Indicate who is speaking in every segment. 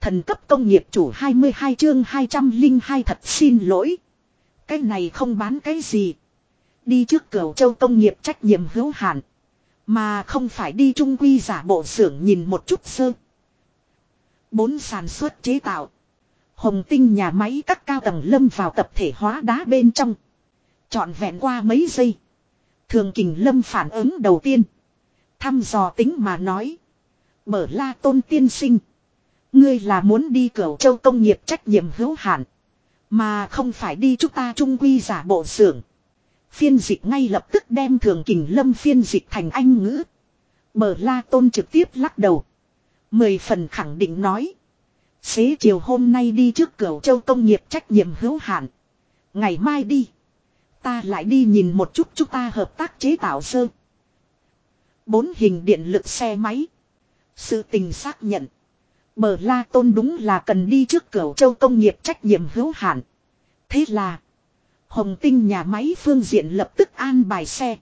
Speaker 1: Thần cấp công nghiệp chủ 22 chương 202 thật xin lỗi. Cái này không bán cái gì. Đi trước Cửu Châu công nghiệp trách nhiệm hữu hạn. Mà không phải đi trung quy giả bộ xưởng nhìn một chút sơ. 4 sản xuất chế tạo. Hồng Tinh nhà máy các cao tầng lâm vào tập thể hóa đá bên trong. Trọn vẹn qua mấy giây. Thường Kình Lâm phản ứng đầu tiên. Thăm dò tính mà nói. Bở La Tôn tiên sinh. Ngươi là muốn đi Cửu Châu công nghiệp trách nhiệm hữu hạn. Mà không phải đi chúng ta trung quy giả bộ xưởng. Phiên dịch ngay lập tức đem Thường Kình Lâm phiên dịch thành Anh ngữ. Bở La Tôn trực tiếp lắc đầu. 10 phần khẳng định nói. Xế chiều hôm nay đi trước Cửu Châu công nghiệp trách nhiệm hữu hạn. Ngày mai đi. Ta lại đi nhìn một chút chúng ta hợp tác chế tạo sơ. 4 hình điện lực xe máy. Sự tình xác nhận. Bờ La Tôn đúng là cần đi trước Cửu Châu công nghiệp trách nhiệm hữu hạn. Thế là. Hồng Tinh nhà máy phương diện lập tức an bài xe.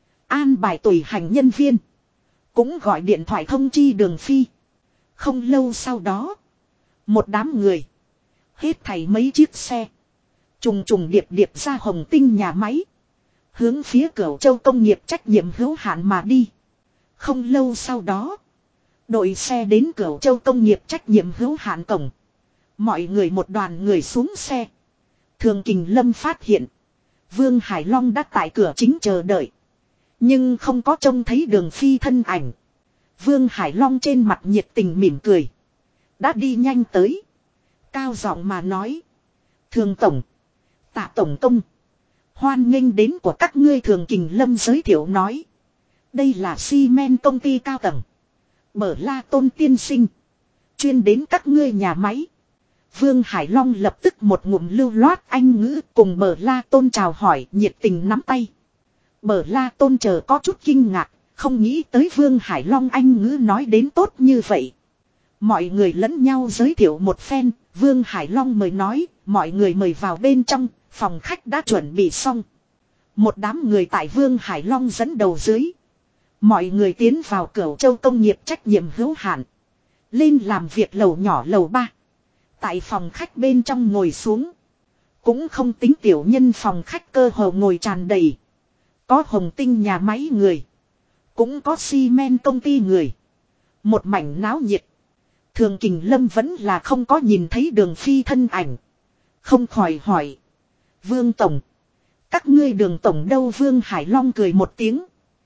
Speaker 1: An bài tùy hành nhân viên. Cũng gọi điện thoại thông chi Đường Phi. Không lâu sau đó. Một đám người. Hết thảy mấy chiếc xe. Trùng trùng điệp điệp ra Hồng Tinh nhà máy. Hướng phía Cửu Châu công nghiệp trách nhiệm hữu hạn mà đi. Không lâu sau đó. Đội xe đến Cửu Châu công nghiệp trách nhiệm hữu hạn cổng. Mọi người một đoàn người xuống xe. Thường Kình Lâm phát hiện. Vương Hải Long đã tại cửa chính chờ đợi. Nhưng không có trông thấy Đường Phi thân ảnh. Vương Hải Long trên mặt nhiệt tình mỉm cười. Đã đi nhanh tới. Cao giọng mà nói. Thường Tổng. Tạ Tổng Công. Hoan nghênh đến của các ngươi. Thường Kình Lâm giới thiệu nói. Đây là xi men công ty cao tầng. Bở La Tôn tiên sinh. Chuyên đến các ngươi nhà máy. Vương Hải Long lập tức một ngụm lưu loát Anh ngữ cùng Bở La Tôn chào hỏi nhiệt tình nắm tay. Bở La Tôn chờ có chút kinh ngạc. Không nghĩ tới Vương Hải Long Anh ngữ nói đến tốt như vậy. Mọi người lẫn nhau giới thiệu một phen. Vương Hải Long mời nói. Mọi người mời vào bên trong. Phòng khách đã chuẩn bị xong. Một đám người tại Vương Hải Long dẫn đầu dưới. Mọi người tiến vào Cửu Châu công nghiệp trách nhiệm hữu hạn. Lên làm việc lầu nhỏ lầu 3. Tại phòng khách bên trong ngồi xuống. Cũng không tính tiểu nhân phòng khách cơ hồ ngồi tràn đầy. Có Hồng Tinh nhà máy người. Cũng có xi men công ty người. Một mảnh náo nhiệt. Thường Kình Lâm vẫn là không có nhìn thấy Đường Phi thân ảnh. Không khỏi hỏi. Vương Tổng. Các ngươi Đường Tổng đâu? Vương Hải Long cười một tiếng.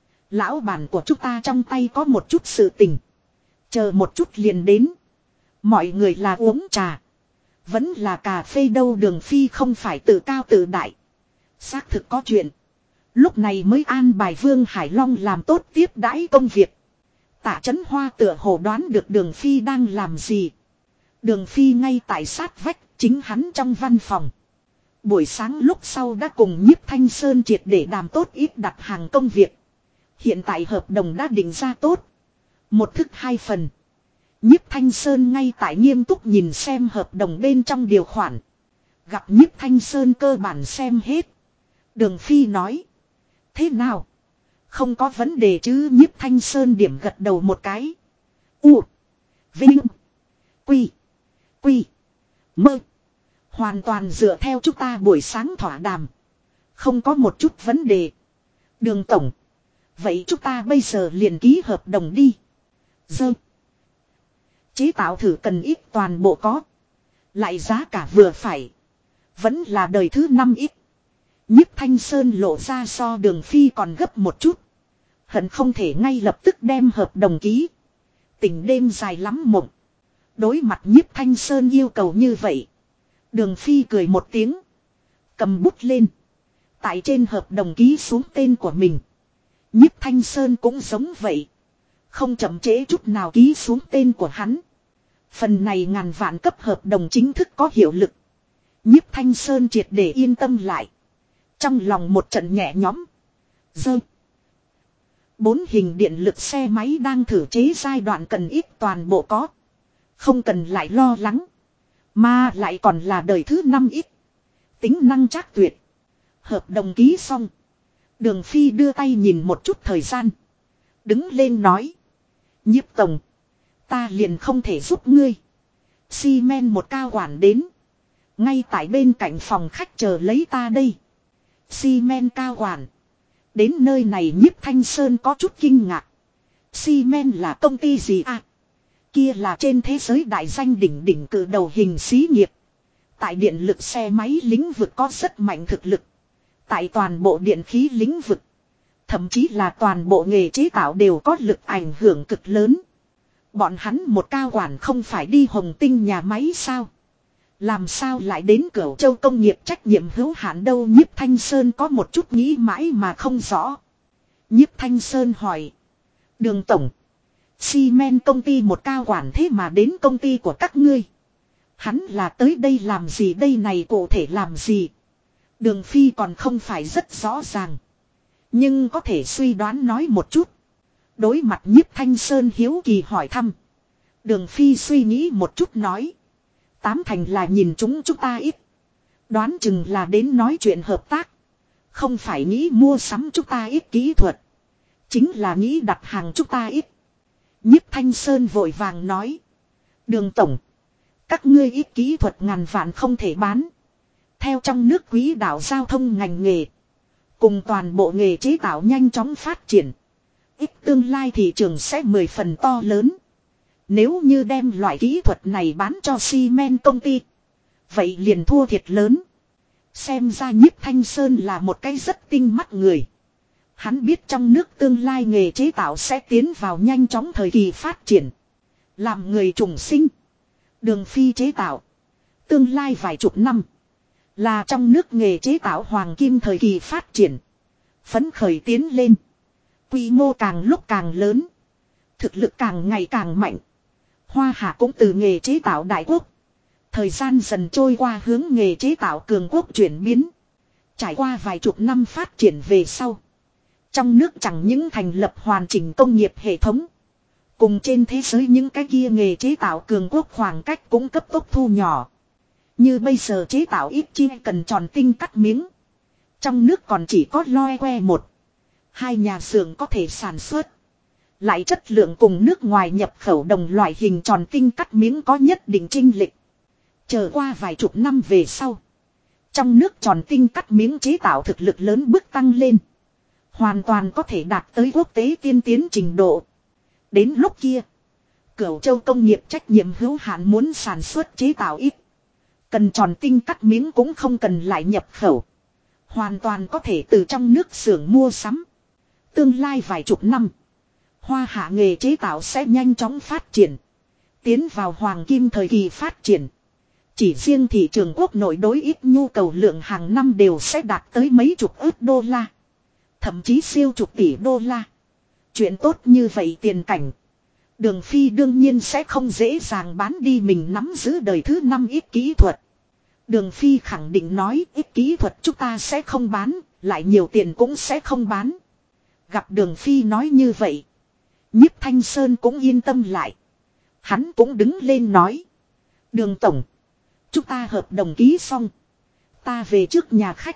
Speaker 1: Lão bản của chúng ta trong tay có một chút sự tình. Chờ một chút liền đến. Mọi người là uống trà. Vẫn là cà phê đâu? Đường Phi không phải tự cao tự đại. Xác thực có chuyện. Lúc này mới an bài Vương Hải Long làm tốt tiếp đãi công việc. Tạ Chấn Hoa tựa hồ đoán được Đường Phi đang làm gì. Đường Phi ngay tại sát vách chính hắn trong văn phòng. Buổi sáng lúc sau đã cùng Nhiếp Thanh Sơn triệt để đàm tốt ít đặt hàng công việc. Hiện tại hợp đồng đã định ra tốt. Một thức 2 phần. Nhiếp Thanh Sơn ngay tại nghiêm túc nhìn xem hợp đồng bên trong điều khoản. Gặp Nhiếp Thanh Sơn cơ bản xem hết. Đường Phi nói. Thế nào? Không có vấn đề chứ? Nhiếp Thanh Sơn điểm gật đầu một cái. U. Vinh. Quy. Quy. Mơ. Hoàn toàn dựa theo chúng ta buổi sáng thỏa đàm. Không có một chút vấn đề. Đường Tổng. Vậy chúng ta bây giờ liền ký hợp đồng đi. Dơ. Chế tạo thử cần ít toàn bộ có. Lại giá cả vừa phải. Vẫn là đời thứ 5 ít. Nhiếp Thanh Sơn lộ ra so Đường Phi còn gấp một chút. Hận không thể ngay lập tức đem hợp đồng ký. Tỉnh đêm dài lắm mộng. Đối mặt Nhiếp Thanh Sơn yêu cầu như vậy. Đường Phi cười một tiếng. Cầm bút lên. Tại trên hợp đồng ký xuống tên của mình. Nhiếp Thanh Sơn cũng giống vậy. Không chậm trễ chút nào ký xuống tên của hắn. Phần này ngàn vạn cấp hợp đồng chính thức có hiệu lực. Nhiếp Thanh Sơn triệt để yên tâm lại. Trong lòng một trận nhẹ nhõm. Dơ. 4 hình điện lực xe máy đang thử chế giai đoạn cần ít toàn bộ có. Không cần lại lo lắng. Mà lại còn là đời thứ 5 ít. Tính năng chắc tuyệt. Hợp đồng ký xong. Đường Phi đưa tay nhìn một chút thời gian. Đứng lên nói. Nhiếp Tổng. Ta liền không thể giúp ngươi. Xi men một cao quản đến. Ngay tại bên cạnh phòng khách chờ lấy ta đây. Xi men cao quản. Đến nơi này Nhiếp Thanh Sơn có chút kinh ngạc. Xi men là công ty gì à? Kia là trên thế giới đại danh đỉnh đỉnh cử đầu hình xí nghiệp. Tại điện lực xe máy lĩnh vực có rất mạnh thực lực. Tại toàn bộ điện khí lĩnh vực. Thậm chí là toàn bộ nghề chế tạo đều có lực ảnh hưởng cực lớn. Bọn hắn một cao quản không phải đi Hồng Tinh nhà máy sao? Làm sao lại đến Cửu Châu công nghiệp trách nhiệm hữu hạn đâu? Nhiếp Thanh Sơn có một chút nghĩ mãi mà không rõ. Nhiếp Thanh Sơn hỏi. Đường tổng. Xi men công ty một cao quản thế mà đến công ty của các ngươi. Hắn là tới đây làm gì đây này cụ thể làm gì? Đường Phi còn không phải rất rõ ràng. Nhưng có thể suy đoán nói một chút. Đối mặt Nhiếp Thanh Sơn hiếu kỳ hỏi thăm. Đường Phi suy nghĩ một chút nói. Tám thành là nhìn chúng ta ít. Đoán chừng là đến nói chuyện hợp tác. Không phải nghĩ mua sắm chúng ta ít kỹ thuật. Chính là nghĩ đặt hàng chúng ta ít. Nhiếp Thanh Sơn vội vàng nói. Đường tổng. Các ngươi ít kỹ thuật ngàn vạn không thể bán. Theo trong nước quỹ đạo giao thông ngành nghề. Cùng toàn bộ nghề chế tạo nhanh chóng phát triển. Ít tương lai thị trường sẽ 10 phần to lớn. Nếu như đem loại kỹ thuật này bán cho xi men công ty. Vậy liền thua thiệt lớn. Xem ra Nhiếp Thanh Sơn là một cái rất tinh mắt người. Hắn biết trong nước tương lai nghề chế tạo sẽ tiến vào nhanh chóng thời kỳ phát triển. Làm người trùng sinh. Đường Phi chế tạo. Tương lai vài chục năm. Là trong nước nghề chế tạo hoàng kim thời kỳ phát triển. Phấn khởi tiến lên. Quy mô càng lúc càng lớn. Thực lực càng ngày càng mạnh. Hoa Hạ cũng từ nghề chế tạo đại quốc. Thời gian dần trôi qua hướng nghề chế tạo cường quốc chuyển biến. Trải qua vài chục năm phát triển về sau. Trong nước chẳng những thành lập hoàn chỉnh công nghiệp hệ thống. Cùng trên thế giới những cái kia nghề chế tạo cường quốc khoảng cách cũng cấp tốc thu nhỏ. Như bây giờ chế tạo ít chi cần tròn tinh cắt miếng. Trong nước còn chỉ có loe que một. Hai nhà xưởng có thể sản xuất. Lại chất lượng cùng nước ngoài nhập khẩu đồng loại hình tròn tinh cắt miếng có nhất định chênh lệch. Chờ qua vài chục năm về sau. Trong nước tròn tinh cắt miếng chế tạo thực lực lớn bước tăng lên. Hoàn toàn có thể đạt tới quốc tế tiên tiến trình độ. Đến lúc kia. Cửu Châu công nghiệp trách nhiệm hữu hạn muốn sản xuất chế tạo ít. Cần tròn tinh cắt miếng cũng không cần lại nhập khẩu. Hoàn toàn có thể từ trong nước xưởng mua sắm. Tương lai vài chục năm. Hoa Hạ nghề chế tạo sẽ nhanh chóng phát triển. Tiến vào hoàng kim thời kỳ phát triển. Chỉ riêng thị trường quốc nội đối ít nhu cầu lượng hàng năm đều sẽ đạt tới mấy chục ức đô la. Thậm chí siêu chục tỷ đô la. Chuyện tốt như vậy tiền cảnh. Đường Phi đương nhiên sẽ không dễ dàng bán đi mình nắm giữ đời thứ 5 ít kỹ thuật. Đường Phi khẳng định nói ít kỹ thuật chúng ta sẽ không bán, lại nhiều tiền cũng sẽ không bán. Gặp Đường Phi nói như vậy. Nhiếp Thanh Sơn cũng yên tâm lại. Hắn cũng đứng lên nói. Đường tổng. Chúng ta hợp đồng ký xong. Ta về trước nhà khách.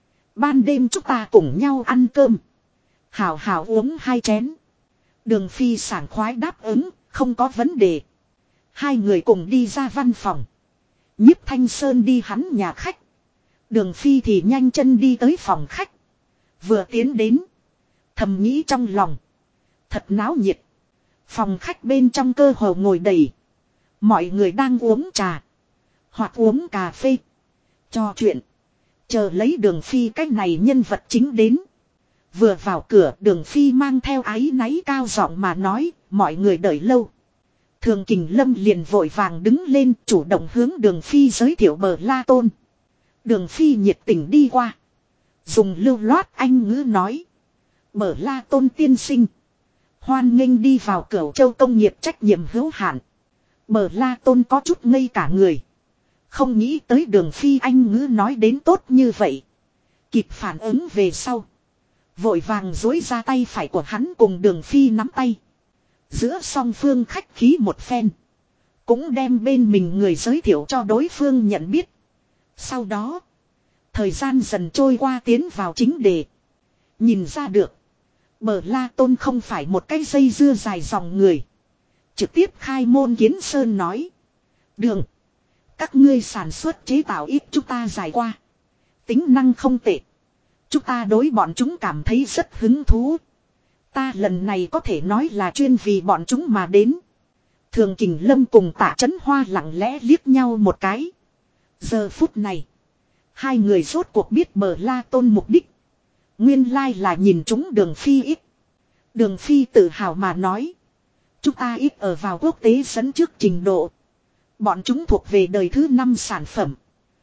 Speaker 1: Ban đêm chúng ta cùng nhau ăn cơm. Hào hào uống 2 chén. Đường Phi sảng khoái đáp ứng, không có vấn đề. Hai người cùng đi ra văn phòng. Nhiếp Thanh Sơn đi hắn nhà khách. Đường Phi thì nhanh chân đi tới phòng khách. Vừa tiến đến. Thầm nghĩ trong lòng. Thật náo nhiệt. Phòng khách bên trong cơ hồ ngồi đầy. Mọi người đang uống trà. Hoặc uống cà phê. Trò chuyện. Chờ lấy Đường Phi cách này nhân vật chính đến. Vừa vào cửa Đường Phi mang theo áy náy cao giọng mà nói. Mọi người đợi lâu. Thường Kình Lâm liền vội vàng đứng lên chủ động hướng Đường Phi giới thiệu Bờ La Tôn. Đường Phi nhiệt tình đi qua. Dùng lưu loát anh ngữ nói. Bờ La Tôn tiên sinh. Hoan nghênh đi vào Cửu Châu công nghiệp trách nhiệm hữu hạn. Bờ La Tôn có chút ngây cả người. Không nghĩ tới Đường Phi anh ngữ nói đến tốt như vậy. Kịp phản ứng về sau. Vội vàng dối ra tay phải của hắn cùng Đường Phi nắm tay. Giữa song phương khách khí một phen. Cũng đem bên mình người giới thiệu cho đối phương nhận biết. Sau đó. Thời gian dần trôi qua tiến vào chính đề. Nhìn ra được. Bờ La Tôn không phải một cái dây dưa dài dòng người. Trực tiếp khai môn kiến sơn nói. Đường. Các ngươi sản xuất chế tạo ít chúng ta giải qua. Tính năng không tệ. Chúng ta đối bọn chúng cảm thấy rất hứng thú. Ta lần này có thể nói là chuyên vì bọn chúng mà đến. Thường Kình Lâm cùng Tạ Chấn Hoa lặng lẽ liếc nhau một cái. Giờ phút này. Hai người rốt cuộc biết Bờ La Tôn mục đích. Nguyên lai là nhìn chúng Đường Phi ít. Đường Phi tự hào mà nói. Chúng ta ít ở vào quốc tế dẫn trước trình độ. Bọn chúng thuộc về đời thứ 5 sản phẩm.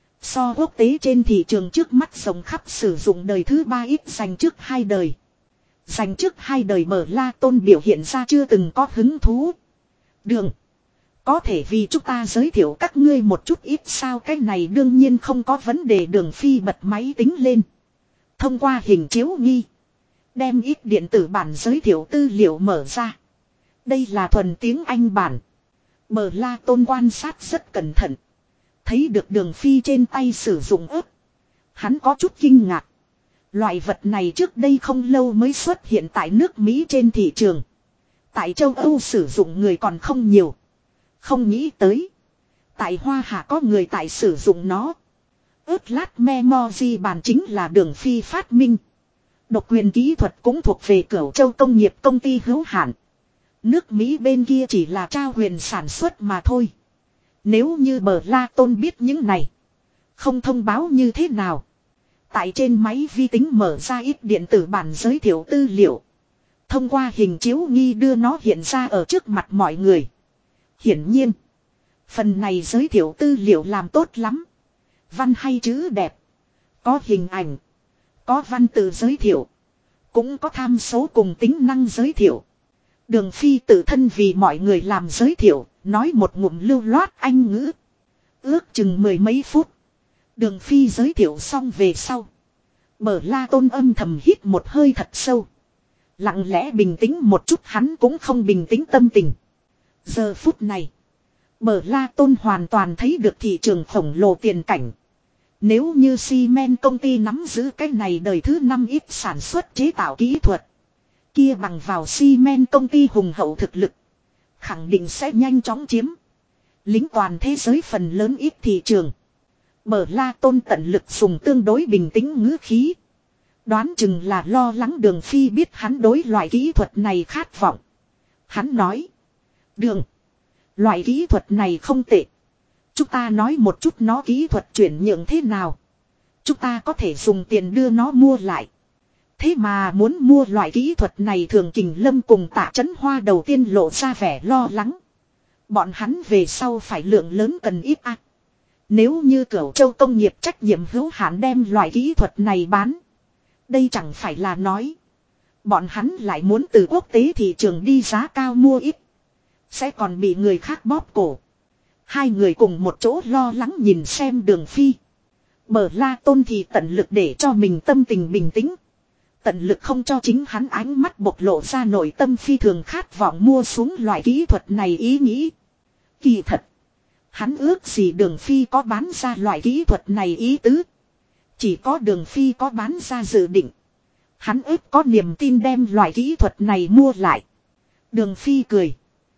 Speaker 1: So quốc tế trên thị trường trước mắt rộng khắp sử dụng đời thứ 3 ít dành trước 2 đời. Dành trước 2 đời Bờ La Tôn biểu hiện ra chưa từng có hứng thú. Đường. Có thể vì chúng ta giới thiệu các ngươi một chút ít sao, cái này đương nhiên không có vấn đề. Đường Phi bật máy tính lên. Thông qua hình chiếu nghi. Đem ít điện tử bản giới thiệu tư liệu mở ra. Đây là thuần tiếng Anh bản. Bờ La Tôn quan sát rất cẩn thận. Thấy được Đường Phi trên tay sử dụng ớt. Hắn có chút kinh ngạc. Loại vật này trước đây không lâu mới xuất hiện tại nước Mỹ trên thị trường. Tại châu Âu sử dụng người còn không nhiều. Không nghĩ tới. Tại Hoa Hạ có người tại sử dụng nó. Ớt lát memory bàn chính là Đường Phi phát minh. Độc quyền kỹ thuật cũng thuộc về Cửu Châu Công nghiệp công ty hữu hạn. Nước Mỹ bên kia chỉ là trao quyền sản xuất mà thôi. Nếu như Bờ La Tôn biết những này. Không thông báo như thế nào. Tại trên máy vi tính mở ra ít điện tử bản giới thiệu tư liệu. Thông qua hình chiếu nghi đưa nó hiện ra ở trước mặt mọi người. Hiển nhiên. Phần này giới thiệu tư liệu làm tốt lắm. Văn hay chữ đẹp. Có hình ảnh. Có văn tự giới thiệu. Cũng có tham số cùng tính năng giới thiệu. Đường Phi tự thân vì mọi người làm giới thiệu. Nói một ngụm lưu loát Anh ngữ. Ước chừng 10 mấy phút. Đường Phi giới thiệu xong về sau. Bờ La Tôn âm thầm hít một hơi thật sâu. Lặng lẽ bình tĩnh một chút, hắn cũng không bình tĩnh tâm tình. Giờ phút này. Bờ La Tôn hoàn toàn thấy được thị trường khổng lồ tiền cảnh. Nếu như Siemens công ty nắm giữ cái này đời thứ 5 ít sản xuất chế tạo kỹ thuật. Kia bằng vào Siemens công ty hùng hậu thực lực. Khẳng định sẽ nhanh chóng chiếm. Lính toàn thế giới phần lớn ít thị trường. Bờ La Tôn tận lực dùng tương đối bình tĩnh ngữ khí. Đoán chừng là lo lắng Đường Phi biết hắn đối loại kỹ thuật này khát vọng. Hắn nói. Đường. Loại kỹ thuật này không tệ. Chúng ta nói một chút nó kỹ thuật chuyển nhượng thế nào. Chúng ta có thể dùng tiền đưa nó mua lại. Thế mà muốn mua loại kỹ thuật này, Thường Kình Lâm cùng Tạ Chấn Hoa đầu tiên lộ ra vẻ lo lắng. Bọn hắn về sau phải lượng lớn cần ít à. Nếu như Cửu Châu Công nghiệp trách nhiệm hữu hạn đem loại kỹ thuật này bán. Đây chẳng phải là nói. Bọn hắn lại muốn từ quốc tế thị trường đi giá cao mua ít. Sẽ còn bị người khác bóp cổ. Hai người cùng một chỗ lo lắng nhìn xem Đường Phi. Bờ La Tôn thì tận lực để cho mình tâm tình bình tĩnh. Tận lực không cho chính hắn ánh mắt bộc lộ ra nội tâm phi thường khát vọng mua xuống loại kỹ thuật này ý nghĩ. Kỳ thật. Hắn ước gì Đường Phi có bán ra loại kỹ thuật này ý tứ. Chỉ có Đường Phi có bán ra dự định. Hắn ước có niềm tin đem loại kỹ thuật này mua lại. Đường Phi cười.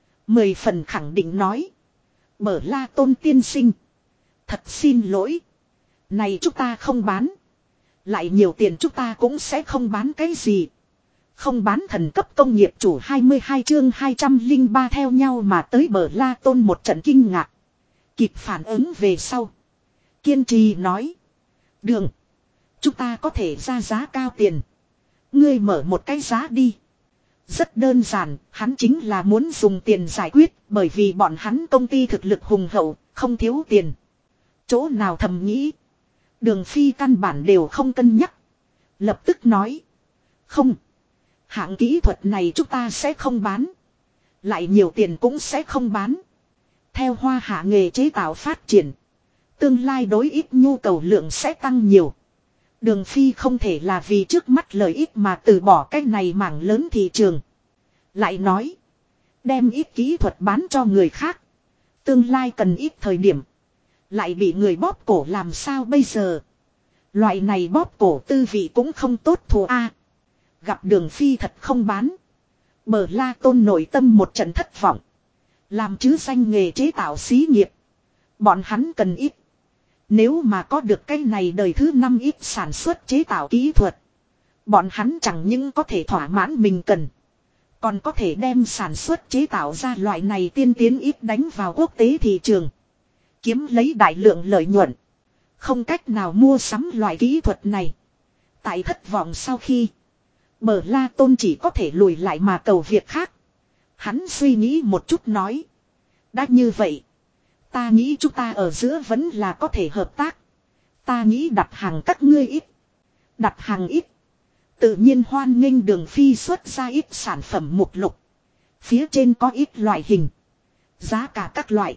Speaker 1: 10 phần khẳng định nói. Bờ La Tôn tiên sinh. Thật xin lỗi. Này chúng ta không bán. Lại nhiều tiền chúng ta cũng sẽ không bán cái gì. Không bán thần cấp công nghiệp chủ 22 chương 203 theo nhau mà tới. Bờ La Tôn một trận kinh ngạc. Kịp phản ứng về sau. Kiên trì nói. Đường. Chúng ta có thể ra giá cao tiền. Ngươi mở một cái giá đi. Rất đơn giản, hắn chính là muốn dùng tiền giải quyết, bởi vì bọn hắn công ty thực lực hùng hậu, không thiếu tiền. Chỗ nào thầm nghĩ. Đường Phi căn bản đều không cân nhắc. Lập tức nói. Không. Hạng kỹ thuật này chúng ta sẽ không bán. Lại nhiều tiền cũng sẽ không bán. Theo Hoa Hạ nghề chế tạo phát triển. Tương lai đối ít nhu cầu lượng sẽ tăng nhiều. Đường Phi không thể là vì trước mắt lợi ích mà từ bỏ cái này mảng lớn thị trường. Lại nói. Đem ít kỹ thuật bán cho người khác. Tương lai cần ít thời điểm. Lại bị người bóp cổ làm sao bây giờ. Loại này bóp cổ tư vị cũng không tốt thù a. Gặp Đường Phi thật không bán. Bờ La Tôn nội tâm một trận thất vọng. Làm chứ danh nghề chế tạo xí nghiệp. Bọn hắn cần ít. Nếu mà có được cái này đời thứ 5 ít sản xuất chế tạo kỹ thuật. Bọn hắn chẳng những có thể thỏa mãn mình cần. Còn có thể đem sản xuất chế tạo ra loại này tiên tiến ít đánh vào quốc tế thị trường. Kiếm lấy đại lượng lợi nhuận. Không cách nào mua sắm loại kỹ thuật này. Tại thất vọng sau khi. Bờ La Tôn chỉ có thể lùi lại mà cầu việc khác. Hắn suy nghĩ một chút nói. Đã như vậy. Ta nghĩ chúng ta ở giữa vẫn là có thể hợp tác. Ta nghĩ đặt hàng các ngươi ít. Đặt hàng ít. Tự nhiên hoan nghênh Đường Phi xuất ra ít sản phẩm mục lục. Phía trên có ít loại hình. Giá cả các loại.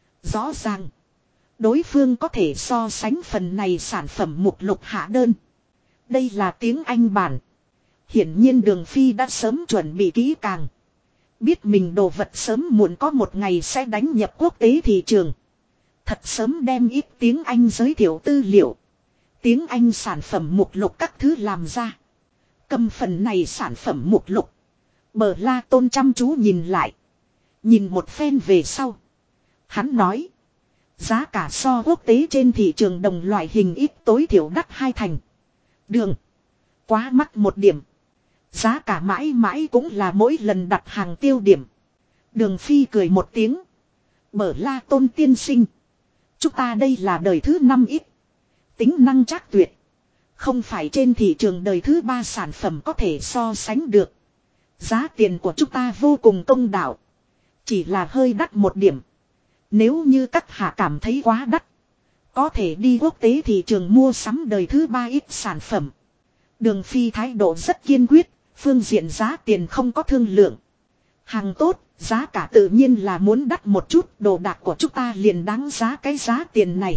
Speaker 1: Rõ ràng. Đối phương có thể so sánh phần này sản phẩm mục lục hạ đơn. Đây là tiếng Anh bản. Hiển nhiên Đường Phi đã sớm chuẩn bị kỹ càng. Biết mình đồ vật sớm muộn có một ngày sẽ đánh nhập quốc tế thị trường. Thật sớm đem ít tiếng Anh giới thiệu tư liệu. Tiếng Anh sản phẩm mục lục các thứ làm ra. Cầm phần này sản phẩm mục lục. Bờ La Tôn chăm chú nhìn lại. Nhìn một phen về sau. Hắn nói. Giá cả so quốc tế trên thị trường đồng loại hình ít tối thiểu đắt 2 thành. Đường. Quá mắc một điểm. Giá cả mãi mãi cũng là mỗi lần đặt hàng tiêu điểm. Đường Phi cười một tiếng. Bờ La Tôn tiên sinh. Chúng ta đây là đời thứ 5 ít. Tính năng chắc tuyệt. Không phải trên thị trường đời thứ 3 sản phẩm có thể so sánh được. Giá tiền của chúng ta vô cùng công đạo. Chỉ là hơi đắt một điểm. Nếu như các hạ cảm thấy quá đắt. Có thể đi quốc tế thị trường mua sắm đời thứ 3 ít sản phẩm. Đường Phi thái độ rất kiên quyết. Phương diện giá tiền không có thương lượng. Hàng tốt, giá cả tự nhiên là muốn đắt một chút. Đồ đạc của chúng ta liền đáng giá cái giá tiền này.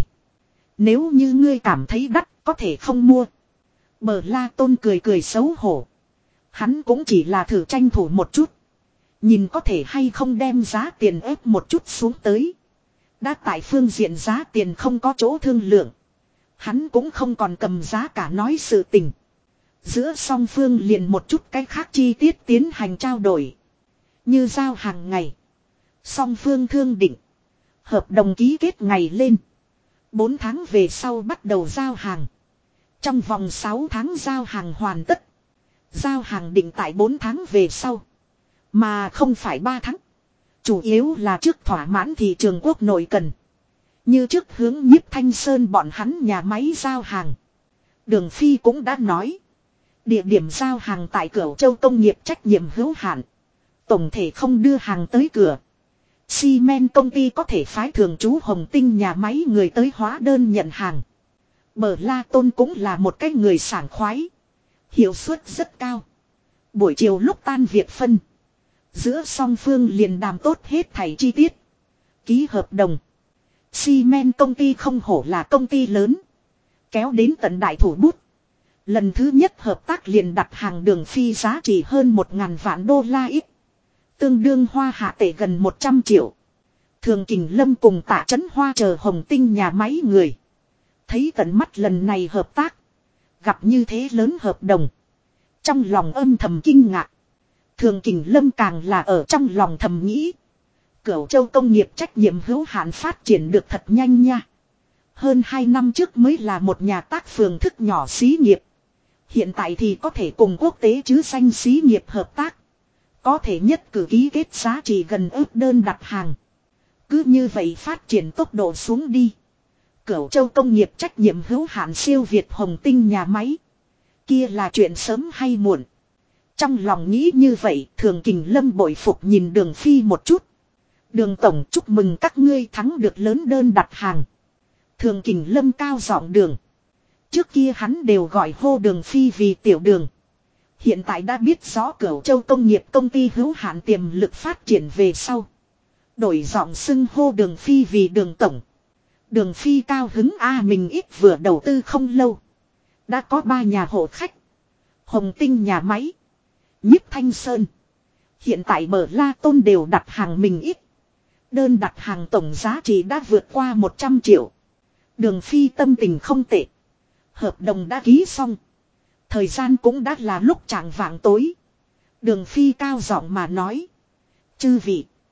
Speaker 1: Nếu như ngươi cảm thấy đắt, có thể không mua. Bờ La Tôn cười cười xấu hổ. Hắn cũng chỉ là thử tranh thủ một chút. Nhìn có thể hay không đem giá tiền ép một chút xuống tới. Đã tại phương diện giá tiền không có chỗ thương lượng. Hắn cũng không còn cầm giá cả nói sự tình. Giữa song phương liền một chút cách khác chi tiết tiến hành trao đổi. Như giao hàng ngày. Song phương thương định. Hợp đồng ký kết ngày lên. 4 tháng về sau bắt đầu giao hàng. Trong vòng 6 tháng giao hàng hoàn tất. Giao hàng định tại 4 tháng về sau. Mà không phải 3 tháng. Chủ yếu là trước thỏa mãn thị trường quốc nội cần. Như trước hướng Nhiếp Thanh Sơn bọn hắn nhà máy giao hàng. Đường Phi cũng đã nói. Địa điểm giao hàng tại Cửu Châu công nghiệp trách nhiệm hữu hạn. Tổng thể không đưa hàng tới cửa. Xi men công ty có thể phái thường trú Hồng Tinh nhà máy người tới hóa đơn nhận hàng. Bờ La Tôn cũng là một cái người sảng khoái. Hiệu suất rất cao. Buổi chiều lúc tan việc phân. Giữa song phương liền đàm tốt hết thảy chi tiết. Ký hợp đồng. Xi men công ty không hổ là công ty lớn. Kéo đến tận đại thủ bút. Lần thứ nhất hợp tác liền đặt hàng Đường Phi giá trị hơn 1.000 vạn đô la ít. Tương đương hoa hạ tệ gần 100 triệu. Thường Kình Lâm cùng Tạ Chấn Hoa chờ Hồng Tinh nhà máy người. Thấy tận mắt lần này hợp tác. Gặp như thế lớn hợp đồng. Trong lòng âm thầm kinh ngạc. Thường Kình Lâm càng là ở trong lòng thầm nghĩ. Cửu Châu công nghiệp trách nhiệm hữu hạn phát triển được thật nhanh nha. Hơn 2 năm trước mới là một nhà tác phường thức nhỏ xí nghiệp. Hiện tại thì có thể cùng quốc tế chứ danh xí nghiệp hợp tác. Có thể nhất cử ký kết giá trị gần ước đơn đặt hàng. Cứ như vậy phát triển tốc độ xuống đi. Cửu Châu công nghiệp trách nhiệm hữu hạn siêu Việt Hồng Tinh nhà máy. Kia là chuyện sớm hay muộn. Trong lòng nghĩ như vậy, Thường Kình Lâm bội phục nhìn Đường Phi một chút. Đường tổng chúc mừng các ngươi thắng được lớn đơn đặt hàng. Thường Kình Lâm cao giọng Đường. Trước kia hắn đều gọi hô Đường Phi vì tiểu Đường. Hiện tại đã biết rõ Cửu Châu công nghiệp công ty hữu hạn tiềm lực phát triển về sau. Đổi giọng xưng hô Đường Phi vì Đường tổng. Đường Phi cao hứng mình ít vừa đầu tư không lâu. Đã có 3 nhà hộ khách. Hồng Tinh nhà máy. Nhiếp Thanh Sơn. Hiện tại Bờ La Tôn đều đặt hàng mình ít. Đơn đặt hàng tổng giá trị đã vượt qua 100 triệu. Đường Phi tâm tình không tệ. Hợp đồng đã ký xong. Thời gian cũng đã là lúc chạng vạng tối. Đường Phi cao giọng mà nói. Chư vị.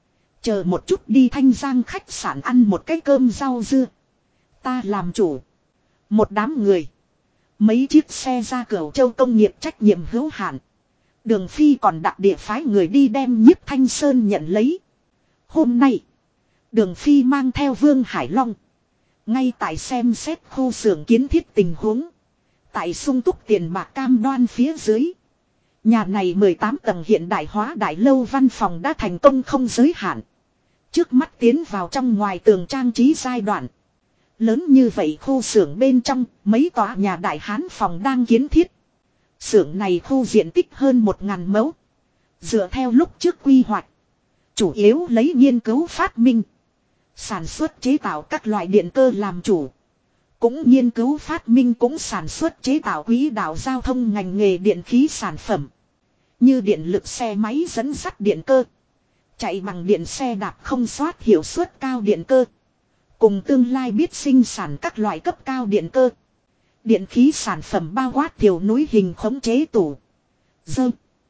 Speaker 1: Chờ một chút đi Thanh Giang khách sạn ăn một cái cơm rau dưa. Ta làm chủ. Một đám người. Mấy chiếc xe ra Cửu Châu công nghiệp trách nhiệm hữu hạn. Đường Phi còn đặc địa phái người đi đem Nhiếp Thanh Sơn nhận lấy. Hôm nay. Đường Phi mang theo Vương Hải Long. Ngay tại xem xét khu xưởng kiến thiết tình huống. Tại sung túc tiền bạc cam đoan phía dưới. Nhà này 18 tầng hiện đại hóa đại lâu văn phòng đã thành công không giới hạn. Trước mắt tiến vào trong ngoài tường trang trí giai đoạn. Lớn như vậy khu xưởng bên trong, mấy tòa nhà đại hán phòng đang kiến thiết. Xưởng này khu diện tích hơn 1.000 mẫu. Dựa theo lúc trước quy hoạch. Chủ yếu lấy nghiên cứu phát minh. Sản xuất chế tạo các loại điện cơ làm chủ. Cũng nghiên cứu phát minh cũng sản xuất chế tạo quỹ đạo giao thông ngành nghề điện khí sản phẩm. Như điện lực xe máy dẫn dắt điện cơ. Chạy bằng điện xe đạp không xoát hiệu suất cao điện cơ. Cùng tương lai biết sinh sản các loại cấp cao điện cơ. Điện khí sản phẩm bao quát thiểu núi hình khống chế tủ. Dơ.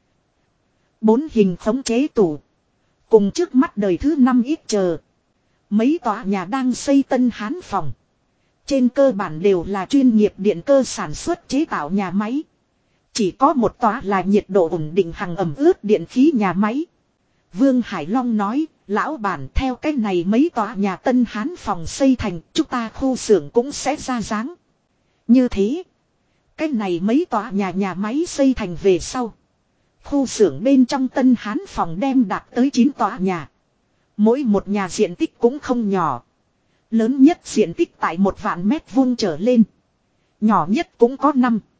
Speaker 1: 4 hình khống chế tủ. Cùng trước mắt đời thứ 5 ít chờ. Mấy tòa nhà đang xây tân hán phòng. Trên cơ bản đều là chuyên nghiệp điện cơ sản xuất chế tạo nhà máy. Chỉ có một tòa là nhiệt độ ổn định hằng ẩm ướt điện khí nhà máy. Vương Hải Long nói, lão bản theo cách này mấy tòa nhà tân hán phòng xây thành, chúng ta khu xưởng cũng sẽ ra dáng. Như thế, cách này mấy tòa nhà máy xây thành về sau. Khu xưởng bên trong tân hán phòng đem đạt tới 9 tòa nhà. Mỗi một nhà diện tích cũng không nhỏ. Lớn nhất diện tích tại 1 vạn mét vuông trở lên. Nhỏ nhất cũng có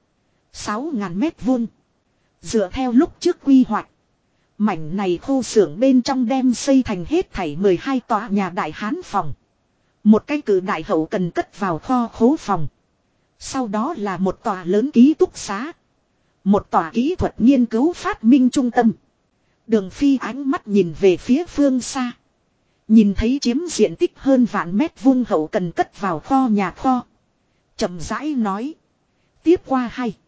Speaker 1: 5-6 ngàn mét vuông. Dựa theo lúc trước quy hoạch. Mảnh này khu xưởng bên trong đem xây thành hết thảy 12 tòa nhà đại hán phòng. Một cái cử đại hậu cần cất vào kho khố phòng. Sau đó là một tòa lớn ký túc xá. Một tòa kỹ thuật nghiên cứu phát minh trung tâm. Đường Phi ánh mắt nhìn về phía phương xa. Nhìn thấy chiếm diện tích hơn vạn mét vuông hậu cần cất vào kho nhà kho. Chậm rãi nói. Tiếp qua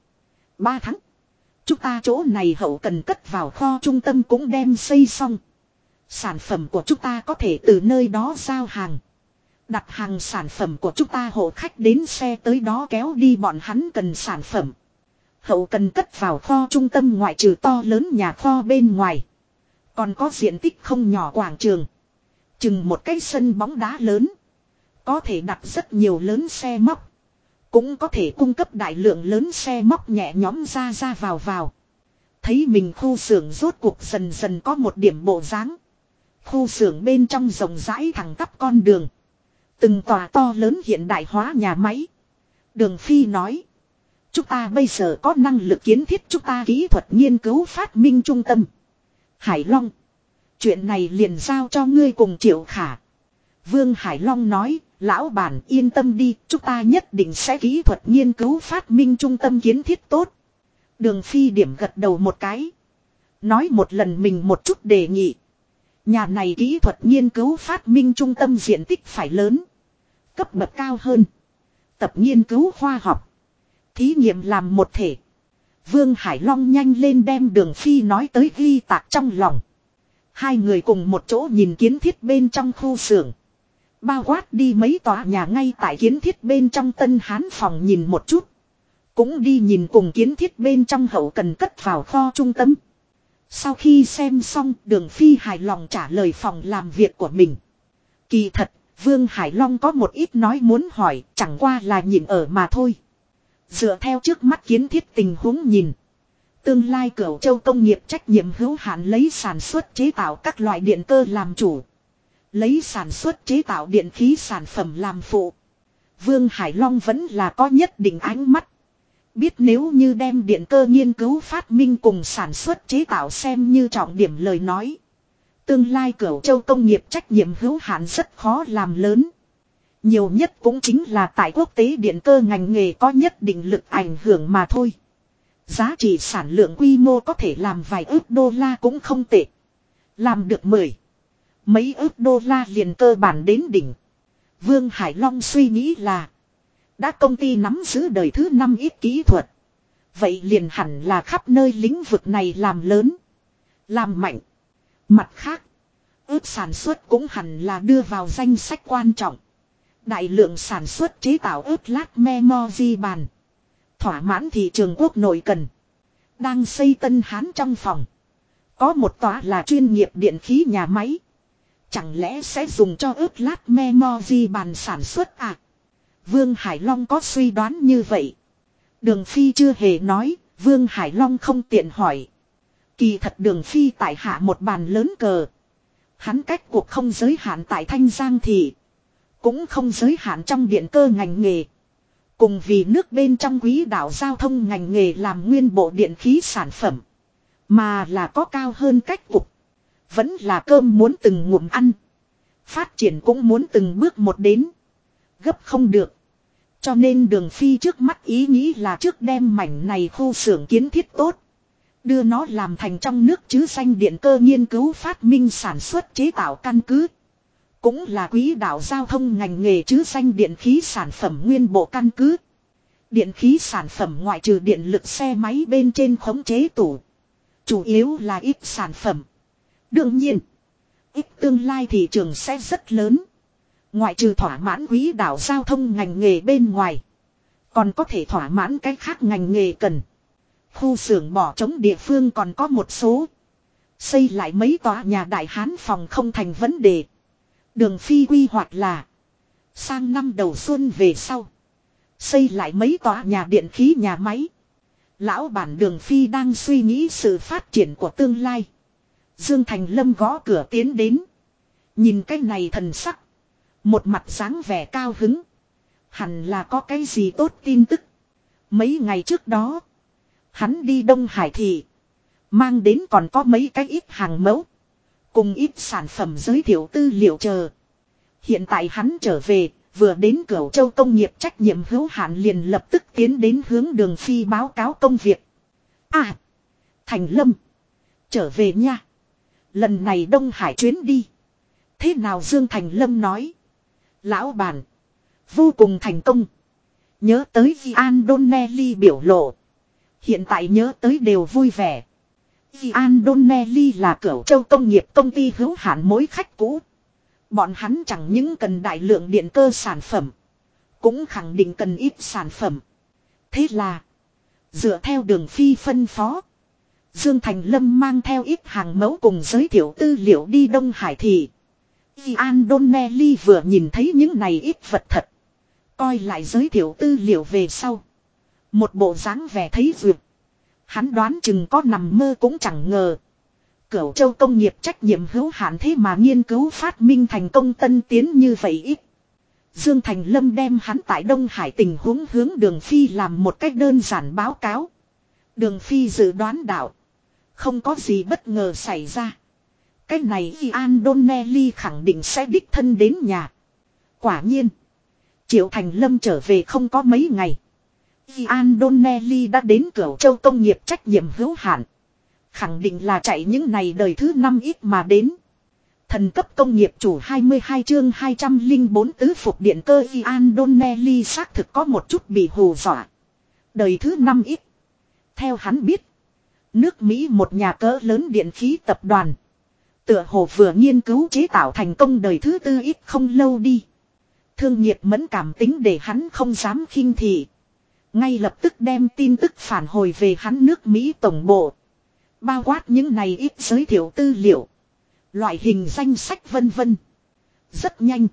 Speaker 1: 2-3 tháng. Chúng ta chỗ này hậu cần cất vào kho trung tâm cũng đem xây xong. Sản phẩm của chúng ta có thể từ nơi đó giao hàng. Đặt hàng sản phẩm của chúng ta hộ khách đến xe tới đó kéo đi bọn hắn cần sản phẩm. Hậu cần cất vào kho trung tâm ngoại trừ to lớn nhà kho bên ngoài. Còn có diện tích không nhỏ quảng trường. Chừng một cái sân bóng đá lớn. Có thể đặt rất nhiều lớn xe móc. Cũng có thể cung cấp đại lượng lớn xe móc nhẹ nhõm ra vào. Thấy mình khu xưởng rốt cuộc dần dần có một điểm bộ dáng. Khu xưởng bên trong rộng rãi thẳng tắp con đường. Từng tòa to lớn hiện đại hóa nhà máy. Đường Phi nói. Chúng ta bây giờ có năng lực kiến thiết chúng ta kỹ thuật nghiên cứu phát minh trung tâm. Hải Long. Chuyện này liền giao cho ngươi cùng Triệu Khả. Vương Hải Long nói. Lão bản yên tâm đi, chúng ta nhất định sẽ kỹ thuật nghiên cứu phát minh trung tâm kiến thiết tốt. Đường Phi điểm gật đầu một cái. Nói một lần mình một chút đề nghị. Nhà này kỹ thuật nghiên cứu phát minh trung tâm diện tích phải lớn. Cấp bậc cao hơn. Tập nghiên cứu khoa học. Thí nghiệm làm một thể. Vương Hải Long nhanh lên đem Đường Phi nói tới ghi tạc trong lòng. Hai người cùng một chỗ nhìn kiến thiết bên trong khu xưởng. Bao quát đi mấy tòa nhà ngay tại kiến thiết bên trong tân hán phòng nhìn một chút. Cũng đi nhìn cùng kiến thiết bên trong hậu cần cất vào kho trung tâm. Sau khi xem xong Đường Phi hài lòng trả lời phòng làm việc của mình. Kỳ thật, Vương Hải Long có một ít nói muốn hỏi, chẳng qua là nhìn ở mà thôi. Dựa theo trước mắt kiến thiết tình huống nhìn. Tương lai Cửu Châu công nghiệp trách nhiệm hữu hạn lấy sản xuất chế tạo các loại điện cơ làm chủ. Lấy sản xuất chế tạo điện khí sản phẩm làm phụ. Vương Hải Long vẫn là có nhất định ánh mắt. Biết nếu như đem điện cơ nghiên cứu phát minh cùng sản xuất chế tạo xem như trọng điểm lời nói. Tương lai Cửu Châu công nghiệp trách nhiệm hữu hạn rất khó làm lớn. Nhiều nhất cũng chính là tại quốc tế điện cơ ngành nghề có nhất định lực ảnh hưởng mà thôi. Giá trị sản lượng quy mô có thể làm vài ước đô la cũng không tệ. Làm được 10 mấy ước đô la liền cơ bản đến đỉnh. Vương Hải Long suy nghĩ là. Đã công ty nắm giữ đời thứ 5 ít kỹ thuật. Vậy liền hẳn là khắp nơi lĩnh vực này làm lớn. Làm mạnh. Mặt khác. Ướp sản xuất cũng hẳn là đưa vào danh sách quan trọng. Đại lượng sản xuất chế tạo ướp lát memory bàn. Thỏa mãn thị trường quốc nội cần. Đang xây Tân Hán trong phòng. Có một tòa là chuyên nghiệp điện khí nhà máy. Chẳng lẽ sẽ dùng cho ướp lát memory bàn sản xuất à? Vương Hải Long có suy đoán như vậy. Đường Phi chưa hề nói, Vương Hải Long không tiện hỏi. Kỳ thật Đường Phi tại hạ một bàn lớn cờ. Hắn cách cuộc không giới hạn tại Thanh Giang thị. Cũng không giới hạn trong điện cơ ngành nghề. Cùng vì nước bên trong quỹ đạo giao thông ngành nghề làm nguyên bộ điện khí sản phẩm. Mà là có cao hơn cách cục. Vẫn là cơm muốn từng ngụm ăn. Phát triển cũng muốn từng bước một đến. Gấp không được. Cho nên Đường Phi trước mắt ý nghĩ là trước đem mảnh này khu xưởng kiến thiết tốt. Đưa nó làm thành trong nước chứ danh điện cơ nghiên cứu phát minh sản xuất chế tạo căn cứ. Cũng là quỹ đạo giao thông ngành nghề chứ danh điện khí sản phẩm nguyên bộ căn cứ. Điện khí sản phẩm ngoại trừ điện lực xe máy bên trên khống chế tủ. Chủ yếu là ít sản phẩm. Đương nhiên, ít tương lai thị trường sẽ rất lớn. Ngoại trừ thỏa mãn quỹ đạo giao thông ngành nghề bên ngoài. Còn có thể thỏa mãn cái khác ngành nghề cần. Khu xưởng bỏ trống địa phương còn có một số. Xây lại mấy tòa nhà đại hán phòng không thành vấn đề. Đường Phi quy hoạch là sang năm đầu xuân về sau xây lại mấy tòa nhà điện khí nhà máy. Lão bản Đường Phi đang suy nghĩ sự phát triển của tương lai. Dương Thành Lâm gõ cửa tiến đến. Nhìn cái này thần sắc. Một mặt dáng vẻ cao hứng. Hẳn là có cái gì tốt tin tức. Mấy ngày trước đó hắn đi Đông Hải thị. Mang đến còn có mấy cái ít hàng mẫu. Cùng ít sản phẩm giới thiệu tư liệu chờ. Hiện tại hắn trở về, vừa đến Cửu Châu công nghiệp trách nhiệm hữu hạn liền lập tức tiến đến hướng Đường Phi báo cáo công việc. À, Thành Lâm, trở về nha. Lần này Đông Hải chuyến đi. Thế nào Dương Thành Lâm nói. Lão bản, vô cùng thành công. Nhớ tới Giandomelli biểu lộ. Hiện tại nhớ tới đều vui vẻ. Giandomelli là Cửu Châu công nghiệp công ty hữu hạn mối khách cũ. Bọn hắn chẳng những cần đại lượng điện cơ sản phẩm. Cũng khẳng định cần ít sản phẩm. Thế là dựa theo Đường Phi phân phó. Dương Thành Lâm mang theo ít hàng mẫu cùng giới thiệu tư liệu đi Đông Hải thị. Giandomelli vừa nhìn thấy những này ít vật thật. Coi lại giới thiệu tư liệu về sau. Một bộ dáng vẻ thấy duyệt. Hắn đoán chừng có nằm mơ cũng chẳng ngờ. Cửu Châu công nghiệp trách nhiệm hữu hạn thế mà nghiên cứu phát minh thành công tân tiến như vậy ít. Dương Thành Lâm đem hắn tại Đông Hải tình huống hướng Đường Phi làm một cách đơn giản báo cáo. Đường Phi dự đoán đạo. Không có gì bất ngờ xảy ra. Cái này Giandomelli khẳng định sẽ đích thân đến nhà. Quả nhiên. Triệu Thành Lâm trở về không có mấy ngày. Giandomelli đã đến Cửu Châu công nghiệp trách nhiệm hữu hạn. Khẳng định là chạy những này đời thứ 5 ít mà đến. Thần cấp công nghiệp chủ 22 chương 204 tứ phục điện cơ Giandomelli xác thực có một chút bị hù dọa. Đời thứ 5 ít. Theo hắn biết. Nước Mỹ một nhà cỡ lớn điện khí tập đoàn. Tựa hồ vừa nghiên cứu chế tạo thành công đời thứ 4 ít không lâu đi. Thương nghiệp mẫn cảm tính để hắn không dám khinh thị. Ngay lập tức đem tin tức phản hồi về hắn nước Mỹ tổng bộ. Bao quát những này ít giới thiệu tư liệu. Loại hình danh sách vân vân. Rất nhanh.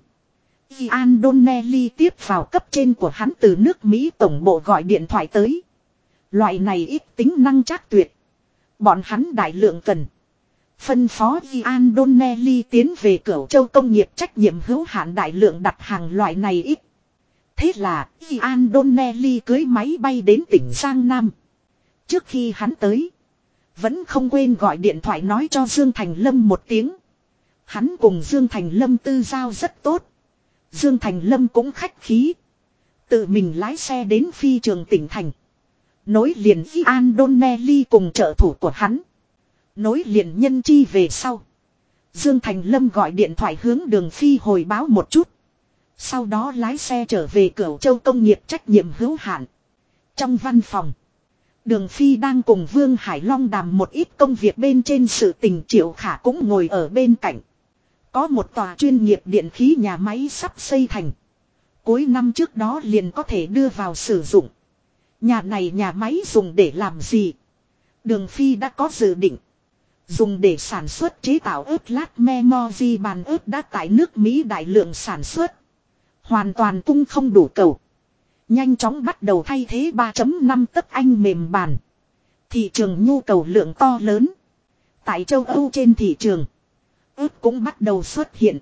Speaker 1: Giandomelli tiếp vào cấp trên của hắn từ nước Mỹ tổng bộ gọi điện thoại tới. Loại này ít tính năng chắc tuyệt. Bọn hắn đại lượng cần. Phân phó Giandomelli tiến về Cửu Châu công nghiệp trách nhiệm hữu hạn đại lượng đặt hàng loại này ít. Thế là Giandomelli cưới máy bay đến tỉnh Giang Nam. Trước khi hắn tới. Vẫn không quên gọi điện thoại nói cho Dương Thành Lâm một tiếng. Hắn cùng Dương Thành Lâm tư giao rất tốt. Dương Thành Lâm cũng khách khí. Tự mình lái xe đến phi trường tỉnh thành. Nối liền Giandomelli cùng trợ thủ của hắn. Nối liền nhân chi về sau. Dương Thành Lâm gọi điện thoại hướng Đường Phi hồi báo một chút. Sau đó lái xe trở về Cửu Châu công nghiệp trách nhiệm hữu hạn. Trong văn phòng. Đường Phi đang cùng Vương Hải Long đàm một ít công việc bên trên sự tình Triệu Khả cũng ngồi ở bên cạnh. Có một tòa chuyên nghiệp điện khí nhà máy sắp xây thành. Cuối năm trước đó liền có thể đưa vào sử dụng. Nhà này nhà máy dùng để làm gì? Đường Phi đã có dự định. Dùng để sản xuất chế tạo ớt lát memory bàn ớt đã tại nước Mỹ đại lượng sản xuất. Hoàn toàn cung không đủ cầu. Nhanh chóng bắt đầu thay thế 3.5 tấc anh mềm bàn. Thị trường nhu cầu lượng to lớn. Tại châu Âu trên thị trường, ớt cũng bắt đầu xuất hiện.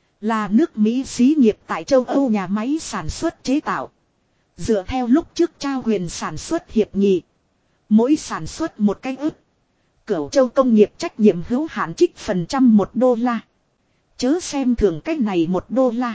Speaker 1: Là nước Mỹ xí nghiệp tại châu Âu nhà máy sản xuất chế tạo. Dựa theo lúc trước trao quyền sản xuất hiệp nghị. Mỗi sản xuất một cái ớt, Cửu Châu công nghiệp trách nhiệm hữu hạn trích phần trăm $1. Chớ xem thường cái này $1.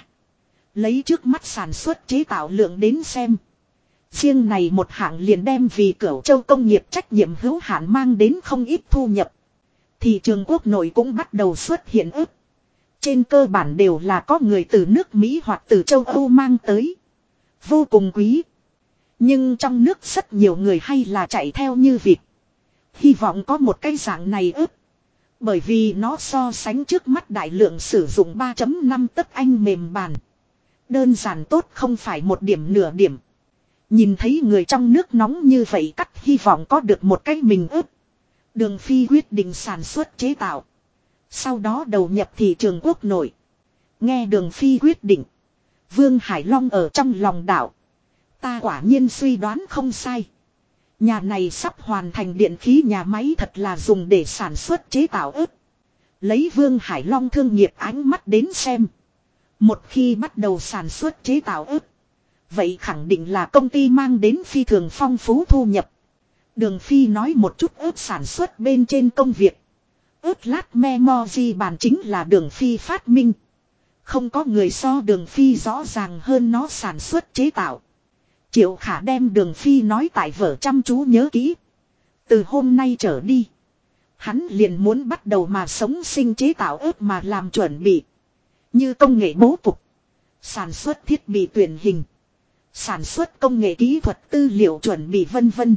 Speaker 1: Lấy trước mắt sản xuất chế tạo lượng đến xem. Riêng này một hạng liền đem vì Cửu Châu công nghiệp trách nhiệm hữu hạn mang đến không ít thu nhập. Thị trường quốc nội cũng bắt đầu xuất hiện ớt. Trên cơ bản đều là có người từ nước Mỹ hoặc từ châu Âu mang tới. Vô cùng quý. Nhưng trong nước rất nhiều người hay là chạy theo như vịt. Hy vọng có một cái dạng này ớt. Bởi vì nó so sánh trước mắt đại lượng sử dụng 3.5 tấc anh mềm bàn. Đơn giản tốt không phải một điểm nửa điểm. Nhìn thấy người trong nước nóng như vậy cắt hy vọng có được một cái mình ớt. Đường Phi quyết định sản xuất chế tạo. Sau đó đầu nhập thị trường quốc nội. Nghe Đường Phi quyết định. Vương Hải Long ở trong lòng đảo. Ta quả nhiên suy đoán không sai. Nhà này sắp hoàn thành điện khí nhà máy thật là dùng để sản xuất chế tạo ớt. Lấy Vương Hải Long thương nghiệp ánh mắt đến xem. Một khi bắt đầu sản xuất chế tạo ớt. Vậy khẳng định là công ty mang đến phi thường phong phú thu nhập. Đường Phi nói một chút ớt sản xuất bên trên công việc. Ớt lát memory bàn chính là Đường Phi phát minh. Không có người so Đường Phi rõ ràng hơn nó sản xuất chế tạo. Triệu Khả đem Đường Phi nói tại vở chăm chú nhớ kỹ. Từ hôm nay trở đi, hắn liền muốn bắt đầu mà sống sinh chế tạo ớt mà làm chuẩn bị. Như công nghệ bố cục, sản xuất thiết bị tuyển hình, sản xuất công nghệ kỹ thuật tư liệu chuẩn bị vân vân.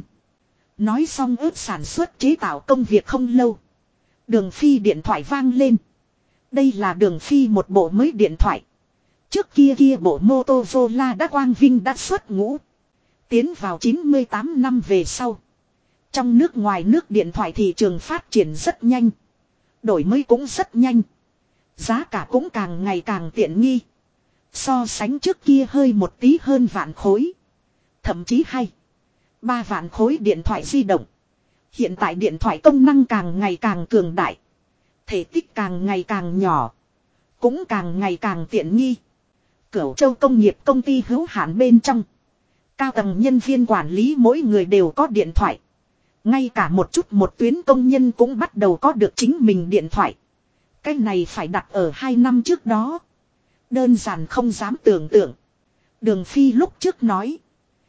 Speaker 1: Nói xong ớt sản xuất chế tạo công việc không lâu. Đường Phi điện thoại vang lên. Đây là Đường Phi một bộ mới điện thoại. Trước kia bộ Motorola đã quang vinh đã xuất ngũ. Tiến vào 98 năm về sau. Trong nước ngoài nước điện thoại thị trường phát triển rất nhanh. Đổi mới cũng rất nhanh. Giá cả cũng càng ngày càng tiện nghi. So sánh trước kia hơi một tí hơn vạn khối. Thậm chí 3 vạn khối điện thoại di động. Hiện tại điện thoại công năng càng ngày càng cường đại. Thể tích càng ngày càng nhỏ. Cũng càng ngày càng tiện nghi. Cửu Châu công nghiệp công ty hữu hạn bên trong. Cao tầng nhân viên quản lý mỗi người đều có điện thoại. Ngay cả một tuyến công nhân cũng bắt đầu có được chính mình điện thoại. Cái này phải đặt ở 2 năm trước đó. Đơn giản không dám tưởng tượng. Đường Phi lúc trước nói.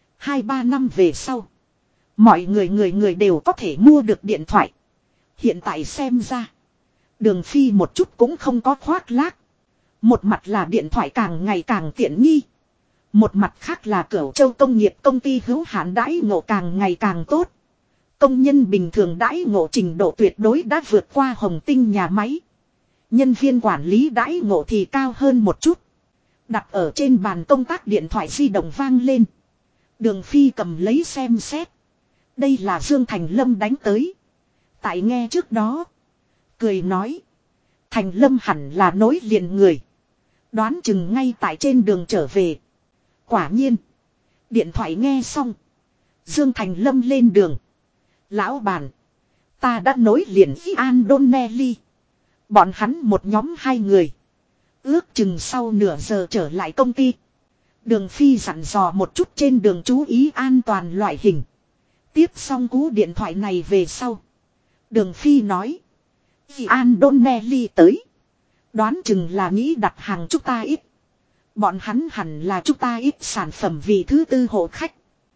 Speaker 1: 2-3 năm về sau. Mọi người đều có thể mua được điện thoại. Hiện tại xem ra. Đường Phi một chút cũng không có khoác lác. Một mặt là điện thoại càng ngày càng tiện nghi. Một mặt khác là Cửu Châu công nghiệp công ty hữu hạn đãi ngộ càng ngày càng tốt. Công nhân bình thường đãi ngộ trình độ tuyệt đối đã vượt qua Hồng Tinh nhà máy. Nhân viên quản lý đãi ngộ thì cao hơn một chút. Đặt ở trên bàn công tác điện thoại di động vang lên. Đường Phi cầm lấy xem xét. Đây là Dương Thành Lâm đánh tới. Tại nghe trước đó. Cười nói. Thành Lâm hẳn là nối liền người. Đoán chừng ngay tại trên đường trở về. Quả nhiên. Điện thoại nghe xong. Dương Thành Lâm lên đường. Lão bản. Ta đã nối liền với Andonelli. Bọn hắn một nhóm 2 người. Ước chừng sau nửa giờ trở lại công ty. Đường Phi dặn dò một chút trên đường chú ý an toàn loại hình. Tiếp xong cú điện thoại này về sau. Đường Phi nói. Khi Andonelli tới. Đoán chừng là nghĩ đặt hàng chúng ta ít. Bọn hắn hẳn là chúng ta ít sản phẩm vì thứ tư hộ khách.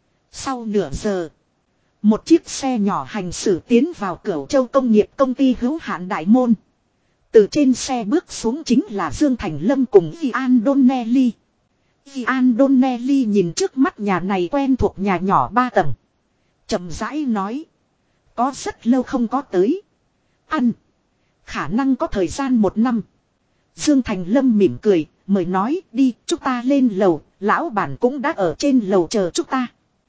Speaker 1: Sau nửa giờ. Một chiếc xe nhỏ hành xử tiến vào Cửu Châu công nghiệp công ty hữu hạn đại môn. Từ trên xe bước xuống chính là Dương Thành Lâm cùng Ian Donnelly. Ian Donnelly nhìn trước mắt nhà này quen thuộc nhà nhỏ 3 tầng. Chậm rãi nói. Có rất lâu không có tới. Ăn. Khả năng có thời gian 1 năm. Dương Thành Lâm mỉm cười, mời nói đi, chúng ta lên lầu, lão bản cũng đã ở trên lầu chờ chúng ta.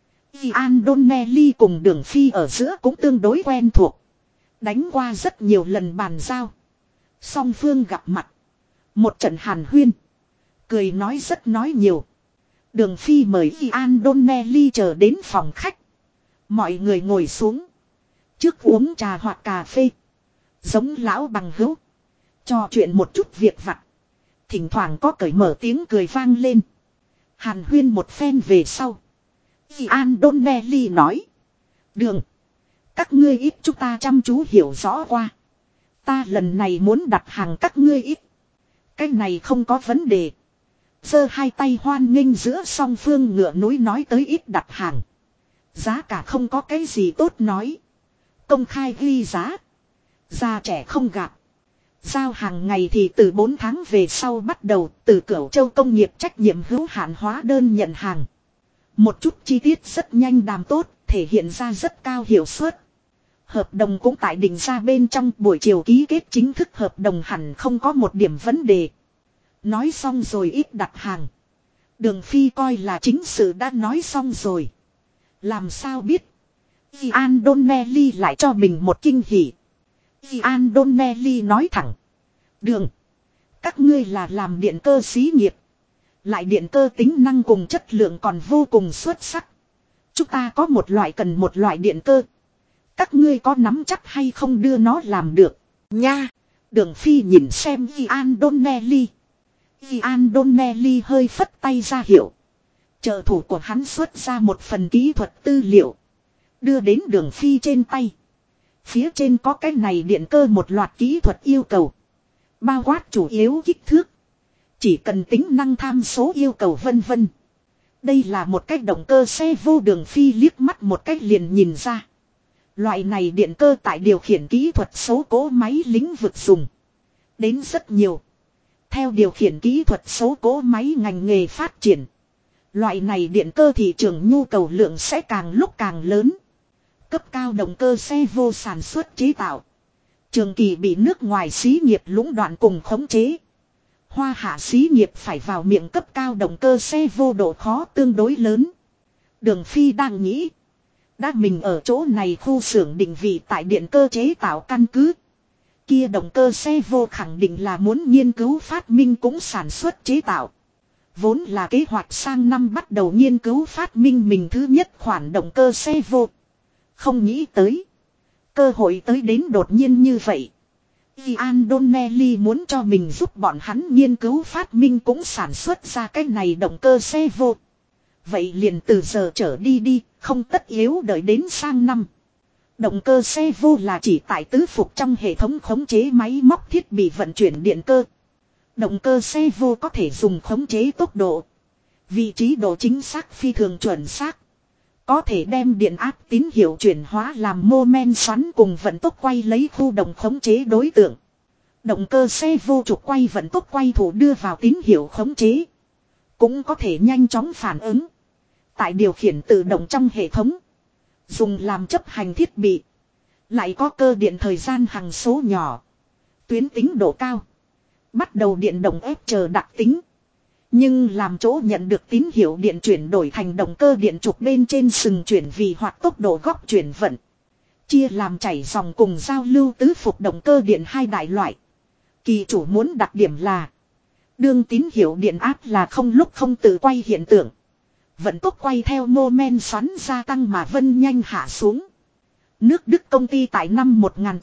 Speaker 1: Ian Donnelly cùng Đường Phi ở giữa cũng tương đối quen thuộc. Đánh qua rất nhiều lần bàn giao. Song phương gặp mặt. Một trận hàn huyên. Cười nói rất nói nhiều. Đường Phi mời Ian Donnelly chờ đến phòng khách. Mọi người ngồi xuống. Trước uống trà hoặc cà phê. Giống lão bằng hữu. Trò chuyện một chút việc vặt. Thỉnh thoảng có cởi mở tiếng cười vang lên. Hàn huyên một phen về sau. Ian Donnelly nói. Đường. Các ngươi ít chúng ta chăm chú hiểu rõ qua. Ta lần này muốn đặt hàng các ngươi ít. Cái này không có vấn đề. Giơ hai tay hoan nghênh giữa song phương ngựa núi nói tới ít đặt hàng. Giá cả không có cái gì tốt nói. Công khai ghi giá. Già trẻ không gặp. Giao hàng ngày thì từ 4 tháng về sau bắt đầu từ Cửu Châu công nghiệp trách nhiệm hữu hạn hóa đơn nhận hàng. Một chút chi tiết rất nhanh đàm tốt, thể hiện ra rất cao hiệu suất. Hợp đồng cũng tại định ra bên trong buổi chiều ký kết chính thức hợp đồng hẳn không có một điểm vấn đề. Nói xong rồi ít đặt hàng. Đường Phi coi là chính sự đã nói xong rồi. Làm sao biết. Ian Donnelly lại cho mình một kinh hỉ. Ian Donnelly nói thẳng. Đường. Các ngươi là làm điện cơ xí nghiệp. Lại điện cơ tính năng cùng chất lượng còn vô cùng xuất sắc. Chúng ta có một loại điện cơ. Các ngươi có nắm chắc hay không đưa nó làm được. Nha. Đường Phi nhìn xem Ian Donnelly. Ian Donnelly hơi phất tay ra hiệu. Trợ thủ của hắn xuất ra một phần kỹ thuật tư liệu. Đưa đến Đường Phi trên tay. Phía trên có cái này điện cơ một loạt kỹ thuật yêu cầu. Bao quát chủ yếu kích thước. Chỉ cần tính năng tham số yêu cầu vân vân. Đây là một cái động cơ xe vô. Đường Phi liếc mắt một cách liền nhìn ra. Loại này điện cơ tại điều khiển kỹ thuật số cố máy lĩnh vực dùng. Đến rất nhiều. Theo điều khiển kỹ thuật số cố máy ngành nghề phát triển. Loại này điện cơ thị trường nhu cầu lượng sẽ càng lúc càng lớn. Cấp cao động cơ xe vô sản xuất chế tạo. Trường kỳ bị nước ngoài xí nghiệp lũng đoạn cùng khống chế. Hoa hạ xí nghiệp phải vào miệng cấp cao động cơ xe vô độ khó tương đối lớn. Đường Phi đang nghĩ. Đã mình ở chỗ này khu xưởng định vị tại điện cơ chế tạo căn cứ. Kia động cơ xe vô khẳng định là muốn nghiên cứu phát minh cũng sản xuất chế tạo. Vốn là kế hoạch sang năm bắt đầu nghiên cứu phát minh mình thứ nhất khoản động cơ xe vô. Không nghĩ tới. Cơ hội tới đến đột nhiên như vậy. Ian Donnelly muốn cho mình giúp bọn hắn nghiên cứu phát minh cũng sản xuất ra cái này động cơ xe vô. Vậy liền từ giờ trở đi, không tất yếu đợi đến sang năm. Động cơ xe vô là chỉ tại tứ phục trong hệ thống khống chế máy móc thiết bị vận chuyển điện cơ. Động cơ xe vô có thể dùng khống chế tốc độ. Vị trí độ chính xác phi thường chuẩn xác. Có thể đem điện áp tín hiệu chuyển hóa làm mô men xoắn cùng vận tốc quay lấy khu động khống chế đối tượng. Động cơ xe vô trục quay vận tốc quay thủ đưa vào tín hiệu khống chế. Cũng có thể nhanh chóng phản ứng. Tại điều khiển tự động trong hệ thống. Dùng làm chấp hành thiết bị. Lại có cơ điện thời gian hằng số nhỏ. Tuyến tính độ cao. Bắt đầu điện động ép chờ đặc tính. Nhưng làm chỗ nhận được tín hiệu điện chuyển đổi thành động cơ điện trục bên trên sừng chuyển vì hoặc tốc độ góc chuyển vận. Chia làm chảy dòng cùng giao lưu tứ phục động cơ điện hai đại loại. Kỳ chủ muốn đặc điểm là. Đương tín hiệu điện áp là không lúc không tự quay hiện tượng. Vận tốc quay theo mô men xoắn gia tăng mà vân nhanh hạ xuống. Nước Đức công ty tại năm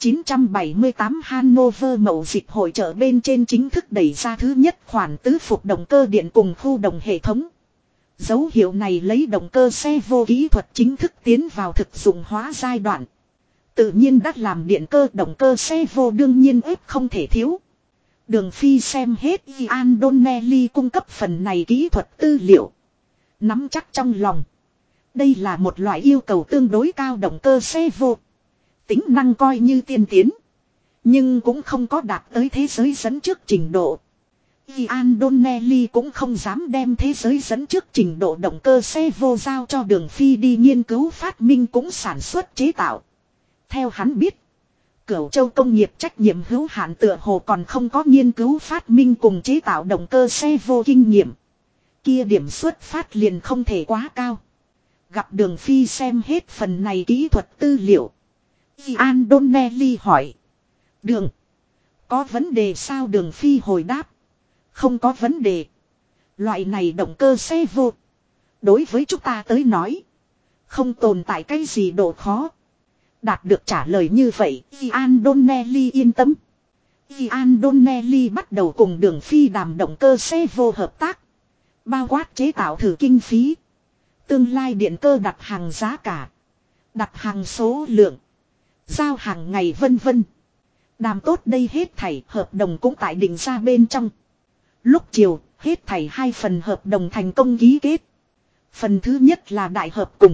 Speaker 1: 1978 Hannover mậu dịch hội chợ bên trên chính thức đẩy ra thứ nhất khoản tứ phục động cơ điện cùng khu động hệ thống. Dấu hiệu này lấy động cơ xe vô kỹ thuật chính thức tiến vào thực dụng hóa giai đoạn. Tự nhiên đã làm điện cơ động cơ xe vô đương nhiên ép không thể thiếu. Đường Phi xem hết Ian Donnelly cung cấp phần này kỹ thuật tư liệu. Nắm chắc trong lòng. Đây là một loại yêu cầu tương đối cao động cơ xe vô. Tính năng coi như tiên tiến. Nhưng cũng không có đạt tới thế giới dẫn trước trình độ. Ian Donnelly cũng không dám đem thế giới dẫn trước trình độ động cơ xe vô giao cho Đường Phi đi nghiên cứu phát minh cũng sản xuất chế tạo. Theo hắn biết. Cửu Châu công nghiệp trách nhiệm hữu hạn tựa hồ còn không có nghiên cứu phát minh cùng chế tạo động cơ xe vô kinh nghiệm. Kia điểm xuất phát liền không thể quá cao. Gặp Đường Phi xem hết phần này kỹ thuật tư liệu. Ian Donnelly hỏi. Đường. Có vấn đề sao? Đường Phi hồi đáp. Không có vấn đề. Loại này động cơ xe vô. Đối với chúng ta tới nói. Không tồn tại cái gì độ khó. Đạt được trả lời như vậy, Ian Donnelly yên tâm. Ian Donnelly bắt đầu cùng Đường Phi đàm động cơ xe vô hợp tác. Bao quát chế tạo thử kinh phí. Tương lai điện cơ đặt hàng giá cả. Đặt hàng số lượng. Giao hàng ngày vân vân. Đàm tốt đây hết thảy hợp đồng cũng tại định ra bên trong. Lúc chiều, hết thảy 2 phần hợp đồng thành công ký kết. Phần thứ nhất là đại hợp cùng.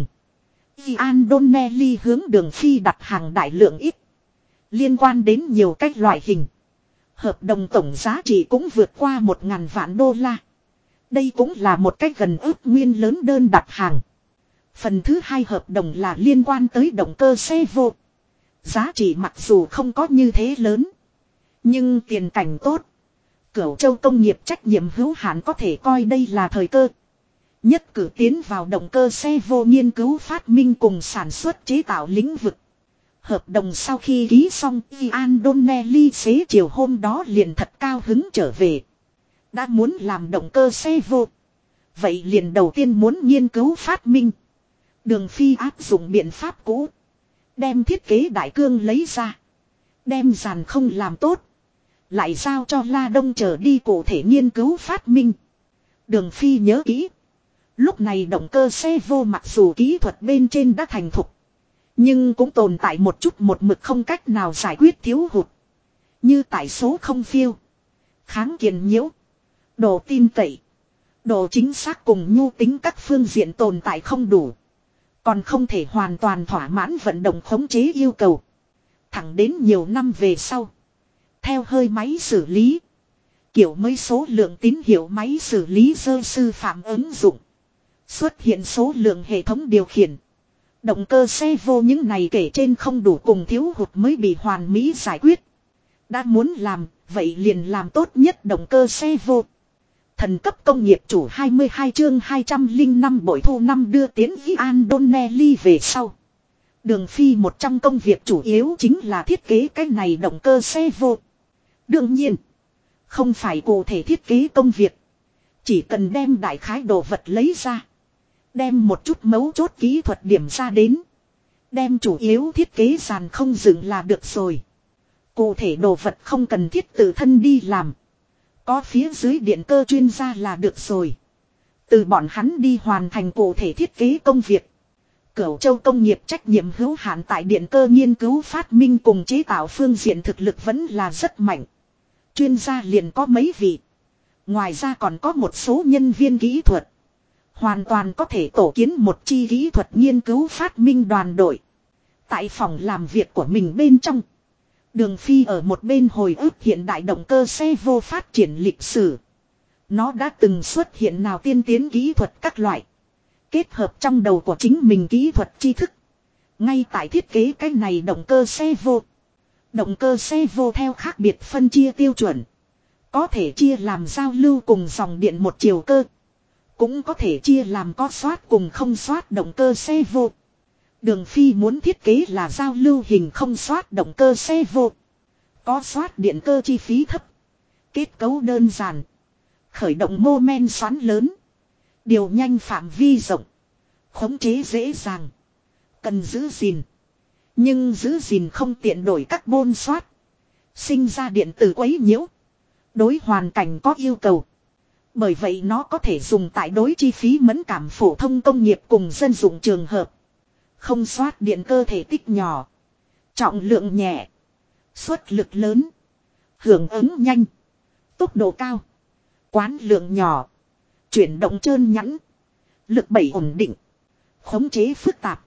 Speaker 1: Ian Donnelly hướng Đường Phi đặt hàng đại lượng ít. Liên quan đến nhiều cách loại hình. Hợp đồng tổng giá trị cũng vượt qua 1.000 vạn đô la. Đây cũng là một cách gần ước nguyên lớn đơn đặt hàng. Phần thứ hai hợp đồng là liên quan tới động cơ xe vô. Giá trị mặc dù không có như thế lớn. Nhưng tiền cảnh tốt. Cửu Châu công nghiệp trách nhiệm hữu hạn có thể coi đây là thời cơ. Nhất cử tiến vào động cơ xe vô nghiên cứu phát minh cùng sản xuất chế tạo lĩnh vực. Hợp đồng sau khi ký xong, Ian Donnelly xế chiều hôm đó liền thật cao hứng trở về. Đã muốn làm động cơ xe vô. Vậy liền đầu tiên muốn nghiên cứu phát minh. Đường Phi áp dụng biện pháp cũ. Đem thiết kế đại cương lấy ra. Đem dàn không làm tốt. Lại giao cho La Đông trở đi cụ thể nghiên cứu phát minh. Đường Phi nhớ kỹ. Lúc này động cơ xe vô mặc dù kỹ thuật bên trên đã thành thục. Nhưng cũng tồn tại một chút một mực không cách nào giải quyết thiếu hụt. Như tải số không phiêu. Kháng kiền nhiễu. Độ tin cậy. Độ chính xác cùng nhu tính các phương diện tồn tại không đủ. Còn không thể hoàn toàn thỏa mãn vận động khống chế yêu cầu. Thẳng đến nhiều năm về sau. Theo hơi máy xử lý. Kiểu mới số lượng tín hiệu máy xử lý dơ sư phạm ứng dụng. Xuất hiện số lượng hệ thống điều khiển. Động cơ xe vô những này kể trên không đủ cùng thiếu hụt mới bị hoàn mỹ giải quyết. Đã muốn làm, vậy liền làm tốt nhất động cơ xe vô. Thần cấp công nghiệp chủ 22 chương 205 bội thu năm đưa tiến Ian Donnelly về sau. Đường Phi một trong công việc chủ yếu chính là thiết kế cái này động cơ xe vô. Đương nhiên, không phải cụ thể thiết kế công việc. Chỉ cần đem đại khái đồ vật lấy ra. Đem một chút mấu chốt kỹ thuật điểm ra đến. Đem chủ yếu thiết kế dàn không dựng là được rồi. Cụ thể đồ vật không cần thiết tự thân đi làm. Có phía dưới điện cơ chuyên gia là được rồi. Từ bọn hắn đi hoàn thành cụ thể thiết kế công việc. Cửu Châu công nghiệp trách nhiệm hữu hạn tại điện cơ nghiên cứu phát minh cùng chế tạo phương diện thực lực vẫn là rất mạnh. Chuyên gia liền có mấy vị. Ngoài ra còn có một số nhân viên kỹ thuật. Hoàn toàn có thể tổ kiến một chi kỹ thuật nghiên cứu phát minh đoàn đội. Tại phòng làm việc của mình bên trong. Đường Phi ở một bên hồi ức hiện đại động cơ xe vô phát triển lịch sử. Nó đã từng xuất hiện nào tiên tiến kỹ thuật các loại. Kết hợp trong đầu của chính mình kỹ thuật tri thức. Ngay tại thiết kế cái này động cơ xe vô. Động cơ xe vô theo khác biệt phân chia tiêu chuẩn. Có thể chia làm giao lưu cùng dòng điện một chiều cơ. Cũng có thể chia làm có xoát cùng không xoát động cơ xe vô. Đường Phi muốn thiết kế là giao lưu hình không xoát động cơ xe vô. Có xoát điện cơ chi phí thấp. Kết cấu đơn giản. Khởi động mô men xoắn lớn. Điều nhanh phạm vi rộng. Khống chế dễ dàng. Cần giữ gìn. Nhưng giữ gìn không tiện đổi carbon xoát. Sinh ra điện tử quấy nhiễu. Đối hoàn cảnh có yêu cầu. Bởi vậy nó có thể dùng tại đối chi phí mẫn cảm phổ thông công nghiệp cùng dân dụng trường hợp. Không xoát điện cơ thể tích nhỏ. Trọng lượng nhẹ. Suất lực lớn. Hưởng ứng nhanh. Tốc độ cao. Quán lượng nhỏ. Chuyển động trơn nhẵn. Lực đẩy ổn định. Khống chế phức tạp.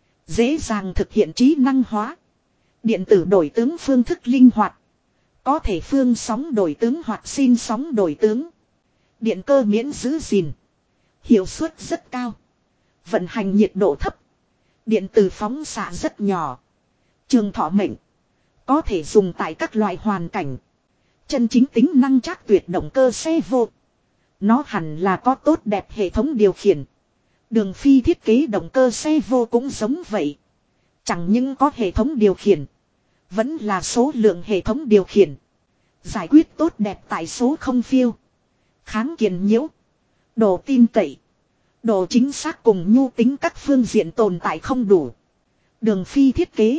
Speaker 1: Dễ dàng thực hiện trí năng hóa. Điện tử đổi tướng phương thức linh hoạt. Có thể phương sóng đổi tướng hoặc xin sóng đổi tướng. Điện cơ miễn giữ gìn. Hiệu suất rất cao. Vận hành nhiệt độ thấp. Điện tử phóng xạ rất nhỏ. Trường thọ mệnh. Có thể dùng tại các loại hoàn cảnh. Chân chính tính năng chắc tuyệt động cơ xe vô. Nó hẳn là có tốt đẹp hệ thống điều khiển. Đường Phi thiết kế động cơ xe vô cũng giống vậy. Chẳng những có hệ thống điều khiển. Vẫn là số lượng hệ thống điều khiển. Giải quyết tốt đẹp tại số không phiêu. Kháng kiền nhiễu. Độ tin cậy. Độ chính xác cùng nhu tính các phương diện tồn tại không đủ. Đường Phi thiết kế.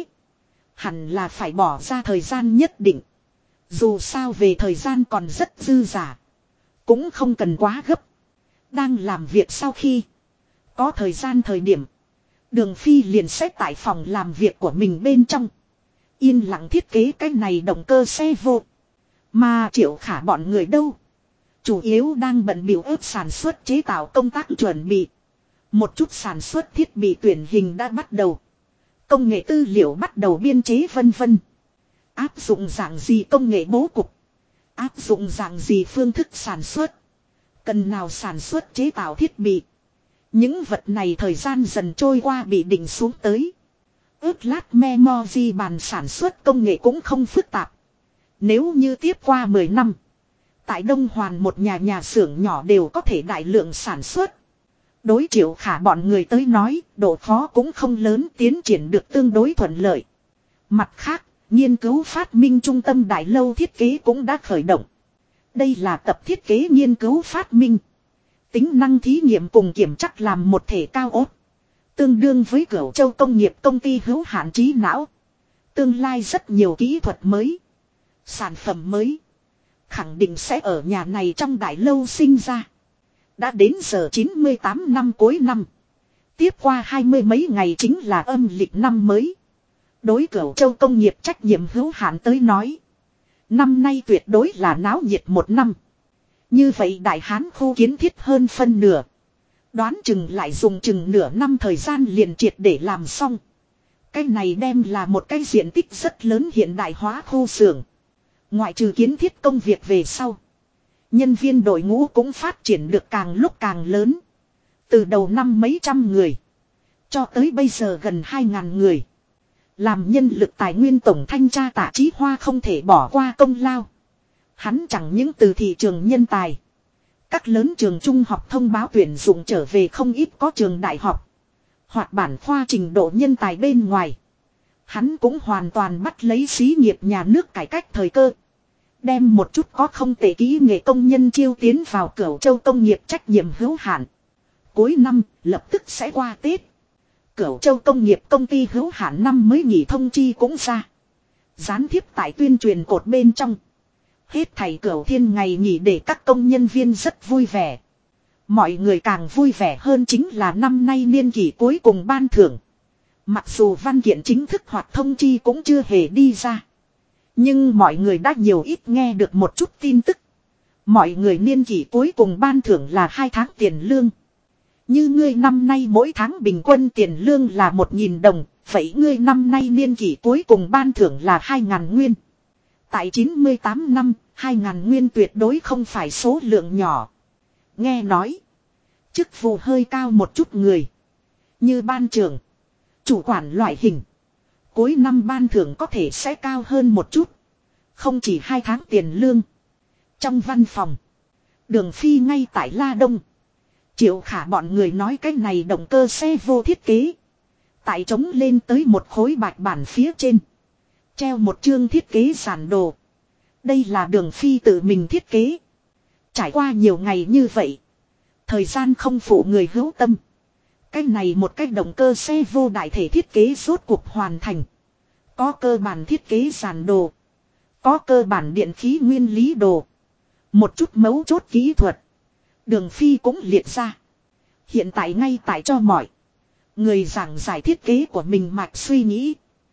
Speaker 1: Hẳn là phải bỏ ra thời gian nhất định. Dù sao về thời gian còn rất dư dả. Cũng không cần quá gấp. Đang làm việc sau khi. Có thời gian thời điểm. Đường Phi liền sẽ tại phòng làm việc của mình bên trong. Yên lặng thiết kế cái này động cơ xe vô. Mà Triệu Khả bọn người đâu. Chủ yếu đang bận biểu ước sản xuất chế tạo công tác chuẩn bị. Một chút sản xuất thiết bị tuyển hình đã bắt đầu. Công nghệ tư liệu bắt đầu biên chế vân vân. Áp dụng dạng gì công nghệ bố cục. Áp dụng dạng gì phương thức sản xuất. Cần nào sản xuất chế tạo thiết bị. Những vật này thời gian dần trôi qua bị định xuống tới. Ước lát memory bàn sản xuất công nghệ cũng không phức tạp. Nếu như tiếp qua 10 năm. Tại Đông Hoàn một nhà xưởng nhỏ đều có thể đại lượng sản xuất. Đối Triệu Khả bọn người tới nói, độ khó cũng không lớn, tiến triển được tương đối thuận lợi. Mặt khác, nghiên cứu phát minh trung tâm đại lâu thiết kế cũng đã khởi động. Đây là tập thiết kế nghiên cứu phát minh. Tính năng thí nghiệm cùng kiểm chắc làm một thể cao ốt. Tương đương với Cửu Châu công nghiệp công ty hữu hạn trí não. Tương lai rất nhiều kỹ thuật mới. Sản phẩm mới. Khẳng định sẽ ở nhà này trong đại lâu sinh ra. Đã đến giờ 98 năm cuối năm. Tiếp qua 20 mấy ngày chính là âm lịch năm mới. Đối Cửu Châu công nghiệp trách nhiệm hữu hạn tới nói. Năm nay tuyệt đối là náo nhiệt một năm. Như vậy Đại Hán khu kiến thiết hơn phân nửa. Đoán chừng lại dùng chừng nửa năm thời gian liền triệt để làm xong. Cái này đem là một cái diện tích rất lớn hiện đại hóa khu xưởng. Ngoại trừ kiến thiết công việc về sau. Nhân viên đội ngũ cũng phát triển được càng lúc càng lớn. Từ đầu năm mấy trăm người. Cho tới bây giờ gần 2.000 người. Làm nhân lực tài nguyên tổng thanh tra Tạ Chí Hoa không thể bỏ qua công lao. Hắn chẳng những từ thị trường nhân tài. Các lớn trường trung học thông báo tuyển dụng trở về không ít có trường đại học. Hoặc bản khoa trình độ nhân tài bên ngoài. Hắn cũng hoàn toàn bắt lấy xí nghiệp nhà nước cải cách thời cơ. Đem một chút có không tệ kỹ nghệ công nhân chiêu tiến vào Cửu Châu công nghiệp trách nhiệm hữu hạn. Cuối năm lập tức sẽ qua Tết. Cửu Châu công nghiệp công ty hữu hạn năm mới nghỉ thông chi cũng ra. Gián tiếp tại tuyên truyền cột bên trong. Hết thảy Cửu Thiên ngày nghỉ để các công nhân viên rất vui vẻ. Mọi người càng vui vẻ hơn chính là năm nay niên kỷ cuối cùng ban thưởng. Mặc dù văn kiện chính thức hoặc thông chi cũng chưa hề đi ra. Nhưng mọi người đã nhiều ít nghe được một chút tin tức. Mọi người niên kỷ cuối cùng ban thưởng là 2 tháng tiền lương. Như ngươi năm nay mỗi tháng bình quân tiền lương là 1.000 đồng. Vậy ngươi năm nay niên kỷ cuối cùng ban thưởng là 2.000 nguyên. Tại 98 năm, 2.000 nguyên tuyệt đối không phải số lượng nhỏ. Nghe nói. Chức vụ hơi cao một chút người. Như ban trưởng. Chủ quản loại hình. Cuối năm ban thưởng có thể sẽ cao hơn một chút. Không chỉ 2 tháng tiền lương. Trong văn phòng. Đường Phi ngay tại La Đông. Triệu Khả bọn người nói cái này động cơ xe vô thiết kế. Tại trống lên tới một khối bạch bản phía trên. Treo một chương thiết kế giản đồ. Đây là Đường Phi tự mình thiết kế. Trải qua nhiều ngày như vậy. Thời gian không phụ người hữu tâm. Cái này một cái động cơ xe vô đại thể thiết kế rốt cuộc hoàn thành. Có cơ bản thiết kế giản đồ. Có cơ bản điện khí nguyên lý đồ. Một chút mấu chốt kỹ thuật. Đường Phi cũng liệt ra. Hiện tại ngay tại cho mọi người giảng giải thiết kế của mình mạch suy nghĩ.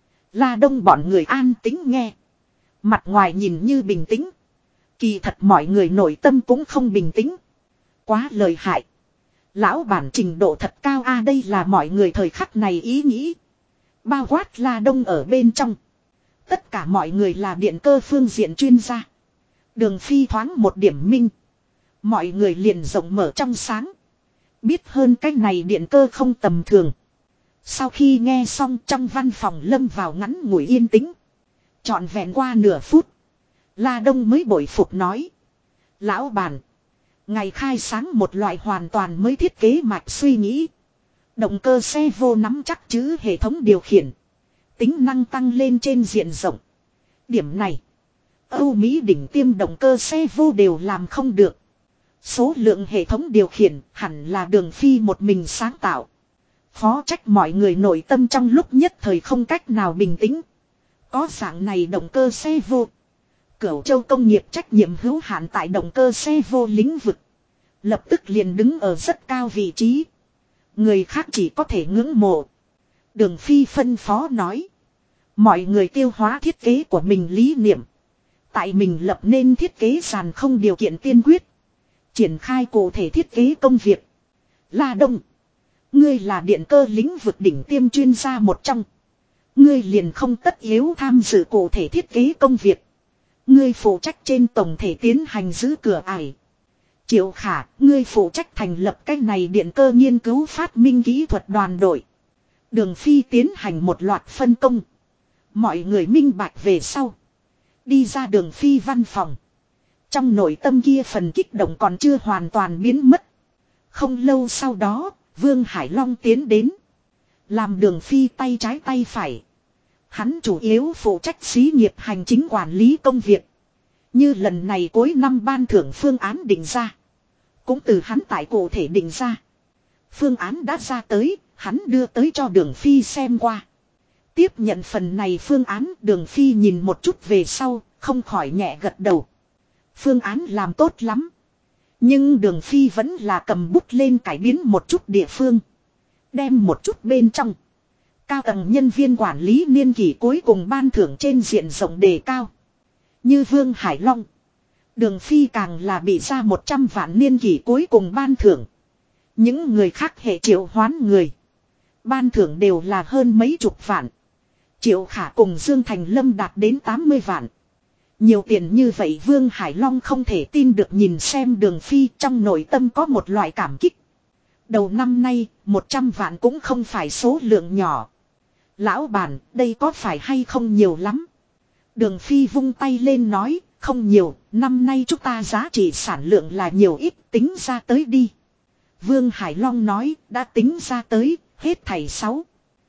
Speaker 1: La Đông bọn người an tĩnh nghe. Mặt ngoài nhìn như bình tĩnh. Kỳ thật mọi người nội tâm cũng không bình tĩnh. Quá lợi hại. Lão bản trình độ thật cao a, đây là mọi người thời khắc này ý nghĩ. Bao quát La Đông ở bên trong. Tất cả mọi người là điện cơ phương diện chuyên gia. Đường Phi thoáng một điểm minh. Mọi người liền rộng mở trong sáng. Biết hơn cách này điện cơ không tầm thường. Sau khi nghe xong trong văn phòng lâm vào ngắn ngủi yên tĩnh. Trọn vẹn qua nửa phút. La Đông mới bội phục nói. Lão bản. Ngày khai sáng một loại hoàn toàn mới thiết kế mạch suy nghĩ. Động cơ xe vô nắm chắc chữ hệ thống điều khiển. Tính năng tăng lên trên diện rộng. Điểm này. Âu Mỹ đỉnh tiêm động cơ xe vô đều làm không được. Số lượng hệ thống điều khiển hẳn là Đường Phi một mình sáng tạo. Khó trách mọi người nội tâm trong lúc nhất thời không cách nào bình tĩnh. Có dạng này động cơ xe vô. Cửu Châu công nghiệp trách nhiệm hữu hạn tại động cơ xe vô lĩnh vực. Lập tức liền đứng ở rất cao vị trí. Người khác chỉ có thể ngưỡng mộ. Đường Phi phân phó nói. Mọi người tiêu hóa thiết kế của mình lý niệm. Tại mình lập nên thiết kế sàn không điều kiện tiên quyết. Triển khai cụ thể thiết kế công việc. La Đông. Ngươi là điện cơ lĩnh vực đỉnh tiêm chuyên gia một trong. Ngươi liền không tất yếu tham dự cụ thể thiết kế công việc. Ngươi phụ trách trên tổng thể tiến hành giữ cửa ải. Triệu Khả, ngươi phụ trách thành lập cái này điện cơ nghiên cứu phát minh kỹ thuật đoàn đội. Đường Phi tiến hành một loạt phân công. Mọi người minh bạch về sau. Đi ra Đường Phi văn phòng. Trong nội tâm kia phần kích động còn chưa hoàn toàn biến mất. Không lâu sau đó, Vương Hải Long tiến đến. Làm Đường Phi tay trái tay phải. Hắn chủ yếu phụ trách xí nghiệp hành chính quản lý công việc. Như lần này cuối năm ban thưởng phương án định ra. Cũng từ hắn tại cụ thể định ra. Phương án đã ra tới, hắn đưa tới cho Đường Phi xem qua. Tiếp nhận phần này phương án, Đường Phi nhìn một chút về sau, không khỏi nhẹ gật đầu. Phương án làm tốt lắm. Nhưng Đường Phi vẫn là cầm bút lên cải biến một chút địa phương. Đem một chút bên trong. Cao tầng nhân viên quản lý niên kỷ cuối cùng ban thưởng trên diện rộng đề cao. Như Vương Hải Long. Đường Phi càng là bị ra 100 vạn niên kỷ cuối cùng ban thưởng. Những người khác hệ triệu hoán người. Ban thưởng đều là hơn mấy chục vạn. Triệu Khả cùng Dương Thành Lâm đạt đến 80 vạn. Nhiều tiền như vậy Vương Hải Long không thể tin được nhìn xem Đường Phi trong nội tâm có một loại cảm kích. Đầu năm nay 100 vạn cũng không phải số lượng nhỏ. Lão bản đây có phải hay không nhiều lắm. Đường Phi vung tay lên nói không nhiều. Năm nay chúng ta giá trị sản lượng là nhiều ít tính ra tới đi. Vương Hải Long nói đã tính ra tới hết thảy 6,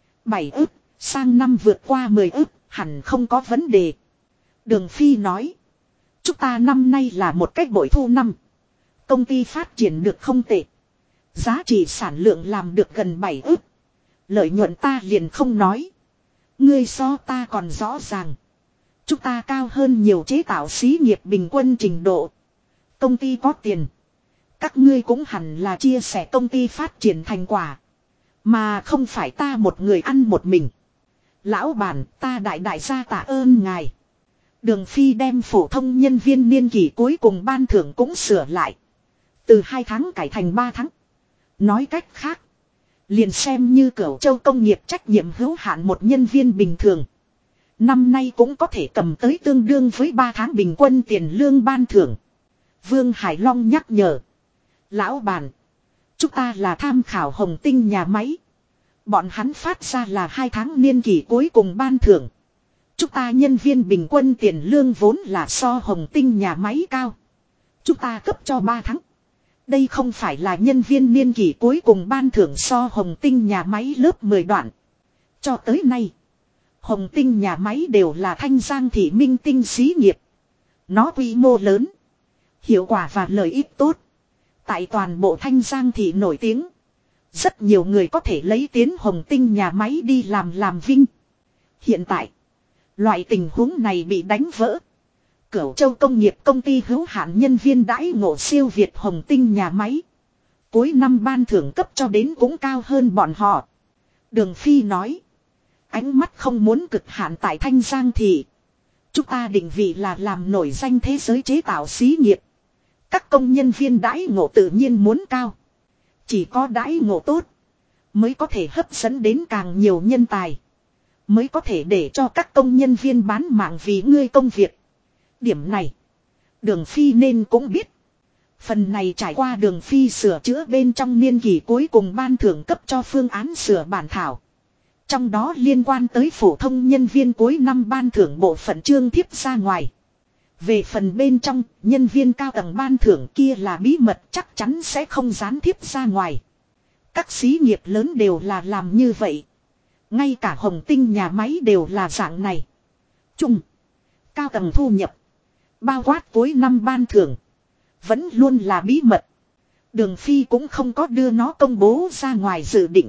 Speaker 1: 7 ức. Sang năm vượt qua 10 ức hẳn không có vấn đề. Đường Phi nói. Chúng ta năm nay là một cách bội thu năm. Công ty phát triển được không tệ. Giá trị sản lượng làm được gần 7 ức. Lợi nhuận ta liền không nói. Ngươi so ta còn rõ ràng. Chúng ta cao hơn nhiều chế tạo xí nghiệp bình quân trình độ. Công ty có tiền. Các ngươi cũng hẳn là chia sẻ công ty phát triển thành quả. Mà không phải ta một người ăn một mình. Lão bản ta đại gia tạ ơn ngài. Đường Phi đem phổ thông nhân viên niên kỷ cuối cùng ban thưởng cũng sửa lại. Từ 2 tháng cải thành 3 tháng. Nói cách khác. Liền xem như Cửu Châu công nghiệp trách nhiệm hữu hạn một nhân viên bình thường. Năm nay cũng có thể cầm tới tương đương với 3 tháng bình quân tiền lương ban thưởng. Vương Hải Long nhắc nhở. Lão bản. Chúng ta là tham khảo Hồng Tinh nhà máy. Bọn hắn phát ra là 2 tháng niên kỷ cuối cùng ban thưởng. Chúng ta nhân viên bình quân tiền lương vốn là so Hồng Tinh nhà máy cao. Chúng ta cấp cho 3 tháng. Đây không phải là nhân viên niên kỷ cuối cùng ban thưởng so Hồng Tinh nhà máy lớp 10 đoạn. Cho tới nay, Hồng Tinh nhà máy đều là Thanh Giang thị minh tinh xí nghiệp. Nó quy mô lớn, hiệu quả và lợi ích tốt. Tại toàn bộ Thanh Giang thị nổi tiếng. Rất nhiều người có thể lấy tiến Hồng Tinh nhà máy đi làm vinh. Hiện tại, loại tình huống này bị đánh vỡ. Cửu Châu công nghiệp công ty hữu hạn nhân viên đãi ngộ siêu Việt Hồng Tinh nhà máy. Cuối năm ban thưởng cấp cho đến cũng cao hơn bọn họ. Đường Phi nói. Ánh mắt không muốn cực hạn tại Thanh Giang thị. Chúng ta định vị là làm nổi danh thế giới chế tạo xí nghiệp. Các công nhân viên đãi ngộ tự nhiên muốn cao. Chỉ có đãi ngộ tốt. Mới có thể hấp dẫn đến càng nhiều nhân tài. Mới có thể để cho các công nhân viên bán mạng vì ngươi công việc. Điểm này. Đường Phi nên cũng biết. Phần này trải qua Đường Phi sửa chữa bên trong niên kỳ cuối cùng ban thưởng cấp cho phương án sửa bản thảo. Trong đó liên quan tới phổ thông nhân viên cuối năm ban thưởng bộ phận chương thiếp ra ngoài. Về phần bên trong, nhân viên cao tầng ban thưởng kia là bí mật, chắc chắn sẽ không gián thiếp ra ngoài. Các xí nghiệp lớn đều là làm như vậy. Ngay cả Hồng Tinh nhà máy đều là dạng này. Trung, cao tầng thu nhập, bao quát cuối năm ban thưởng, vẫn luôn là bí mật. Đường Phi cũng không có đưa nó công bố ra ngoài dự định.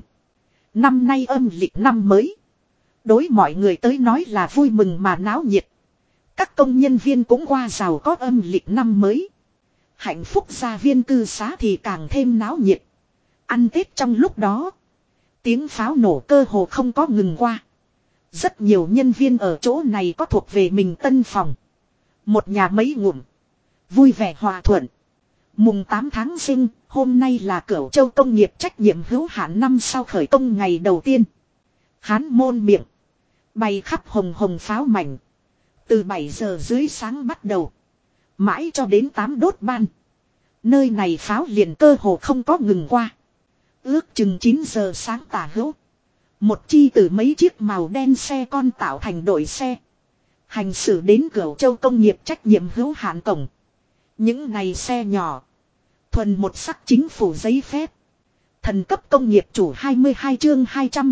Speaker 1: Năm nay âm lịch năm mới, đối mọi người tới nói là vui mừng mà náo nhiệt. Các công nhân viên cũng qua giàu có âm lịch năm mới. Hạnh phúc gia viên cư xá thì càng thêm náo nhiệt. Ăn Tết trong lúc đó, tiếng pháo nổ cơ hồ không có ngừng qua. Rất nhiều nhân viên ở chỗ này có thuộc về mình tân phòng. Một nhà mấy ngụm, vui vẻ hòa thuận. Mùng 8 tháng Giêng, hôm nay là Cửu Châu công nghiệp trách nhiệm hữu hạn năm sau khởi công ngày đầu tiên. Hán môn miệng, bay khắp hồng hồng pháo mảnh. Từ 7 giờ dưới sáng bắt đầu, mãi cho đến 8 đốt ban. Nơi này pháo liền cơ hồ không có ngừng qua. Ước chừng 9 giờ sáng tả hữu, một chi từ mấy chiếc màu đen xe con tạo thành đội xe, hành xử đến Cửu Châu công nghiệp trách nhiệm hữu hạn cổng. Những này xe nhỏ, thuần một sắc chính phủ giấy phép. Thần cấp công nghiệp chủ 22 chương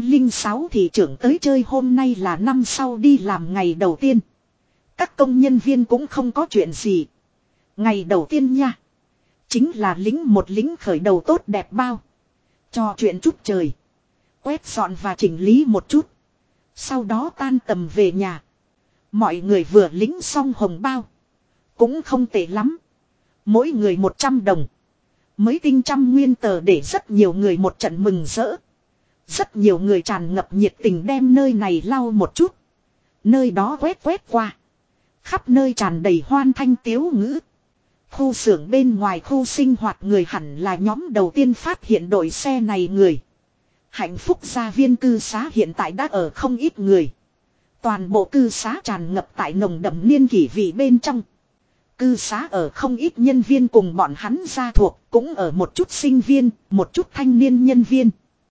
Speaker 1: 206 thị trưởng tới chơi, hôm nay là năm sau đi làm ngày đầu tiên. Các công nhân viên cũng không có chuyện gì. Ngày đầu tiên nha, chính là một lính khởi đầu tốt đẹp bao. Trò chuyện chút trời, quét dọn và chỉnh lý một chút, sau đó tan tầm về nhà. Mọi người vừa lính xong hồng bao, cũng không tệ lắm. Mỗi người 100 đồng. Mới tinh 100 nguyên tờ để rất nhiều người một trận mừng rỡ. Rất nhiều người tràn ngập nhiệt tình đem nơi này lau một chút. Nơi đó quét qua. Khắp nơi tràn đầy hoan thanh tiếu ngữ. Khu xưởng bên ngoài khu sinh hoạt người hẳn là nhóm đầu tiên phát hiện đội xe này người. Hạnh phúc gia viên cư xá hiện tại đã ở không ít người. Toàn bộ cư xá tràn ngập tại nồng đậm niên kỷ vị bên trong. Cư xá ở không ít nhân viên cùng bọn hắn gia thuộc, cũng ở một chút sinh viên, một chút thanh niên nhân viên.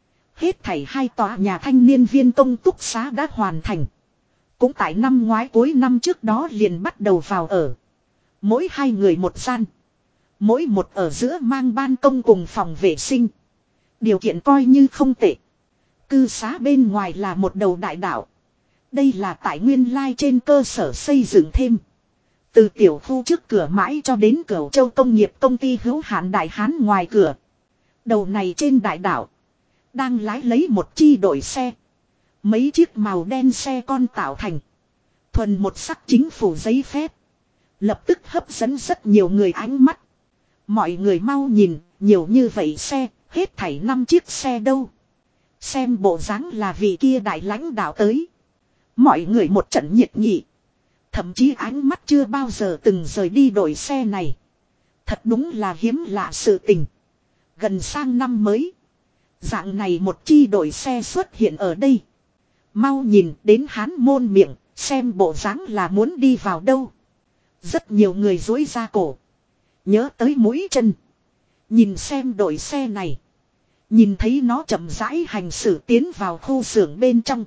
Speaker 1: Hết thảy 2 tòa nhà thanh niên viên công túc xá đã hoàn thành. Cũng tại năm ngoái cuối năm trước đó liền bắt đầu vào ở. Mỗi 2 người một gian. Mỗi một ở giữa mang ban công cùng phòng vệ sinh. Điều kiện coi như không tệ. Cư xá bên ngoài là một đầu đại đạo. Đây là tại nguyên lai trên cơ sở xây dựng thêm. Từ tiểu khu trước cửa mãi cho đến Cửu Châu công nghiệp công ty hữu hạn Đại Hán ngoài cửa. Đầu này trên đại đảo, đang lái lấy một chi đội xe. Mấy chiếc màu đen xe con tạo thành. Thuần một sắc chính phủ giấy phép. Lập tức hấp dẫn rất nhiều người ánh mắt. Mọi người mau nhìn, nhiều như vậy xe, hết thảy 5 chiếc xe đâu. Xem bộ dáng là vị kia đại lãnh đạo tới. Mọi người một trận nhiệt nghị. Thậm chí ánh mắt chưa bao giờ từng rời đi đội xe này. Thật đúng là hiếm lạ sự tình. Gần sang năm mới, dạng này một chi đội xe xuất hiện ở đây. Mau nhìn đến Hán môn miệng, xem bộ dáng là muốn đi vào đâu. Rất nhiều người dối ra cổ, nhớ tới mũi chân. Nhìn xem đội xe này. Nhìn thấy nó chậm rãi hành xử tiến vào khu xưởng bên trong.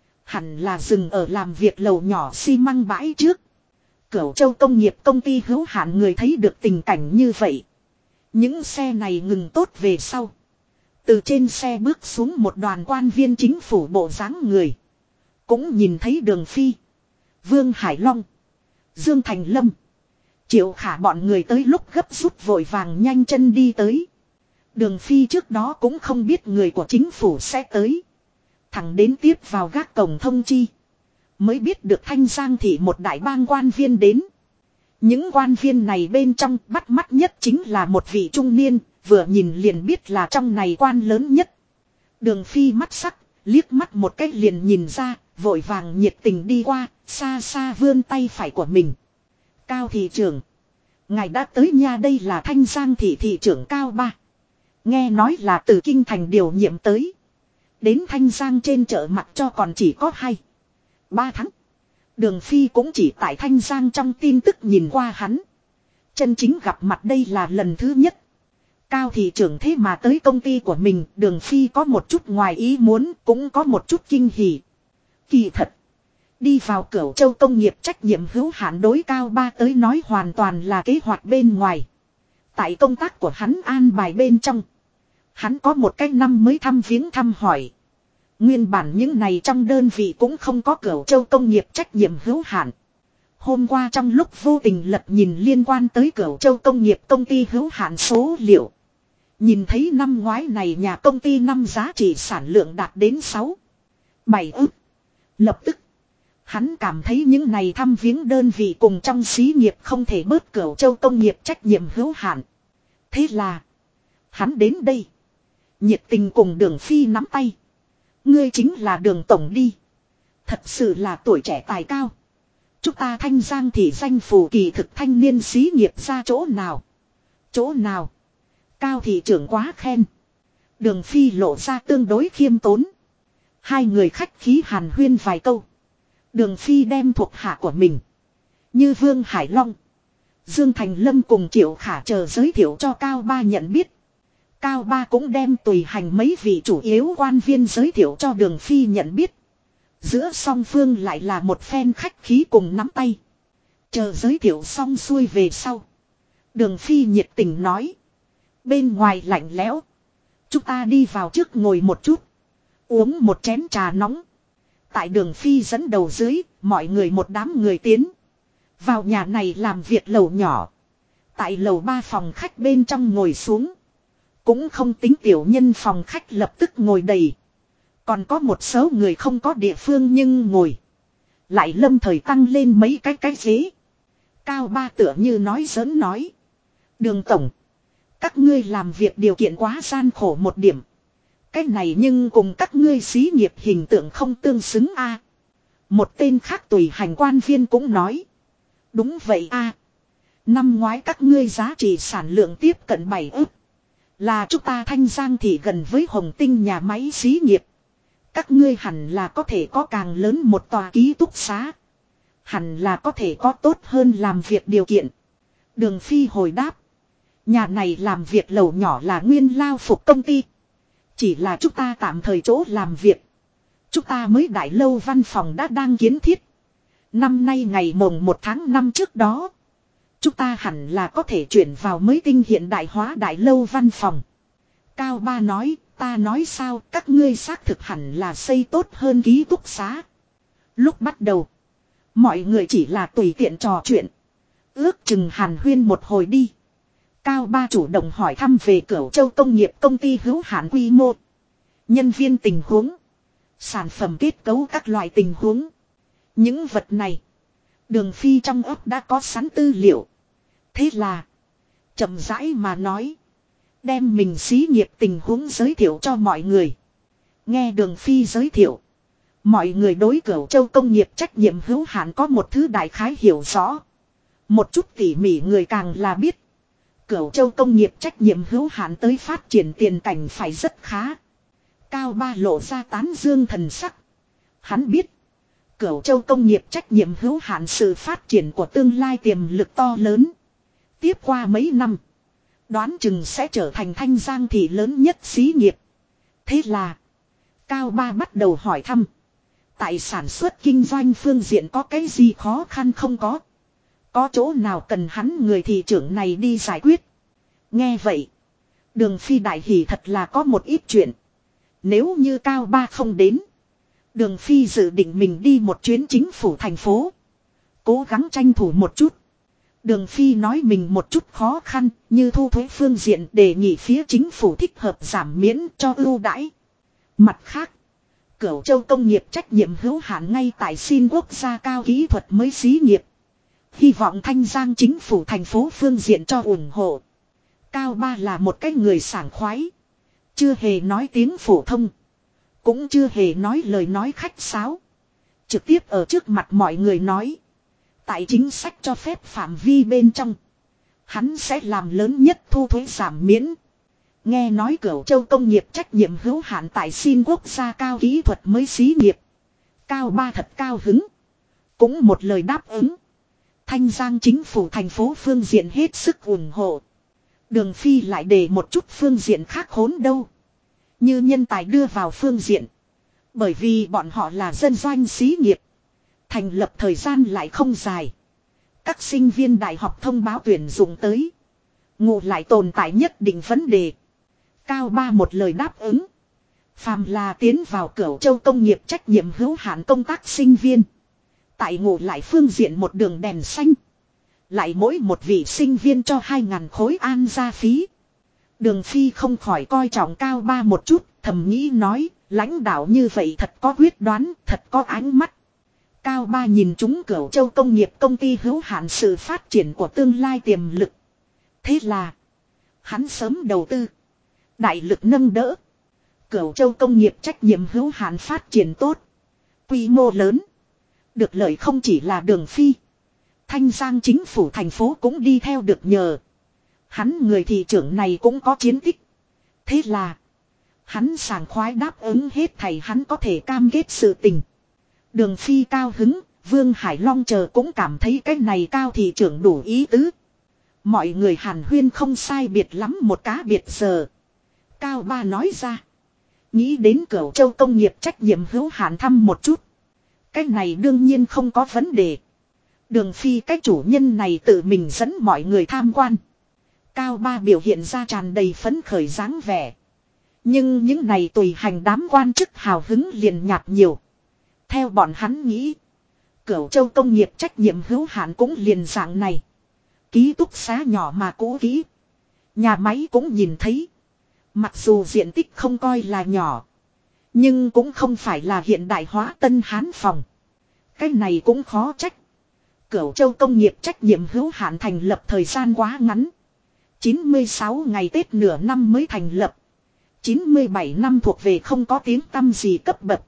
Speaker 1: Hẳn là dừng ở làm việc lầu nhỏ xi măng bãi trước. Cửu Châu công nghiệp công ty hữu hạn người thấy được tình cảnh như vậy. Những xe này ngừng tốt về sau. Từ trên xe bước xuống một đoàn quan viên chính phủ bộ dáng người. Cũng nhìn thấy Đường Phi, Vương Hải Long, Dương Thành Lâm, Triệu Khả bọn người tới lúc gấp rút vội vàng nhanh chân đi tới. Đường Phi trước đó cũng không biết người của chính phủ sẽ tới. Thẳng đến tiếp vào gác cổng thông chi, mới biết được Thanh Giang thị một đại bang quan viên đến. Những quan viên này bên trong bắt mắt nhất chính là một vị trung niên, vừa nhìn liền biết là trong này quan lớn nhất. Đường Phi mắt sắc, liếc mắt một cách liền nhìn ra, vội vàng nhiệt tình đi qua, xa xa vươn tay phải của mình. Cao thị trưởng, ngài đã tới nha, đây là Thanh Giang thị thị trưởng Cao Ba. Nghe nói là từ kinh thành điều nhiệm tới. Đến Thanh Giang trên chợ mặt cho còn chỉ có 2-3 tháng. Đường Phi cũng chỉ tại Thanh Giang trong tin tức nhìn qua hắn. Chân chính gặp mặt đây là lần thứ nhất. Cao thị trưởng thế mà tới công ty của mình, Đường Phi có một chút ngoài ý muốn, cũng có một chút kinh hỉ. Kỳ thật, đi vào Cửu Châu công nghiệp trách nhiệm hữu hạn đối Cao Ba tới nói hoàn toàn là kế hoạch bên ngoài. Tại công tác của hắn an bài bên trong, hắn có một cái năm mới thăm viếng thăm hỏi. Nguyên bản những này trong đơn vị cũng không có Cửu Châu công nghiệp trách nhiệm hữu hạn. Hôm qua trong lúc vô tình lật nhìn liên quan tới Cửu Châu công nghiệp công ty hữu hạn số liệu. Nhìn thấy năm ngoái này nhà công ty năm giá trị sản lượng đạt đến 6, 7 ức. Lập tức, hắn cảm thấy những này thăm viếng đơn vị cùng trong xí nghiệp không thể bớt Cửu Châu công nghiệp trách nhiệm hữu hạn. Thế là, hắn đến đây. Nhiệt tình cùng Đường Phi nắm tay. Ngươi chính là Đường tổng đi. Thật sự là tuổi trẻ tài cao. Chúng ta Thanh Giang thị danh phù kỳ thực thanh niên xí nghiệp ra chỗ nào? Chỗ nào? Cao thị trưởng quá khen. Đường Phi lộ ra tương đối khiêm tốn. Hai người khách khí hàn huyên vài câu. Đường Phi đem thuộc hạ của mình, như Vương Hải Long, Dương Thành Lâm cùng Triệu Khả chờ giới thiệu cho Cao Ba nhận biết. Cao Ba cũng đem tùy hành mấy vị chủ yếu quan viên giới thiệu cho Đường Phi nhận biết. Giữa song phương lại là một phen khách khí cùng nắm tay. Chờ giới thiệu xong xuôi về sau, Đường Phi nhiệt tình nói. Bên ngoài lạnh lẽo, chúng ta đi vào trước ngồi một chút, uống một chén trà nóng. Tại Đường Phi dẫn đầu dưới, mọi người một đám người tiến vào nhà này làm việc lầu nhỏ. Tại lầu 3 phòng khách bên trong ngồi xuống. Cũng không tính tiểu nhân phòng khách lập tức ngồi đầy. Còn có một số người không có địa phương nhưng ngồi. Lại lâm thời tăng lên mấy cái ghế. Cao Ba tựa như nói giỡn nói. Đường tổng, các ngươi làm việc điều kiện quá gian khổ một điểm. Cái này nhưng cùng các ngươi xí nghiệp hình tượng không tương xứng a. Một tên khác tùy hành quan viên cũng nói. Đúng vậy a. Năm ngoái các ngươi giá trị sản lượng tiếp cận 7 ức. Là chúng ta Thanh Giang thị gần với Hồng Tinh nhà máy xí nghiệp. Các ngươi hẳn là có thể có càng lớn một tòa ký túc xá. Hẳn là có thể có tốt hơn làm việc điều kiện. Đường Phi hồi đáp. Nhà này làm việc lầu nhỏ là nguyên lao phục công ty. Chỉ là chúng ta tạm thời chỗ làm việc. Chúng ta mới đại lâu văn phòng đã đang kiến thiết. Năm nay ngày mồng 1 tháng 5 trước đó, chúng ta hẳn là có thể chuyển vào mới tinh hiện đại hóa đại lâu văn phòng. Cao Ba nói, ta nói sao các ngươi xác thực hẳn là xây tốt hơn ký túc xá. Lúc bắt đầu, mọi người chỉ là tùy tiện trò chuyện. Ước chừng hàn huyên một hồi đi. Cao Ba chủ động hỏi thăm về Cửu Châu công nghiệp công ty hữu hạn quy mô, nhân viên tình huống, sản phẩm kết cấu các loại tình huống. Những vật này, Đường Phi trong óc đã có sẵn tư liệu. Thế là, chậm rãi mà nói, đem mình xí nghiệp tình huống giới thiệu cho mọi người. Nghe Đường Phi giới thiệu, mọi người đối Cửu Châu công nghiệp trách nhiệm hữu hạn có một thứ đại khái hiểu rõ. Một chút tỉ mỉ người càng là biết. Cửu Châu công nghiệp trách nhiệm hữu hạn tới phát triển tiền cảnh phải rất khá. Cao Ba lộ ra tán dương thần sắc. Hắn biết, Cửu Châu công nghiệp trách nhiệm hữu hạn sự phát triển của tương lai tiềm lực to lớn. Tiếp qua mấy năm, đoán chừng sẽ trở thành Thanh Giang thị lớn nhất xí nghiệp. Thế là, Cao Ba bắt đầu hỏi thăm. Tại sản xuất kinh doanh phương diện có cái gì khó khăn không có? Có chỗ nào cần hắn người thị trưởng này đi giải quyết? Nghe vậy, Đường Phi đại hỉ thật là có một ít chuyện. Nếu như Cao Ba không đến, Đường Phi dự định mình đi một chuyến chính phủ thành phố, cố gắng tranh thủ một chút. Đường Phi nói mình một chút khó khăn, như thu thuế phương diện đề nghị phía chính phủ thích hợp giảm miễn cho ưu đãi. Mặt khác, Cửu Châu công nghiệp trách nhiệm hữu hạn ngay tại xin quốc gia cao kỹ thuật mới xí nghiệp. Hy vọng Thanh Giang chính phủ thành phố phương diện cho ủng hộ. Cao Ba là một cái người sảng khoái. Chưa hề nói tiếng phổ thông. Cũng chưa hề nói lời nói khách sáo. Trực tiếp ở trước mặt mọi người nói. Tại chính sách cho phép phạm vi bên trong, hắn sẽ làm lớn nhất thu thuế giảm miễn. Nghe nói Cửu Châu công nghiệp trách nhiệm hữu hạn tại xin quốc gia cao kỹ thuật mới xí nghiệp. Cao Ba thật cao hứng. Cũng một lời đáp ứng. Thanh Giang chính phủ thành phố phương diện hết sức ủng hộ. Đường Phi lại để một chút phương diện khác hỗn đâu. Như nhân tài đưa vào phương diện. Bởi vì bọn họ là dân doanh xí nghiệp. Thành lập thời gian lại không dài. Các sinh viên đại học thông báo tuyển dụng tới. Ngụ lại tồn tại nhất định vấn đề. Cao Ba một lời đáp ứng. Phàm là tiến vào Cửu Châu công nghiệp trách nhiệm hữu hạn công tác sinh viên. Tại ngụ lại phương diện một đường đèn xanh. Lại mỗi một vị sinh viên cho 2.000 khối an gia phí. Đường Phi không khỏi coi trọng Cao Ba một chút, thầm nghĩ nói, lãnh đạo như vậy thật có quyết đoán, thật có ánh mắt. Cao Ba nhìn chúng Cửu Châu công nghiệp công ty hữu hạn sự phát triển của tương lai tiềm lực. Thế là, hắn sớm đầu tư, đại lực nâng đỡ. Cửu Châu công nghiệp trách nhiệm hữu hạn phát triển tốt, quy mô lớn. Được lợi không chỉ là Đường Phi. Thanh Giang chính phủ thành phố cũng đi theo được nhờ. Hắn người thị trưởng này cũng có chiến tích. Thế là, hắn sảng khoái đáp ứng hết thầy hắn có thể cam kết sự tình. Đường Phi cao hứng, Vương Hải Long chờ cũng cảm thấy cái này Cao thị trưởng đủ ý tứ. Mọi người hàn huyên không sai biệt lắm một cá biệt giờ. Cao Ba nói ra. Nghĩ đến Cửu Châu công nghiệp trách nhiệm hữu hạn thăm một chút. Cái này đương nhiên không có vấn đề. Đường Phi cái chủ nhân này tự mình dẫn mọi người tham quan. Cao Ba biểu hiện ra tràn đầy phấn khởi dáng vẻ. Nhưng những này tùy hành đám quan chức hào hứng liền nhạt nhiều. Theo bọn hắn nghĩ. Cửu Châu công nghiệp trách nhiệm hữu hạn cũng liền dạng này. Ký túc xá nhỏ mà cũ kỹ. Nhà máy cũng nhìn thấy. Mặc dù diện tích không coi là nhỏ. Nhưng cũng không phải là hiện đại hóa Tân Hán phòng. Cái này cũng khó trách. Cửu Châu công nghiệp trách nhiệm hữu hạn thành lập thời gian quá ngắn. 96 ngày Tết nửa năm mới thành lập. 97 năm thuộc về không có tiếng tăm gì cấp bậc.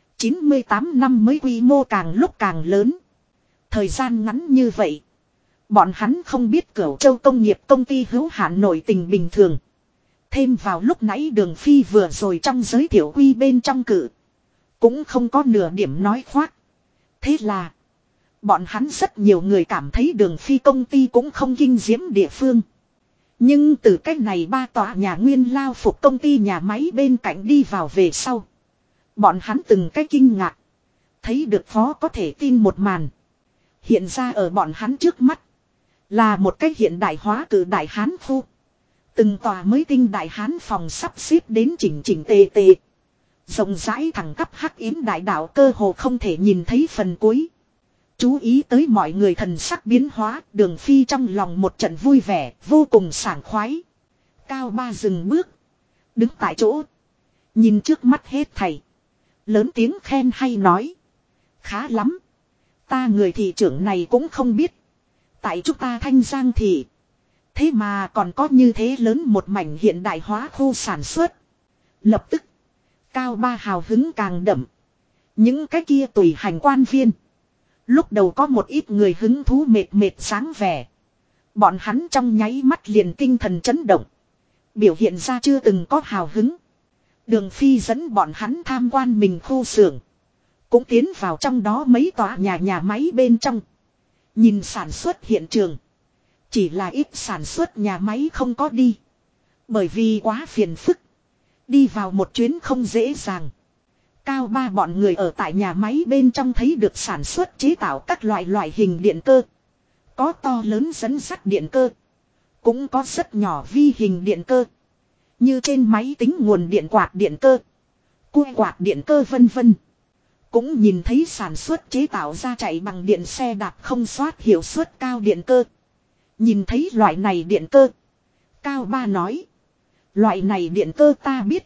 Speaker 1: 98 năm mới quy mô càng lúc càng lớn. Thời gian ngắn như vậy. Bọn hắn không biết Cửu Châu công nghiệp công ty hữu hạn nội tình bình thường. Thêm vào lúc nãy Đường Phi vừa rồi trong giới thiệu quy bên trong cử. Cũng không có nửa điểm nói khoác. Thế là. Bọn hắn rất nhiều người cảm thấy Đường Phi công ty cũng không kinh diễm địa phương. Nhưng từ cách này ba tòa nhà nguyên lao phục công ty nhà máy bên cạnh đi vào về sau. Bọn hắn từng cái kinh ngạc. Thấy được phó có thể tin một màn. Hiện ra ở bọn hắn trước mắt. Là một cách hiện đại hóa cử đại hán khu. Từng tòa mới tinh đại hán phòng sắp xếp đến chỉnh chỉnh tề tề. Rộng rãi thẳng cấp hắc yến đại đạo cơ hồ không thể nhìn thấy phần cuối. Chú ý tới mọi người thần sắc biến hóa, Đường Phi trong lòng một trận vui vẻ, vô cùng sảng khoái. Cao Ba dừng bước. Đứng tại chỗ. Nhìn trước mắt hết thảy. Lớn tiếng khen hay nói. Khá lắm. Ta người thị trưởng này cũng không biết. Tại chúng ta Thanh Giang thị. Thế mà còn có như thế lớn một mảnh hiện đại hóa khu sản xuất. Lập tức. Cao Ba hào hứng càng đậm. Những cái kia tùy hành quan viên. Lúc đầu có một ít người hứng thú mệt sáng vẻ. Bọn hắn trong nháy mắt liền tinh thần chấn động. Biểu hiện ra chưa từng có hào hứng. Đường Phi dẫn bọn hắn tham quan mình khu xưởng. Cũng tiến vào trong đó mấy tòa nhà máy bên trong. Nhìn sản xuất hiện trường. Chỉ là ít sản xuất nhà máy không có đi. Bởi vì quá phiền phức. Đi vào một chuyến không dễ dàng. Cao Ba bọn người ở tại nhà máy bên trong thấy được sản xuất chế tạo các loại hình điện cơ. Có to lớn dẫn dắt điện cơ. Cũng có rất nhỏ vi hình điện cơ. Như trên máy tính nguồn điện quạt điện cơ. Cua quạt điện cơ vân vân. Cũng nhìn thấy sản xuất chế tạo ra chạy bằng điện xe đạp không xoát hiệu suất cao điện cơ. Nhìn thấy loại này điện cơ. Cao Ba nói. Loại này điện cơ ta biết.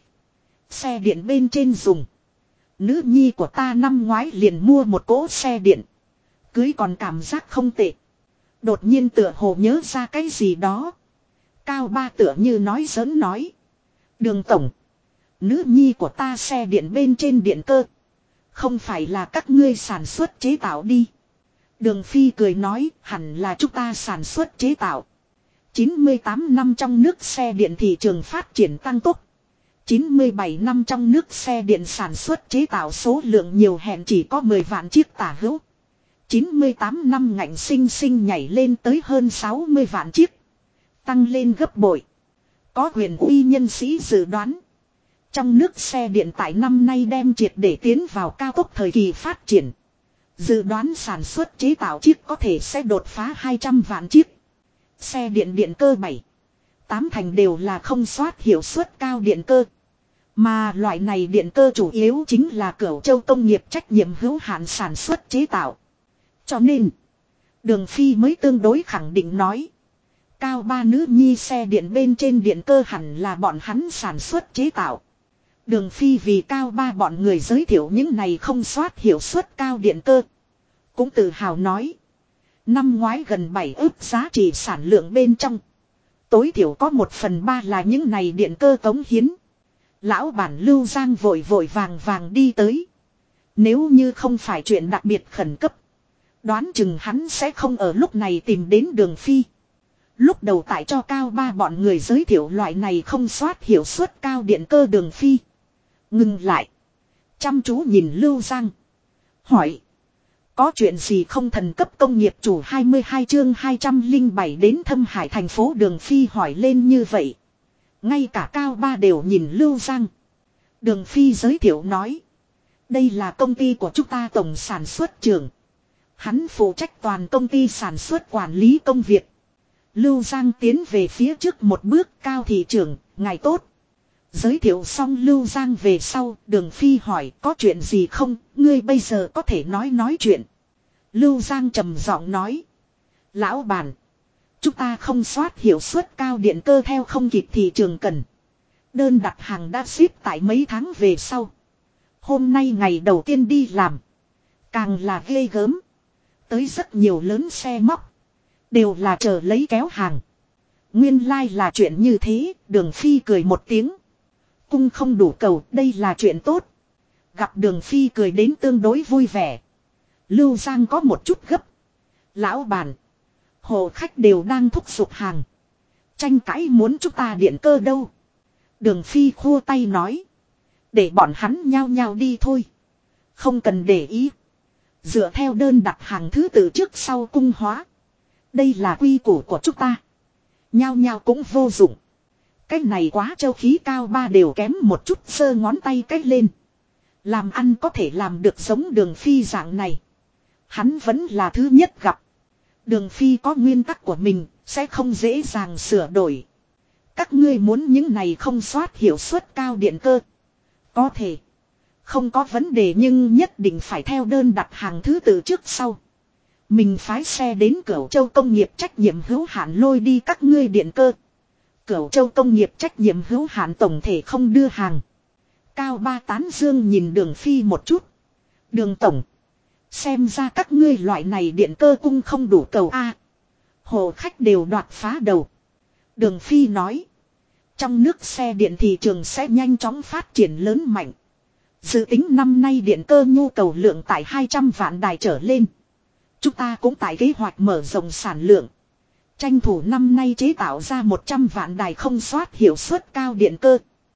Speaker 1: Xe điện bên trên dùng. Nữ nhi của ta năm ngoái liền mua một cỗ xe điện. Cưới còn cảm giác không tệ. Đột nhiên tựa hồ nhớ ra cái gì đó. Cao Ba tựa như nói giỡn nói. Đường tổng. Nữ nhi của ta xe điện bên trên điện cơ. Không phải là các ngươi sản xuất chế tạo đi. Đường Phi cười nói hẳn là chúng ta sản xuất chế tạo. 98 năm trong nước xe điện thị trường phát triển tăng tốc. 97 năm trong nước xe điện sản xuất chế tạo số lượng nhiều hẹn chỉ có 10 vạn chiếc tả hữu. 98 năm ngạnh sinh nhảy lên tới hơn 60 vạn chiếc. tăng lên gấp bội. Có quyền uy nhân sĩ dự đoán. Trong nước xe điện tại năm nay đem triệt để tiến vào cao tốc thời kỳ phát triển. Dự đoán sản xuất chế tạo chiếc có thể sẽ đột phá 200 vạn chiếc. Xe điện điện cơ 7, 8 thành đều là không soát hiệu suất cao điện cơ. Mà loại này điện cơ chủ yếu chính là Cửu Châu công nghiệp trách nhiệm hữu hạn sản xuất chế tạo. Cho nên, Đường Phi mới tương đối khẳng định nói. Cao ba nữ nhi xe điện bên trên điện cơ hẳn là bọn hắn sản xuất chế tạo. Đường Phi vì Cao ba bọn người giới thiệu những này không soát hiệu suất cao điện cơ. Cũng tự hào nói. Năm ngoái gần 7 ức giá trị sản lượng bên trong. Tối thiểu có 1/3 là những này điện cơ cống hiến. Lão bản Lưu Giang vội vội vàng đi tới. Nếu như không phải chuyện đặc biệt khẩn cấp. Đoán chừng hắn sẽ không ở lúc này tìm đến Đường Phi. Lúc đầu tại cho Cao ba bọn người giới thiệu loại này không soát hiệu suất cao điện cơ Đường Phi. Ngừng lại. Chăm chú nhìn Lưu Giang. Hỏi. Có chuyện gì không thần cấp công nghiệp chủ 22 chương 207 đến Thâm Hải thành phố Đường Phi hỏi lên như vậy. Ngay cả Cao ba đều nhìn Lưu Giang. Đường Phi giới thiệu nói. Đây là công ty của chúng ta tổng sản xuất trưởng. Hắn phụ trách toàn công ty sản xuất quản lý công việc. Lưu Giang tiến về phía trước một bước. Cao thị trưởng, ngài tốt. Giới thiệu xong Lưu Giang về sau, Đường Phi hỏi có chuyện gì không, ngươi bây giờ có thể nói chuyện. Lưu Giang trầm giọng nói. Lão bản, chúng ta không soát hiệu suất cao điện cơ theo không kịp thị trường cần. Đơn đặt hàng đã ship tại mấy tháng về sau. Hôm nay ngày đầu tiên đi làm. Càng là ghê gớm. Tới rất nhiều lớn xe móc. Đều là chờ lấy kéo hàng. Nguyên lai là chuyện như thế, Đường Phi cười một tiếng. Cung không đủ cầu, đây là chuyện tốt. Gặp Đường Phi cười đến tương đối vui vẻ. Lưu Giang có một chút gấp. Lão bản, hồ khách đều đang thúc giục hàng. Tranh cãi muốn chúng ta điện cơ đâu. Đường Phi khua tay nói. Để bọn hắn nhao nhao đi thôi. Không cần để ý. Dựa theo đơn đặt hàng thứ tự trước sau cung hóa. Đây là quy củ của chúng ta. Nhao nhao cũng vô dụng. Cái này quá châu khí Cao ba đều kém một chút giơ ngón tay cách lên. Làm ăn có thể làm được giống Đường Phi dạng này. Hắn vẫn là thứ nhất gặp. Đường Phi có nguyên tắc của mình, sẽ không dễ dàng sửa đổi. Các ngươi muốn những này không soát hiệu suất cao điện cơ. Có thể. Không có vấn đề nhưng nhất định phải theo đơn đặt hàng thứ tự trước sau. Mình phái xe đến Cửu Châu công nghiệp trách nhiệm hữu hạn lôi đi các ngươi điện cơ. Cửu Châu công nghiệp trách nhiệm hữu hạn tổng thể không đưa hàng. Cao ba tán dương nhìn Đường Phi một chút. Đường tổng. Xem ra các ngươi loại này điện cơ cung không đủ cầu A. Hồ khách đều đoạt phá đầu. Đường Phi nói. Trong nước xe điện thị trường sẽ nhanh chóng phát triển lớn mạnh. Dự tính năm nay điện cơ nhu cầu lượng tại 200 vạn đài trở lên. Chúng ta cũng tại kế hoạch mở rộng sản lượng. Tranh thủ năm nay chế tạo ra 100 vạn đài không soát hiệu suất cao điện cơ.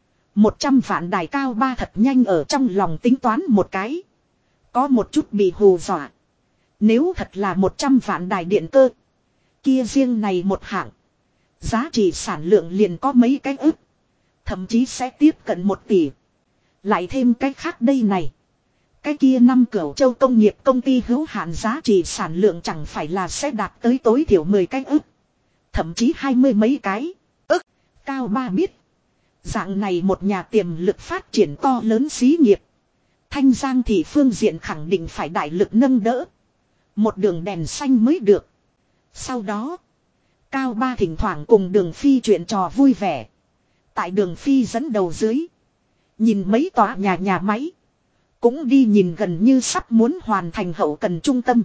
Speaker 1: 100 vạn đài Cao ba thật nhanh ở trong lòng tính toán một cái. Có một chút bị hù dọa. Nếu thật là 100 vạn đài điện cơ. Kia riêng này một hạng. Giá trị sản lượng liền có mấy cái ức. Thậm chí sẽ tiếp cận 1 tỷ. Lại thêm cái khác đây này. Cái kia năm Cửu Châu công nghiệp công ty hữu hạn giá trị sản lượng chẳng phải là sẽ đạt tới tối thiểu 10 cái ức. Thậm chí 20 mấy cái ức. Cao ba biết. Dạng này một nhà tiềm lực phát triển to lớn xí nghiệp. Thanh Giang thì phương diện khẳng định phải đại lực nâng đỡ. Một đường đèn xanh mới được. Sau đó. Cao ba thỉnh thoảng cùng Đường Phi chuyện trò vui vẻ. Tại Đường Phi dẫn đầu dưới. Nhìn mấy tòa nhà máy. Cũng đi nhìn gần như sắp muốn hoàn thành hậu cần trung tâm.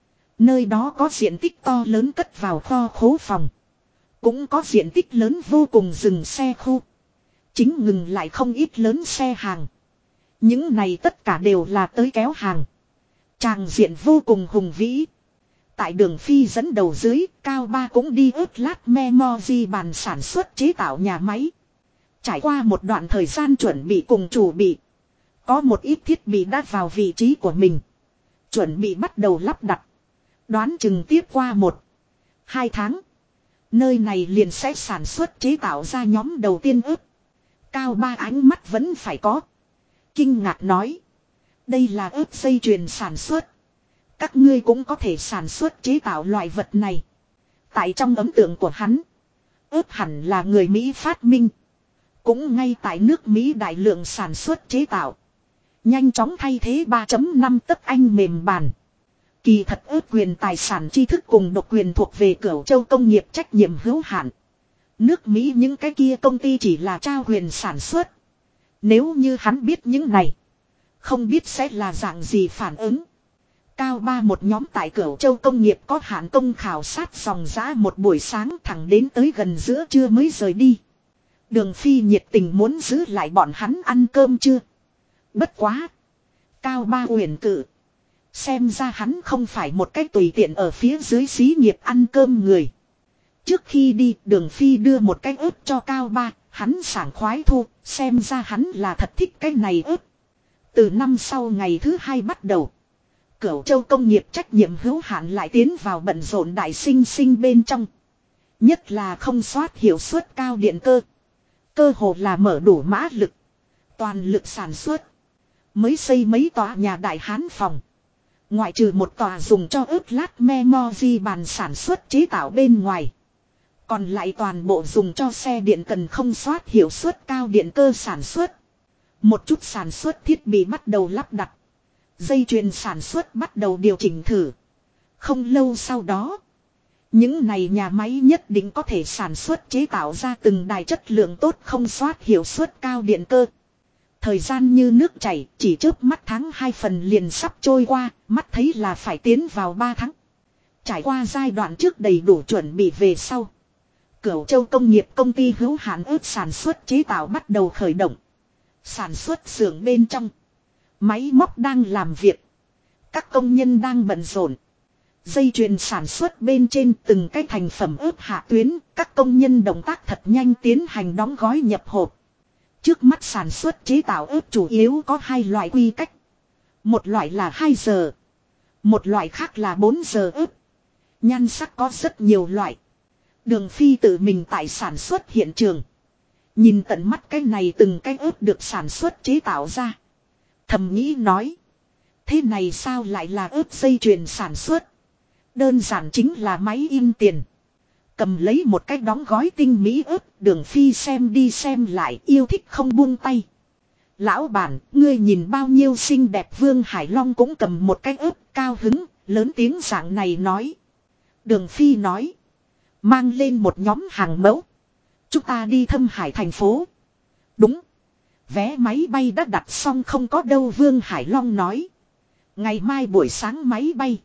Speaker 1: Nơi đó có diện tích to lớn cất vào kho khố phòng. Cũng có diện tích lớn vô cùng dừng xe khu. Chính ngừng lại không ít lớn xe hàng. Những này tất cả đều là tới kéo hàng. Tràng diện vô cùng hùng vĩ. Tại Đường Phi dẫn đầu dưới, Cao ba cũng đi ướt lát memory bàn sản xuất chế tạo nhà máy. Trải qua một đoạn thời gian chuẩn bị cùng chủ bị. Có một ít thiết bị đã vào vị trí của mình. Chuẩn bị bắt đầu lắp đặt. Đoán chừng tiếp qua 1-2 tháng. Nơi này liền sẽ sản xuất chế tạo ra nhóm đầu tiên ớt. Cao Ba ánh mắt vẫn phải có. Kinh ngạc nói. Đây là ớt dây chuyền sản xuất. Các ngươi cũng có thể sản xuất chế tạo loại vật này. Tại trong ấn tượng của hắn. Ớt hẳn là người Mỹ phát minh. Cũng ngay tại nước Mỹ đại lượng sản xuất chế tạo. Nhanh chóng thay thế 3.5 tấc anh mềm bàn. Kỳ thật ớt quyền tài sản tri thức cùng độc quyền thuộc về Cửu Châu công nghiệp trách nhiệm hữu hạn. Nước Mỹ những cái kia công ty chỉ là trao quyền sản xuất. Nếu như hắn biết những này. Không biết sẽ là dạng gì phản ứng. Cao Ba một nhóm tại Cửu Châu công nghiệp có hạn công khảo sát dòng dã một buổi sáng thẳng đến tới gần giữa trưa mới rời đi. Đường Phi nhiệt tình muốn giữ lại bọn hắn ăn cơm chưa. Bất quá. Cao Ba uyển cự. Xem ra hắn không phải một cách tùy tiện ở phía dưới xí nghiệp ăn cơm người. Trước khi đi Đường Phi đưa một cái ớt cho Cao Ba. Hắn sảng khoái thu. Xem ra hắn là thật thích cái này ớt. Từ năm sau ngày thứ 2 bắt đầu. Cửu Châu công nghiệp trách nhiệm hữu hạn lại tiến vào bận rộn đại sinh bên trong. Nhất là không soát hiệu suất cao điện cơ. Cơ hồ là mở đủ mã lực. Toàn lực sản xuất. Mới xây mấy tòa nhà đại hán phòng. Ngoại trừ một tòa dùng cho ướp lát memory bàn sản xuất chế tạo bên ngoài. Còn lại toàn bộ dùng cho xe điện cần không soát hiệu suất cao điện cơ sản xuất. Một chút sản xuất thiết bị bắt đầu lắp đặt. Dây chuyền sản xuất bắt đầu điều chỉnh thử. Không lâu sau đó. Những này nhà máy nhất định có thể sản xuất chế tạo ra từng đài chất lượng tốt không soát hiệu suất cao điện cơ. Thời gian như nước chảy, chỉ chớp mắt tháng 2 phần liền sắp trôi qua, mắt thấy là phải tiến vào 3 tháng. Trải qua giai đoạn trước đầy đủ chuẩn bị về sau. Cửu Châu công nghiệp công ty hữu hạn ớt sản xuất chế tạo bắt đầu khởi động. Sản xuất xưởng bên trong. Máy móc đang làm việc. Các công nhân đang bận rộn. Dây chuyền sản xuất bên trên từng cái thành phẩm ớt hạ tuyến, các công nhân động tác thật nhanh tiến hành đóng gói nhập hộp. Trước mắt sản xuất chế tạo ớt chủ yếu có hai loại quy cách. Một loại là 2 giờ. Một loại khác là 4 giờ ớt. Nhan sắc có rất nhiều loại. Đường Phi tự mình tại sản xuất hiện trường. Nhìn tận mắt cái này từng cái ớt được sản xuất chế tạo ra. Thầm nghĩ nói. Thế này sao lại là ớt dây chuyền sản xuất. Đơn giản chính là máy in tiền. Cầm lấy một cái đóng gói tinh mỹ ớt. Đường Phi xem đi xem lại yêu thích không buông tay. Lão bản, ngươi nhìn bao nhiêu xinh đẹp. Vương Hải Long cũng cầm một cái ớt cao hứng, lớn tiếng dạng này nói. Đường Phi nói. Mang lên một nhóm hàng mẫu. Chúng ta đi Thâm Hải thành phố. Đúng. Vé máy bay đã đặt xong không có đâu Vương Hải Long nói. Ngày mai buổi sáng máy bay.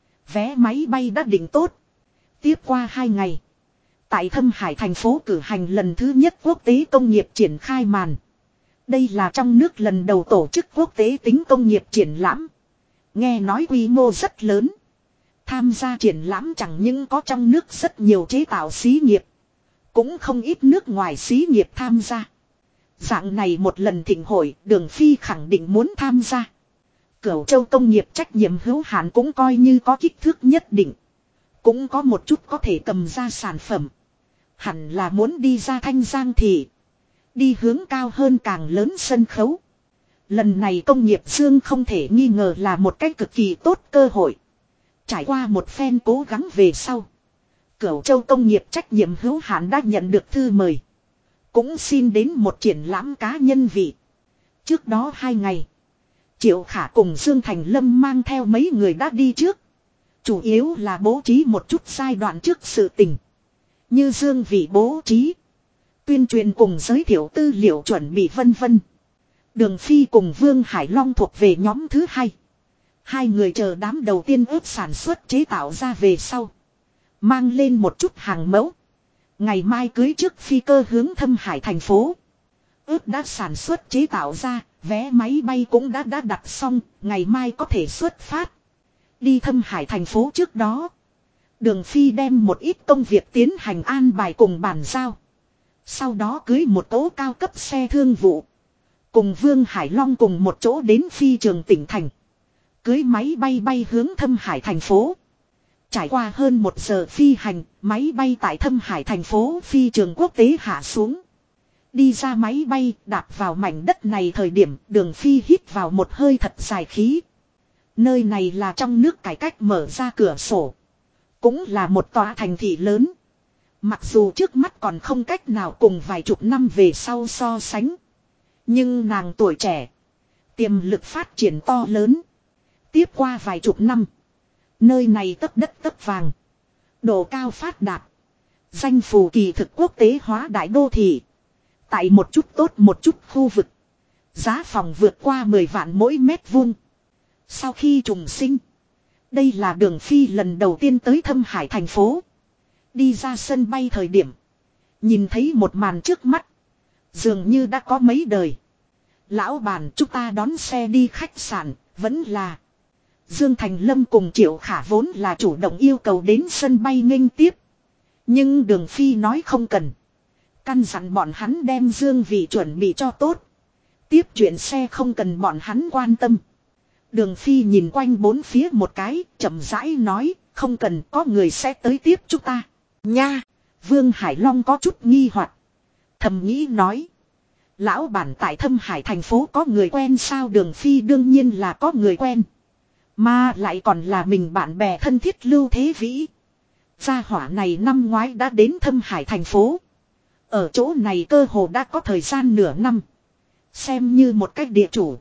Speaker 1: Vé máy bay đã định tốt. Tiếp qua 2 ngày. Tại Thâm Hải thành phố cử hành lần thứ nhất quốc tế công nghiệp triển khai màn. Đây là trong nước lần đầu tổ chức quốc tế tính công nghiệp triển lãm. Nghe nói quy mô rất lớn. Tham gia triển lãm chẳng những có trong nước rất nhiều chế tạo xí nghiệp. Cũng không ít nước ngoài xí nghiệp tham gia. Dạng này một lần thịnh hội, Đường Phi khẳng định muốn tham gia. Cửu Châu công nghiệp trách nhiệm hữu hạn cũng coi như có kích thước nhất định. Cũng có một chút có thể cầm ra sản phẩm. Hẳn là muốn đi ra Thanh Giang thị. Đi hướng cao hơn càng lớn sân khấu. Lần này công nghiệp dương không thể nghi ngờ là một cách cực kỳ tốt cơ hội. Trải qua một phen cố gắng về sau. Cửu Châu công nghiệp trách nhiệm hữu hạn đã nhận được thư mời. Cũng xin đến một triển lãm cá nhân vị. Trước đó 2 ngày. Triệu Khả cùng Dương Thành Lâm mang theo mấy người đã đi trước. Chủ yếu là bố trí một chút giai đoạn trước sự tình. Như Dương vị bố trí. Tuyên truyền cùng giới thiệu tư liệu chuẩn bị vân vân. Đường Phi cùng Vương Hải Long thuộc về nhóm thứ 2. 2 người chờ đám đầu tiên ớt sản xuất chế tạo ra về sau. Mang lên một chút hàng mẫu. Ngày mai cưới trước phi cơ hướng Thâm Hải thành phố. Ớt đã sản xuất chế tạo ra, vé máy bay cũng đã đặt xong, ngày mai có thể xuất phát. Đi Thâm Hải thành phố trước đó. Đường Phi đem một ít công việc tiến hành an bài cùng bàn giao. Sau đó cưới một cỗ cao cấp xe thương vụ. Cùng Vương Hải Long cùng một chỗ đến phi trường tỉnh thành. Cưới máy bay bay hướng Thâm Hải thành phố. Trải qua hơn 1 giờ phi hành, máy bay tại Thâm Hải thành phố phi trường quốc tế hạ xuống. Đi ra máy bay, đạp vào mảnh đất này thời điểm Đường Phi hít vào một hơi thật dài khí. Nơi này là trong nước cải cách mở ra cửa sổ. Cũng là một tòa thành thị lớn. Mặc dù trước mắt còn không cách nào cùng vài chục năm về sau so sánh. Nhưng nàng tuổi trẻ. Tiềm lực phát triển to lớn. Tiếp qua vài chục năm. Nơi này tấp đất tấp vàng. Độ cao phát đạt. Danh phù kỳ thực quốc tế hóa đại đô thị. Tại một chút tốt một chút khu vực. Giá phòng vượt qua 10 vạn mỗi mét vuông. Sau khi trùng sinh. Đây là Đường Phi lần đầu tiên tới Thâm Hải thành phố. Đi ra sân bay thời điểm. Nhìn thấy một màn trước mắt. Dường như đã có mấy đời. Lão bản chúng ta đón xe đi khách sạn. Vẫn là. Dương Thành Lâm cùng Triệu Khả vốn là chủ động yêu cầu đến sân bay nghênh tiếp. Nhưng Đường Phi nói không cần. Căn dặn bọn hắn đem dương vị chuẩn bị cho tốt. Tiếp chuyện xe không cần bọn hắn quan tâm. Đường Phi nhìn quanh bốn phía một cái, chậm rãi nói, không cần có người sẽ tới tiếp chúng ta. Nha, Vương Hải Long có chút nghi hoặc, thầm nghĩ nói. Lão bản tại Thâm Hải thành phố có người quen sao? Đường Phi đương nhiên là có người quen. Mà lại còn là mình bạn bè thân thiết Lưu Thế Vĩ. Gia hỏa này năm ngoái đã đến Thâm Hải thành phố. Ở chỗ này cơ hồ đã có thời gian nửa năm. Xem như một cách địa chủ.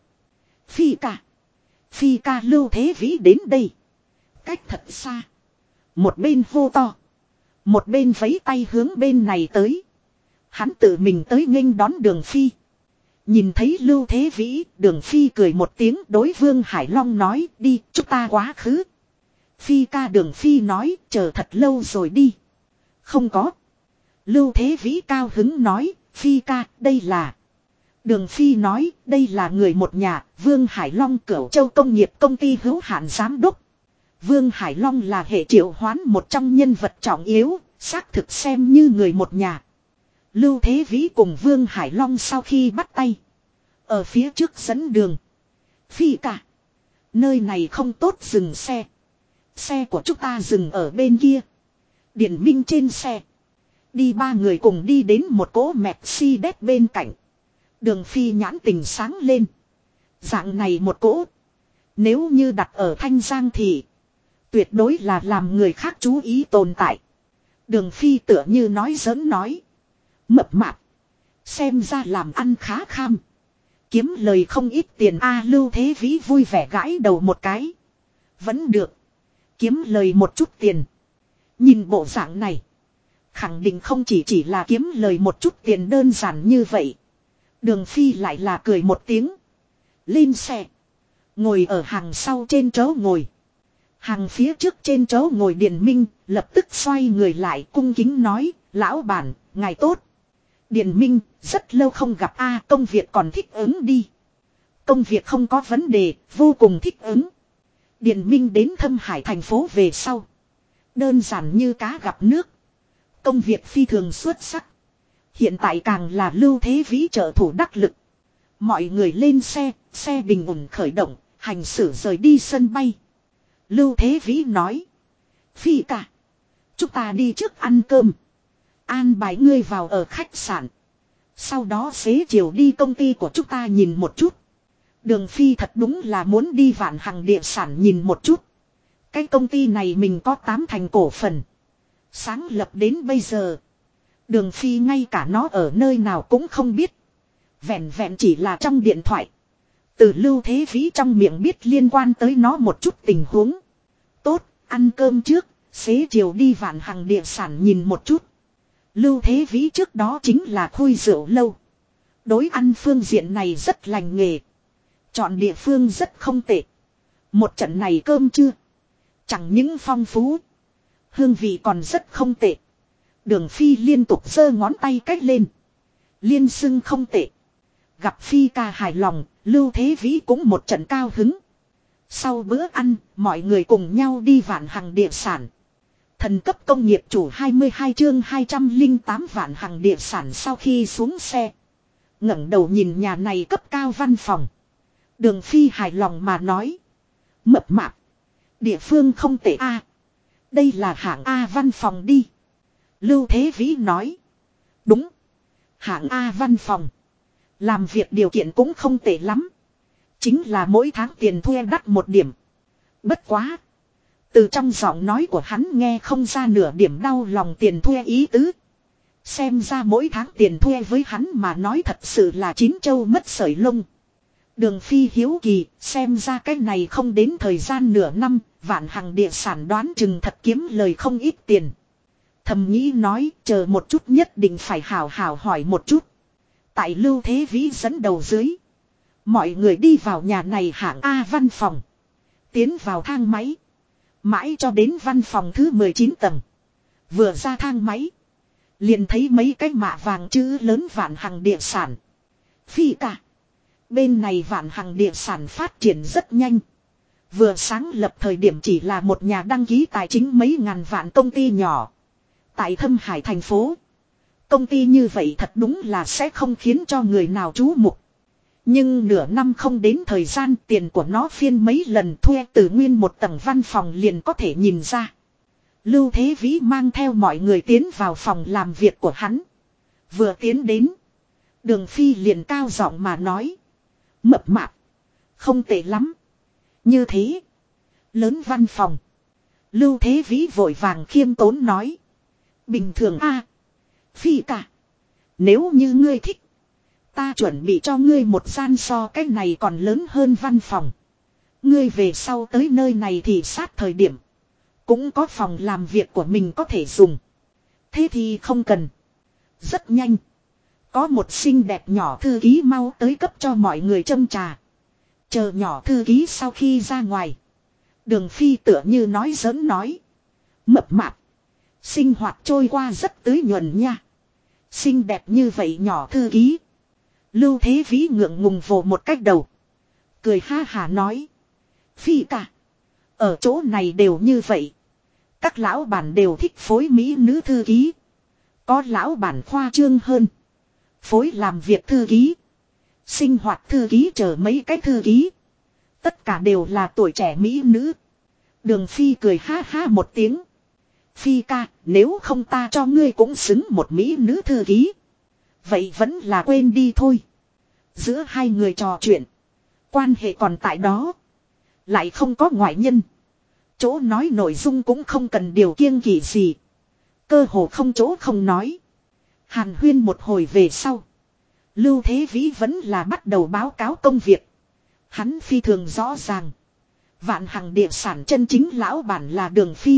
Speaker 1: Phi ca Lưu Thế Vĩ đến đây. Cách thật xa. Một bên hô to. Một bên vẫy tay hướng bên này tới. Hắn tự mình tới nghênh đón Đường Phi. Nhìn thấy Lưu Thế Vĩ, Đường Phi cười một tiếng đối Vương Hải Long nói đi, chúng ta quá khứ. Phi ca Đường Phi nói, chờ thật lâu rồi đi. Không có. Lưu Thế Vĩ cao hứng nói, Phi ca, đây là. Đường Phi nói, đây là người một nhà, Vương Hải Long Cửu Châu Công nghiệp công ty hữu hạn giám đốc. Vương Hải Long là hệ triệu hoán một trong nhân vật trọng yếu, xác thực xem như người một nhà. Lưu Thế Vĩ cùng Vương Hải Long sau khi bắt tay. Ở phía trước dẫn đường. Phi ca. Nơi này không tốt dừng xe. Xe của chúng ta dừng ở bên kia. Điển Minh trên xe. Đi ba người cùng đi đến một cỗ Mercedes bên cạnh. Đường Phi nhãn tình sáng lên. Dạng này một cỗ. Nếu như đặt ở Thanh Giang thì. Tuyệt đối là làm người khác chú ý tồn tại. Đường Phi tựa như nói giỡn nói. Mập mạp. Xem ra làm ăn khá kham. Kiếm lời không ít tiền a. Lưu Thế Vĩ vui vẻ gãi đầu một cái. Vẫn được. Kiếm lời một chút tiền. Nhìn bộ dạng này. Khẳng định không chỉ là kiếm lời một chút tiền đơn giản như vậy. Đường Phi lại là cười một tiếng. Lên xe. Ngồi ở hàng sau trên chỗ ngồi. Hàng phía trước trên chỗ ngồi Điền Minh lập tức xoay người lại cung kính nói. Lão bản, ngài tốt. Điền Minh, rất lâu không gặp a. Công việc còn thích ứng đi. Công việc không có vấn đề, vô cùng thích ứng. Điền Minh đến Thâm Hải thành phố về sau. Đơn giản như cá gặp nước. Công việc phi thường xuất sắc. Hiện tại càng là Lưu Thế Vĩ trợ thủ đắc lực. Mọi người lên xe, xe bình ổn khởi động, hành xử rời đi sân bay. Lưu Thế Vĩ nói. Phi ca. Chúng ta đi trước ăn cơm. An bài ngươi vào ở khách sạn. Sau đó xế chiều đi công ty của chúng ta nhìn một chút. Đường Phi thật đúng là muốn đi Vạn Hằng địa sản nhìn một chút. Cái công ty này mình có 8% cổ phần. Sáng lập đến bây giờ. Đường Phi ngay cả nó ở nơi nào cũng không biết. Vẹn vẹn chỉ là trong điện thoại. Từ Lưu Thế Vĩ trong miệng biết liên quan tới nó một chút tình huống. Tốt, ăn cơm trước, xế chiều đi Vạn Hằng địa sản nhìn một chút. Lưu Thế Vĩ trước đó chính là Khôi Rượu Lâu. Đối ăn phương diện này rất lành nghề. Chọn địa phương rất không tệ. Một trận này cơm chưa? Chẳng những phong phú. Hương vị còn rất không tệ. Đường Phi liên tục giơ ngón tay cách lên. Liên xưng không tệ. Gặp Phi ca hài lòng, Lưu Thế Vĩ cũng một trận cao hứng. Sau bữa ăn, mọi người cùng nhau đi Vạn Hằng địa sản. Thần cấp công nghiệp chủ 22 chương 208 Vạn Hằng địa sản sau khi xuống xe. Ngẩng đầu nhìn nhà này cấp cao văn phòng. Đường Phi hài lòng mà nói. Mập mạp. Địa phương không tệ a. Đây là hạng A văn phòng đi. Lưu Thế Vĩ nói. Đúng. Hạng A văn phòng. Làm việc điều kiện cũng không tệ lắm. Chính là mỗi tháng tiền thuê đắt một điểm. Bất quá. Từ trong giọng nói của hắn nghe không ra nửa điểm đau lòng tiền thuê ý tứ. Xem ra mỗi tháng tiền thuê với hắn mà nói thật sự là chín châu mất sợi lông. Đường Phi hiếu kỳ, xem ra cái này không đến thời gian nửa năm, Vạn Hằng địa sản đoán chừng thật kiếm lời không ít tiền. Thầm nghĩ nói, chờ một chút nhất định phải hào hào hỏi một chút. Tại Lưu Thế Vĩ dẫn đầu dưới. Mọi người đi vào nhà này hạng A văn phòng. Tiến vào thang máy. Mãi cho đến văn phòng thứ 19 tầng. Vừa ra thang máy. Liền thấy mấy cái mạ vàng chữ lớn Vạn Hằng địa sản. Phi cả. Bên này Vạn Hằng địa sản phát triển rất nhanh. Vừa sáng lập thời điểm chỉ là một nhà đăng ký tài chính mấy ngàn vạn công ty nhỏ. Tại Thâm Hải thành phố. Công ty như vậy thật đúng là sẽ không khiến cho người nào chú mục. Nhưng nửa năm không đến thời gian tiền của nó phiên mấy lần thuê từ nguyên một tầng văn phòng liền có thể nhìn ra. Lưu Thế Vĩ mang theo mọi người tiến vào phòng làm việc của hắn. Vừa tiến đến. Đường Phi liền cao giọng mà nói. Mập mạp. Không tệ lắm. Như thế. Lớn văn phòng. Lưu Thế Vĩ vội vàng khiêm tốn nói. Bình thường a. Phi cả. Nếu như ngươi thích. Ta chuẩn bị cho ngươi một gian so cái này còn lớn hơn văn phòng. Ngươi về sau tới nơi này thì sát thời điểm. Cũng có phòng làm việc của mình có thể dùng. Thế thì không cần. Rất nhanh. Có một xinh đẹp nhỏ thư ký mau tới cấp cho mọi người châm trà. Chờ nhỏ thư ký sau khi ra ngoài. Đường Phi tựa như nói giỡn nói. Mập mạp. Sinh hoạt trôi qua rất tưới nhuần nha. Xinh đẹp như vậy nhỏ thư ký. Lưu Thế Vĩ ngượng ngùng vồ một cách đầu. Cười ha hà nói. Phi cả. Ở chỗ này đều như vậy. Các lão bản đều thích phối mỹ nữ thư ký. Có lão bản khoa trương hơn. Phối làm việc thư ký. Sinh hoạt thư ký chờ mấy cái thư ký. Tất cả đều là tuổi trẻ mỹ nữ. Đường Phi cười ha ha một tiếng. Phi ca, nếu không ta cho ngươi cũng xứng một mỹ nữ thư ký. Vậy vẫn là quên đi thôi. Giữa hai người trò chuyện. Quan hệ còn tại đó. Lại không có ngoại nhân. Chỗ nói nội dung cũng không cần điều kiêng kỵ gì. Cơ hồ không chỗ không nói. Hàn huyên một hồi về sau. Lưu Thế Vĩ vẫn là bắt đầu báo cáo công việc. Hắn phi thường rõ ràng. Vạn Hằng địa sản chân chính lão bản là Đường Phi.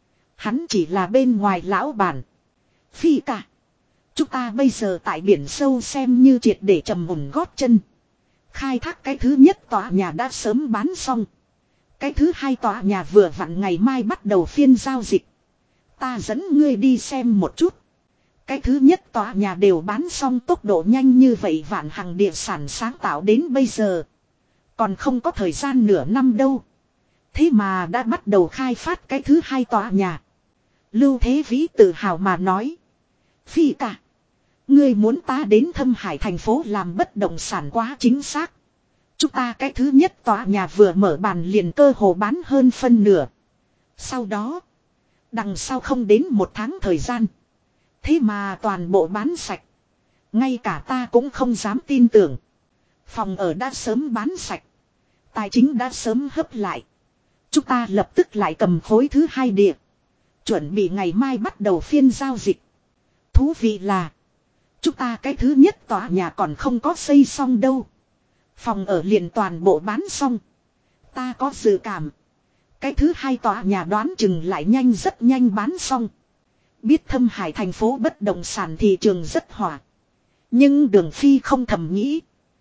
Speaker 1: Hắn chỉ là bên ngoài lão bản. Phi cả. Chúng ta bây giờ tại biển sâu xem như triệt để trầm ổn gót chân. Khai thác cái thứ nhất tòa nhà đã sớm bán xong. Cái thứ hai tòa nhà vừa vặn ngày mai bắt đầu phiên giao dịch. Ta dẫn ngươi đi xem một chút. Cái thứ nhất tòa nhà đều bán xong tốc độ nhanh như vậy Vạn Hằng địa sản sáng tạo đến bây giờ. Còn không có thời gian nửa năm đâu. Thế mà đã bắt đầu khai phát cái thứ hai tòa nhà. Lưu Thế Vĩ tự hào mà nói. Phi cả. Ngươi muốn ta đến Thâm Hải thành phố làm bất động sản quá chính xác. Chúng ta cái thứ nhất tòa nhà vừa mở bàn liền cơ hồ bán hơn phân nửa. Sau đó. Đằng sau không đến một tháng thời gian. Thế mà toàn bộ bán sạch. Ngay cả ta cũng không dám tin tưởng. Phòng ở đã sớm bán sạch. Tài chính đã sớm hấp lại. Chúng ta lập tức lại cầm khối thứ hai địa. Chuẩn bị ngày mai bắt đầu phiên giao dịch. Thú vị là. Chúng ta cái thứ nhất tòa nhà còn không có xây xong đâu. Phòng ở liền toàn bộ bán xong. Ta có dự cảm. Cái thứ hai tòa nhà đoán chừng lại nhanh rất nhanh bán xong. Biết Thâm Hải thành phố bất động sản thị trường rất hỏa. Nhưng Đường Phi không thầm nghĩ.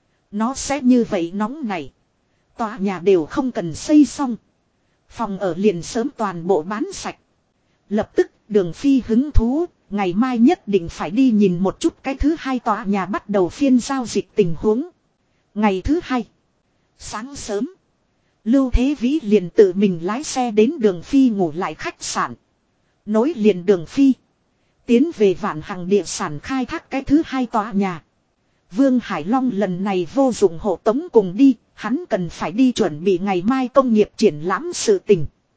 Speaker 1: Nó sẽ như vậy nóng này. Tòa nhà đều không cần xây xong. Phòng ở liền sớm toàn bộ bán sạch. Lập tức Đường Phi hứng thú. Ngày mai nhất định phải đi nhìn một chút cái thứ hai tòa nhà bắt đầu phiên giao dịch tình huống. Ngày thứ hai. Sáng sớm. Lưu Thế Vĩ liền tự mình lái xe đến Đường Phi ngủ lại khách sạn. Nối liền Đường Phi. Tiến về Vạn Hằng địa sản khai thác cái thứ hai tòa nhà. Vương Hải Long lần này vô dụng hộ tống cùng đi. Hắn cần phải đi chuẩn bị ngày mai công nghiệp triển lãm sự tình.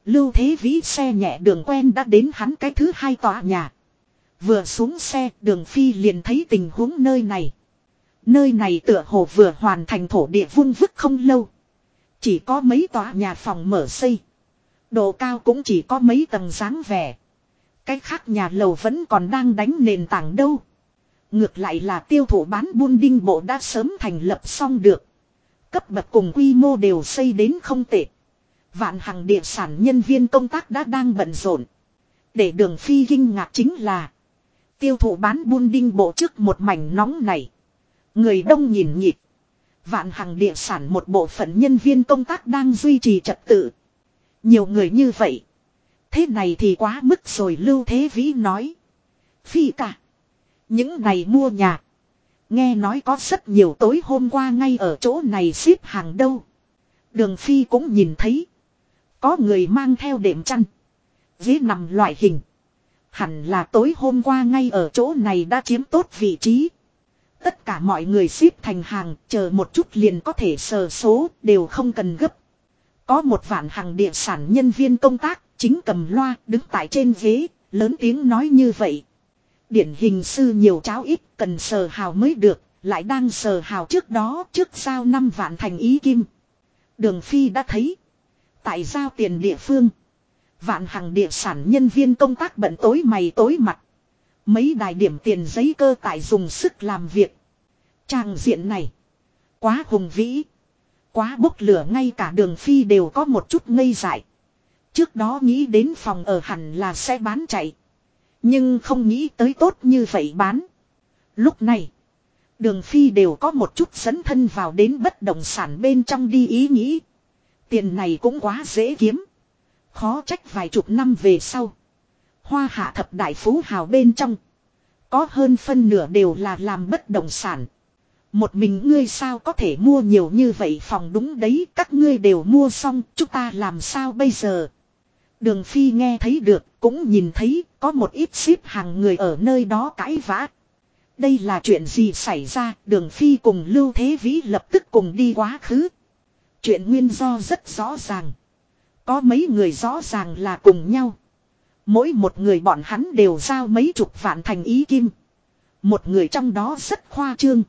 Speaker 1: Lưu Thế Vĩ xe nhẹ đường quen đã đến hắn cái thứ hai tòa nhà. Vừa xuống xe, Đường Phi liền thấy tình huống nơi này. Nơi này tựa hồ vừa hoàn thành thổ địa vung vức không lâu. Chỉ có mấy tòa nhà phòng mở xây. Độ cao cũng chỉ có mấy tầng dáng vẻ. Cái khác nhà lầu vẫn còn đang đánh nền tảng đâu. Ngược lại là tiêu thụ bán buôn đinh bộ đã sớm thành lập xong được. Cấp bậc cùng quy mô đều xây đến không tệ. Vạn Hằng địa sản nhân viên công tác đã đang bận rộn. Để Đường Phi kinh ngạc chính là tiêu thụ bán buôn đinh bộ trước một mảnh nóng này. Người đông nhìn nhịp. Vạn Hằng địa sản một bộ phận nhân viên công tác đang duy trì trật tự. Nhiều người như vậy. Thế này thì quá mức rồi, Lưu Thế Vĩ nói. Phi cả. Những này mua nhà. Nghe nói có rất nhiều tối hôm qua ngay ở chỗ này xếp hàng đâu. Đường Phi cũng nhìn thấy. Có người mang theo đệm chăn. Ghế nằm loại hình. Hẳn là tối hôm qua ngay ở chỗ này đã chiếm tốt vị trí. Tất cả mọi người xếp thành hàng, chờ một chút liền có thể sờ số, đều không cần gấp. Có một Vạn Hằng địa sản nhân viên công tác, chính cầm loa, đứng tại trên ghế, lớn tiếng nói như vậy. Điển hình sư nhiều cháo ít, cần sờ hào mới được, lại đang sờ hào trước đó, trước giao 5 vạn thành ý kim. Đường Phi đã thấy. Tại giao tiền địa phương, Vạn Hằng địa sản nhân viên công tác bận tối mày tối mặt. Mấy đài điểm tiền giấy cơ tại dùng sức làm việc. Tràng diện này quá hùng vĩ, quá bốc lửa, ngay cả Đường Phi đều có một chút ngây dại. Trước đó nghĩ đến phòng ở hẳn là sẽ bán chạy, nhưng không nghĩ tới tốt như vậy bán. Lúc này Đường Phi đều có một chút dẫn thân vào đến bất động sản bên trong đi ý nghĩ. Tiền này cũng quá dễ kiếm. Khó trách vài chục năm về sau, Hoa Hạ thập đại phú hào bên trong có hơn phân nửa đều là làm bất động sản. Một mình ngươi sao có thể mua nhiều như vậy phòng, đúng đấy, các ngươi đều mua xong, chúng ta làm sao bây giờ? Đường Phi nghe thấy được, cũng nhìn thấy, có một ít ship hàng người ở nơi đó cãi vã. Đây là chuyện gì xảy ra? Đường Phi cùng Lưu Thế Vĩ lập tức cùng đi quá khứ. Chuyện nguyên do rất rõ ràng. Có mấy người rõ ràng là cùng nhau. Mỗi một người bọn hắn đều giao mấy chục vạn thành ý kim. Một người trong đó rất khoa trương.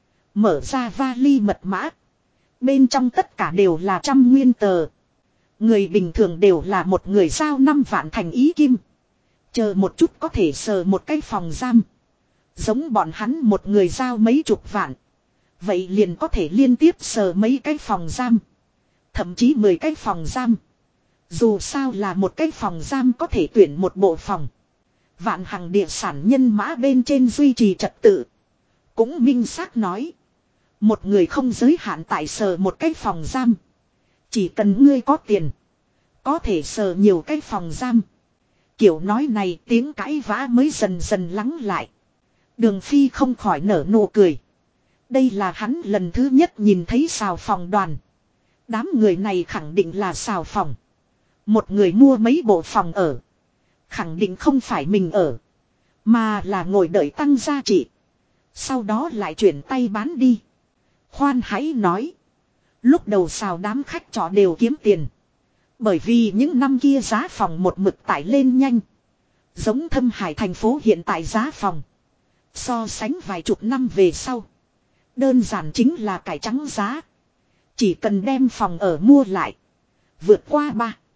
Speaker 1: Mở ra vali mật mã. Bên trong tất cả đều là 100 nguyên tờ. Người bình thường đều là một người giao 5 vạn thành ý kim. Chờ một chút có thể sờ một cái phòng giam. Giống bọn hắn một người giao mấy chục vạn. Vậy liền có thể liên tiếp sờ mấy cái phòng giam. Thậm chí 10 cái phòng giam. Dù sao là một cái phòng giam có thể tuyển một bộ phòng. Vạn Hằng địa sản nhân mã bên trên duy trì trật tự. Cũng minh xác nói. Một người không giới hạn tại sờ một cái phòng giam. Chỉ cần ngươi có tiền. Có thể sờ nhiều cái phòng giam. Kiểu nói này tiếng cãi vã mới dần dần lắng lại. Đường Phi không khỏi nở nụ cười. Đây là hắn lần thứ nhất nhìn thấy xào phòng đoàn. Đám người này khẳng định là xào phòng. Một người mua mấy bộ phòng ở. Khẳng định không phải mình ở. Mà là ngồi đợi tăng giá trị. Sau đó lại chuyển tay bán đi. Khoan hãy nói. Lúc đầu xào đám khách trọ đều kiếm tiền. Bởi vì những năm kia giá phòng một mực tải lên nhanh. Giống Thâm Hải thành phố hiện tại giá phòng. So sánh vài chục năm về sau. Đơn giản chính là cải trắng giá. Chỉ cần đem phòng ở mua lại. Vượt qua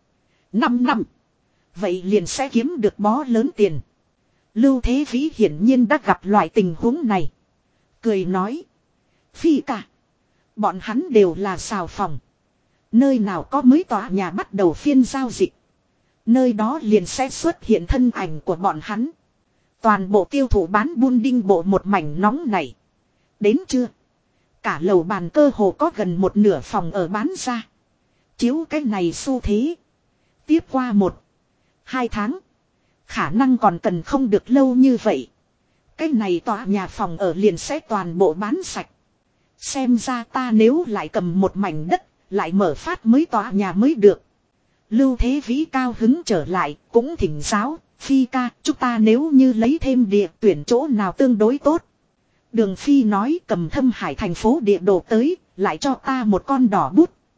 Speaker 1: 3-5 năm. Vậy liền sẽ kiếm được bó lớn tiền. Lưu Thế Vĩ hiển nhiên đã gặp loại tình huống này. Cười nói. Phi cả. Bọn hắn đều là xào phòng. Nơi nào có mới tòa nhà bắt đầu phiên giao dịch. Nơi đó liền sẽ xuất hiện thân ảnh của bọn hắn. Toàn bộ tiêu thụ bán buôn đinh bộ một mảnh nóng này. Đến chưa? Cả lầu bàn cơ hồ có gần một nửa phòng ở bán ra. Chiếu cái này xu thế. Tiếp qua 1-2 tháng. Khả năng còn cần không được lâu như vậy. Cái này tòa nhà phòng ở liền sẽ toàn bộ bán sạch. Xem ra ta nếu lại cầm một mảnh đất, lại mở phát mới tòa nhà mới được. Lưu Thế Vĩ cao hứng trở lại, cũng thỉnh giáo, Phi ca, chúng ta nếu như lấy thêm địa tuyển chỗ nào tương đối tốt. Đường Phi nói cầm Thâm Hải thành phố địa đồ tới, lại cho ta một con đỏ bút.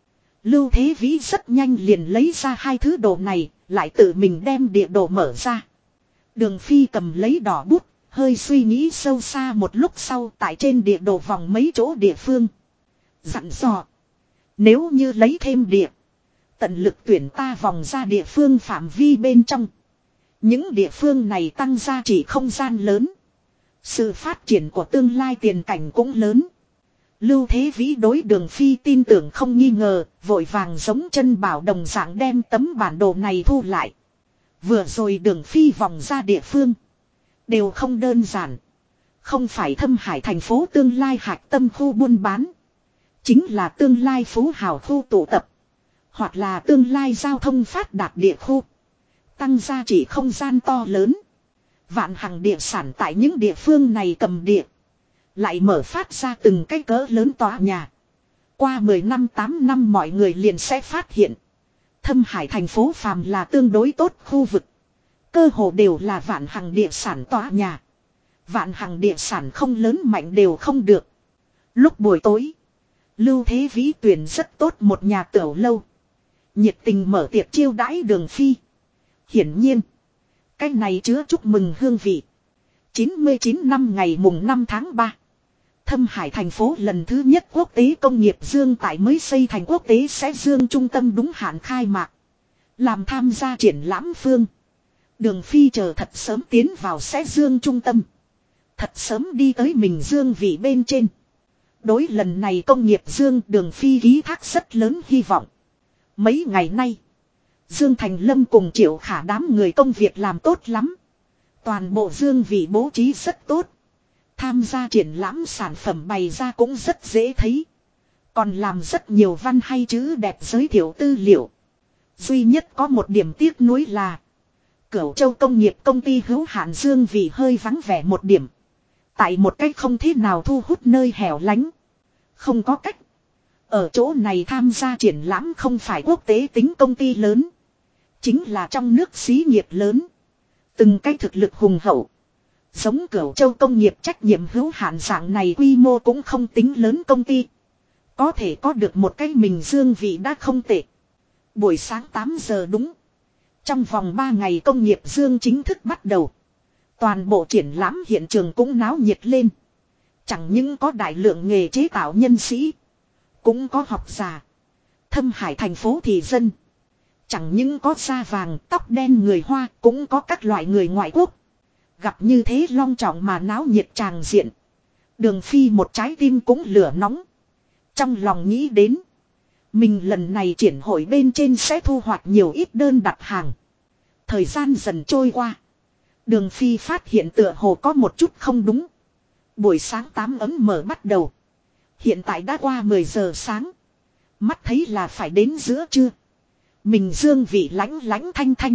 Speaker 1: Lưu Thế Vĩ rất nhanh liền lấy ra hai thứ đồ này, lại tự mình đem địa đồ mở ra. Đường Phi cầm lấy đỏ bút, hơi suy nghĩ sâu xa một lúc sau tại trên địa đồ vòng mấy chỗ địa phương. Dặn dò. Nếu như lấy thêm địa. Tận lực tuyển ta vòng ra địa phương phạm vi bên trong. Những địa phương này tăng giá trị không gian lớn. Sự phát triển của tương lai tiền cảnh cũng lớn. Lưu Thế Vĩ đối Đường Phi tin tưởng không nghi ngờ, vội vàng giống chân bảo đồng dạng đem tấm bản đồ này thu lại. Vừa rồi Đường Phi vòng ra địa phương. Đều không đơn giản. Không phải Thâm Hải thành phố tương lai hạch tâm khu buôn bán. Chính là tương lai phú hào khu tụ tập. Hoặc là tương lai giao thông phát đạt địa khu. Tăng giá trị không gian to lớn. Vạn Hằng địa sản tại những địa phương này cầm địa. Lại mở phát ra từng cái cỡ lớn tòa nhà. Qua 10 năm 8 năm mọi người liền sẽ phát hiện. Thâm Hải thành phố phàm là tương đối tốt khu vực. Cơ hồ đều là Vạn Hằng địa sản tòa nhà. Vạn Hằng địa sản không lớn mạnh đều không được. Lúc buổi tối. Lưu Thế Vĩ tuyển rất tốt một nhà tiểu lâu. Nhiệt tình mở tiệc chiêu đãi Đường Phi. Hiển nhiên. Cái này chứa chúc mừng hương vị. 99 năm ngày mùng 5 tháng 3. Thâm Hải thành phố lần thứ nhất quốc tế công nghiệp Dương tại mới xây thành quốc tế sẽ Dương trung tâm đúng hạn khai mạc. Làm tham gia triển lãm phương. Đường Phi chờ thật sớm tiến vào sẽ Dương trung tâm. Thật sớm đi tới mình Dương vị bên trên. Đối lần này công nghiệp Dương Đường Phi ký thác rất lớn hy vọng. Mấy ngày nay. Dương Thành Lâm cùng Triệu Khả đám người công việc làm tốt lắm. Toàn bộ Dương vị bố trí rất tốt. Tham gia triển lãm sản phẩm bày ra cũng rất dễ thấy. Còn làm rất nhiều văn hay chữ đẹp giới thiệu tư liệu. Duy nhất có một điểm tiếc nuối là Cửu Châu công nghiệp công ty hữu hạn Dương vị hơi vắng vẻ một điểm. Tại một cách không thế nào thu hút nơi hẻo lánh. Không có cách. Ở chỗ này tham gia triển lãm không phải quốc tế tính công ty lớn. Chính là trong nước xí nghiệp lớn. Từng cái thực lực hùng hậu. Giống Cửu Châu công nghiệp trách nhiệm hữu hạn dạng này quy mô cũng không tính lớn công ty. Có thể có được một cái mình Dương vị đã không tệ. Buổi sáng 8 giờ đúng. Trong vòng 3 ngày công nghiệp Dương chính thức bắt đầu. Toàn bộ triển lãm hiện trường cũng náo nhiệt lên. Chẳng những có đại lượng nghề chế tạo nhân sĩ. Cũng có học giả. Thâm Hải thành phố thị dân. Chẳng những có da vàng, tóc đen người Hoa, cũng có các loại người ngoại quốc. Gặp như thế long trọng mà náo nhiệt tràng diện. Đường Phi một trái tim cũng lửa nóng. Trong lòng nghĩ đến. Mình lần này triển hội bên trên sẽ thu hoạch nhiều ít đơn đặt hàng. Thời gian dần trôi qua. Đường Phi phát hiện tựa hồ có một chút không đúng. Buổi sáng 8 ấm mở bắt đầu. Hiện tại đã qua 10 giờ sáng. Mắt thấy là phải đến giữa trưa. Mình Dương vị lánh lánh thanh thanh.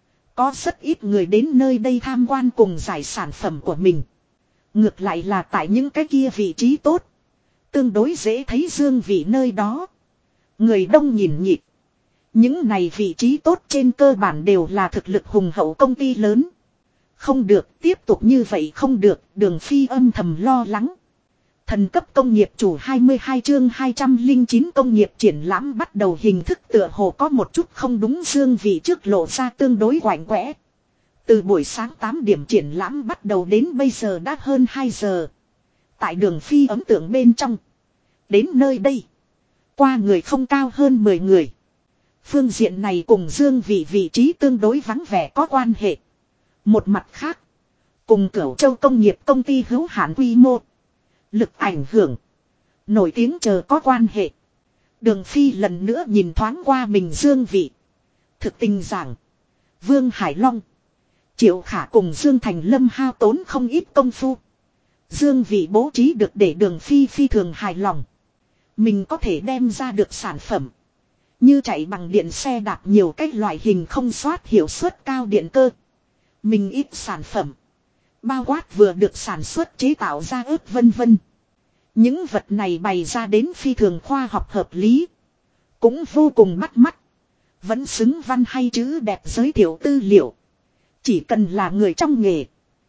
Speaker 1: Có rất ít người đến nơi đây tham quan cùng giải sản phẩm của mình. Ngược lại là tại những cái kia vị trí tốt. Tương đối dễ thấy Dương vị nơi đó. Người đông nhìn nhịp. Những này vị trí tốt trên cơ bản đều là thực lực hùng hậu công ty lớn. Không được, tiếp tục như vậy không được, Đường Phi âm thầm lo lắng. Thần cấp công nghiệp chủ 22 chương 209 công nghiệp triển lãm bắt đầu hình thức tựa hồ có một chút không đúng Dương vị trước lộ ra tương đối quạnh quẽ. Từ buổi sáng 8 điểm triển lãm bắt đầu đến bây giờ đã hơn 2 giờ. Tại Đường Phi ấn tượng bên trong. Đến nơi đây. Qua người không cao hơn 10 người. Phương diện này cùng Dương vị vị trí tương đối vắng vẻ có quan hệ. Một mặt khác. Cùng Cửu Châu công nghiệp công ty hữu hạn quy mô. Lực ảnh hưởng. Nổi tiếng chờ có quan hệ. Đường Phi lần nữa nhìn thoáng qua mình Dương vị. Thực tình giảng. Vương Hải Long. Triệu Khả cùng Dương Thành Lâm hao tốn không ít công phu. Dương vị bố trí được để Đường Phi phi thường hài lòng. Mình có thể đem ra được sản phẩm. Như chạy bằng điện xe đạp nhiều cách loại hình không soát hiệu suất cao điện cơ. Mình ít sản phẩm. Bao quát vừa được sản xuất chế tạo ra ướp vân vân. Những vật này bày ra đến phi thường khoa học hợp lý. Cũng vô cùng bắt mắt. Vẫn xứng văn hay chữ đẹp giới thiệu tư liệu. Chỉ cần là người trong nghề.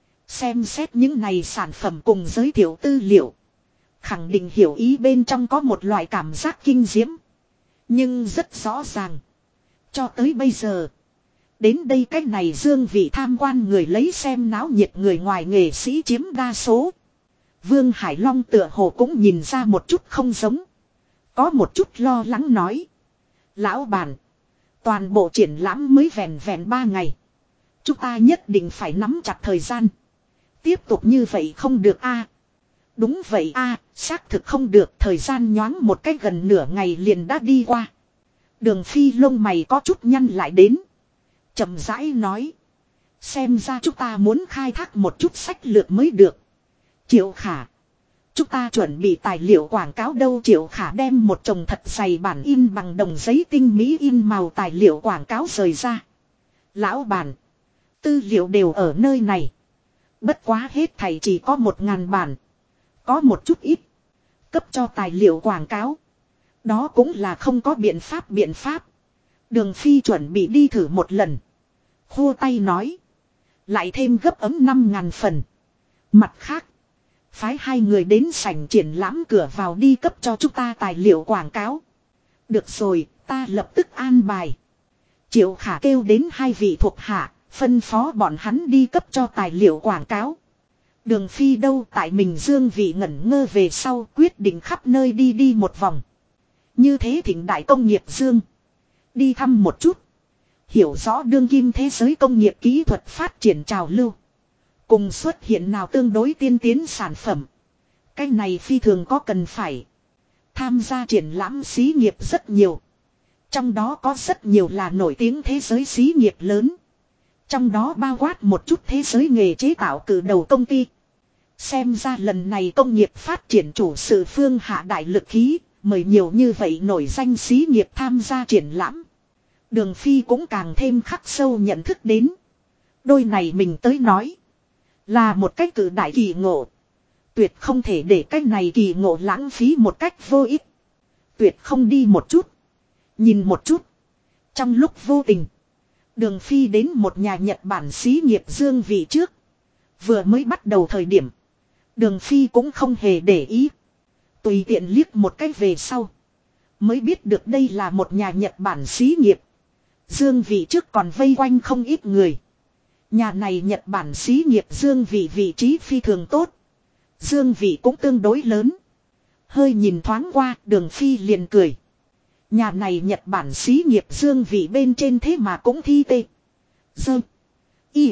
Speaker 1: Xem xét những này sản phẩm cùng giới thiệu tư liệu. Khẳng định hiểu ý bên trong có một loại cảm giác kinh diễm. Nhưng rất rõ ràng. Cho tới bây giờ. Đến đây cái này dương vị tham quan người lấy xem náo nhiệt người ngoài nghệ sĩ chiếm đa số. Vương Hải Long tựa hồ cũng nhìn ra một chút không giống. Có một chút lo lắng nói. Lão bản. Toàn bộ triển lãm mới vẹn vẹn 3 ngày. Chúng ta nhất định phải nắm chặt thời gian. Tiếp tục như vậy không được a. Đúng vậy a, xác thực không được. Thời gian nhoáng một cách gần nửa ngày liền đã đi qua. Đường Phi lông mày có chút nhăn lại đến. Chậm rãi nói. Xem ra chúng ta muốn khai thác một chút sách lược mới được. Triệu Khả. Chúng ta chuẩn bị tài liệu quảng cáo đâu. Triệu Khả đem một chồng thật dày bản in bằng đồng giấy tinh mỹ in màu tài liệu quảng cáo rời ra. Lão bản. Tư liệu đều ở nơi này. Bất quá hết thầy chỉ có 1000 bản. Có một chút ít. Cấp cho tài liệu quảng cáo. Đó cũng là không có biện pháp. Đường Phi chuẩn bị đi thử một lần. Khua tay nói. Lại thêm gấp ấm 5000 phần. Mặt khác. Phái 2 người đến sảnh triển lãm cửa vào đi cấp cho chúng ta tài liệu quảng cáo. Được rồi, ta lập tức an bài. Triệu Khả kêu đến 2 vị thuộc hạ, phân phó bọn hắn đi cấp cho tài liệu quảng cáo. Đường Phi đâu tại mình dương vị ngẩn ngơ về sau quyết định khắp nơi đi một vòng. Như thế thịnh đại công nghiệp dương. Đi thăm một chút. Hiểu rõ đương kim thế giới công nghiệp kỹ thuật phát triển trào lưu. Cùng xuất hiện nào tương đối tiên tiến sản phẩm. Cái này phi thường có cần phải. Tham gia triển lãm xí nghiệp rất nhiều. Trong đó có rất nhiều là nổi tiếng thế giới xí nghiệp lớn. Trong đó bao quát một chút thế giới nghề chế tạo cử đầu công ty. Xem ra lần này công nghiệp phát triển chủ sự phương hạ đại lực khí. Mời nhiều như vậy nổi danh xí nghiệp tham gia triển lãm. Đường Phi cũng càng thêm khắc sâu nhận thức đến. Đôi này mình tới nói. Là một cách cử đại kỳ ngộ. Tuyệt không thể để cách này kỳ ngộ lãng phí một cách vô ích. Tuyệt không đi một chút. Nhìn một chút. Trong lúc vô tình. Đường Phi đến một nhà Nhật Bản xí nghiệp dương vị trước. Vừa mới bắt đầu thời điểm. Đường Phi cũng không hề để ý. Tùy tiện liếc một cách về sau. Mới biết được đây là một nhà Nhật Bản xí nghiệp. Dương vị trước còn vây quanh không ít người. Nhà này Nhật Bản xí nghiệp dương vị vị trí phi thường tốt. Dương vị cũng tương đối lớn. Hơi nhìn thoáng qua Đường Phi liền cười. Nhà này Nhật Bản xí nghiệp dương vị bên trên thế mà cũng thi tê. Dơ. Y.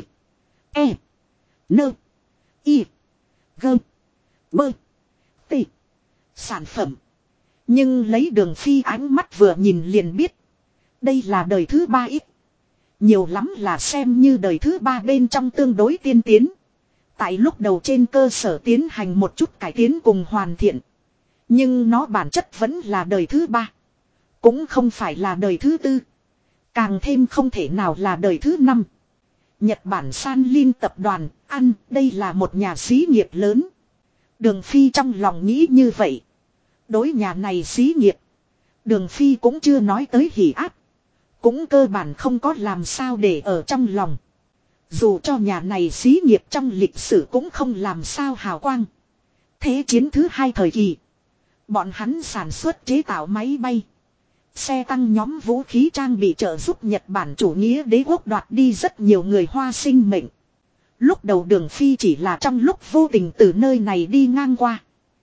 Speaker 1: E. Nơ. Y. Gơ. Bơ. Tê. Sản phẩm. Nhưng lấy Đường Phi ánh mắt vừa nhìn liền biết. Đây là đời thứ 3 ít. Nhiều lắm là xem như đời thứ 3 bên trong tương đối tiên tiến. Tại lúc đầu trên cơ sở tiến hành một chút cải tiến cùng hoàn thiện. Nhưng nó bản chất vẫn là đời thứ 3. Cũng không phải là đời thứ 4. Càng thêm không thể nào là đời thứ 5. Nhật Bản Sanlin tập đoàn, đây là một nhà xí nghiệp lớn. Đường Phi trong lòng nghĩ như vậy. Đối nhà này xí nghiệp. Đường Phi cũng chưa nói tới hỉ áp. Cũng cơ bản không có làm sao để ở trong lòng. Dù cho nhà này xí nghiệp trong lịch sử cũng không làm sao hào quang. Thế chiến thứ 2 thời kỳ. Bọn hắn sản xuất chế tạo máy bay. Xe tăng nhóm vũ khí trang bị trợ giúp Nhật Bản chủ nghĩa đế quốc đoạt đi rất nhiều người Hoa sinh mệnh. Lúc đầu Đường Phi chỉ là trong lúc vô tình từ nơi này đi ngang qua.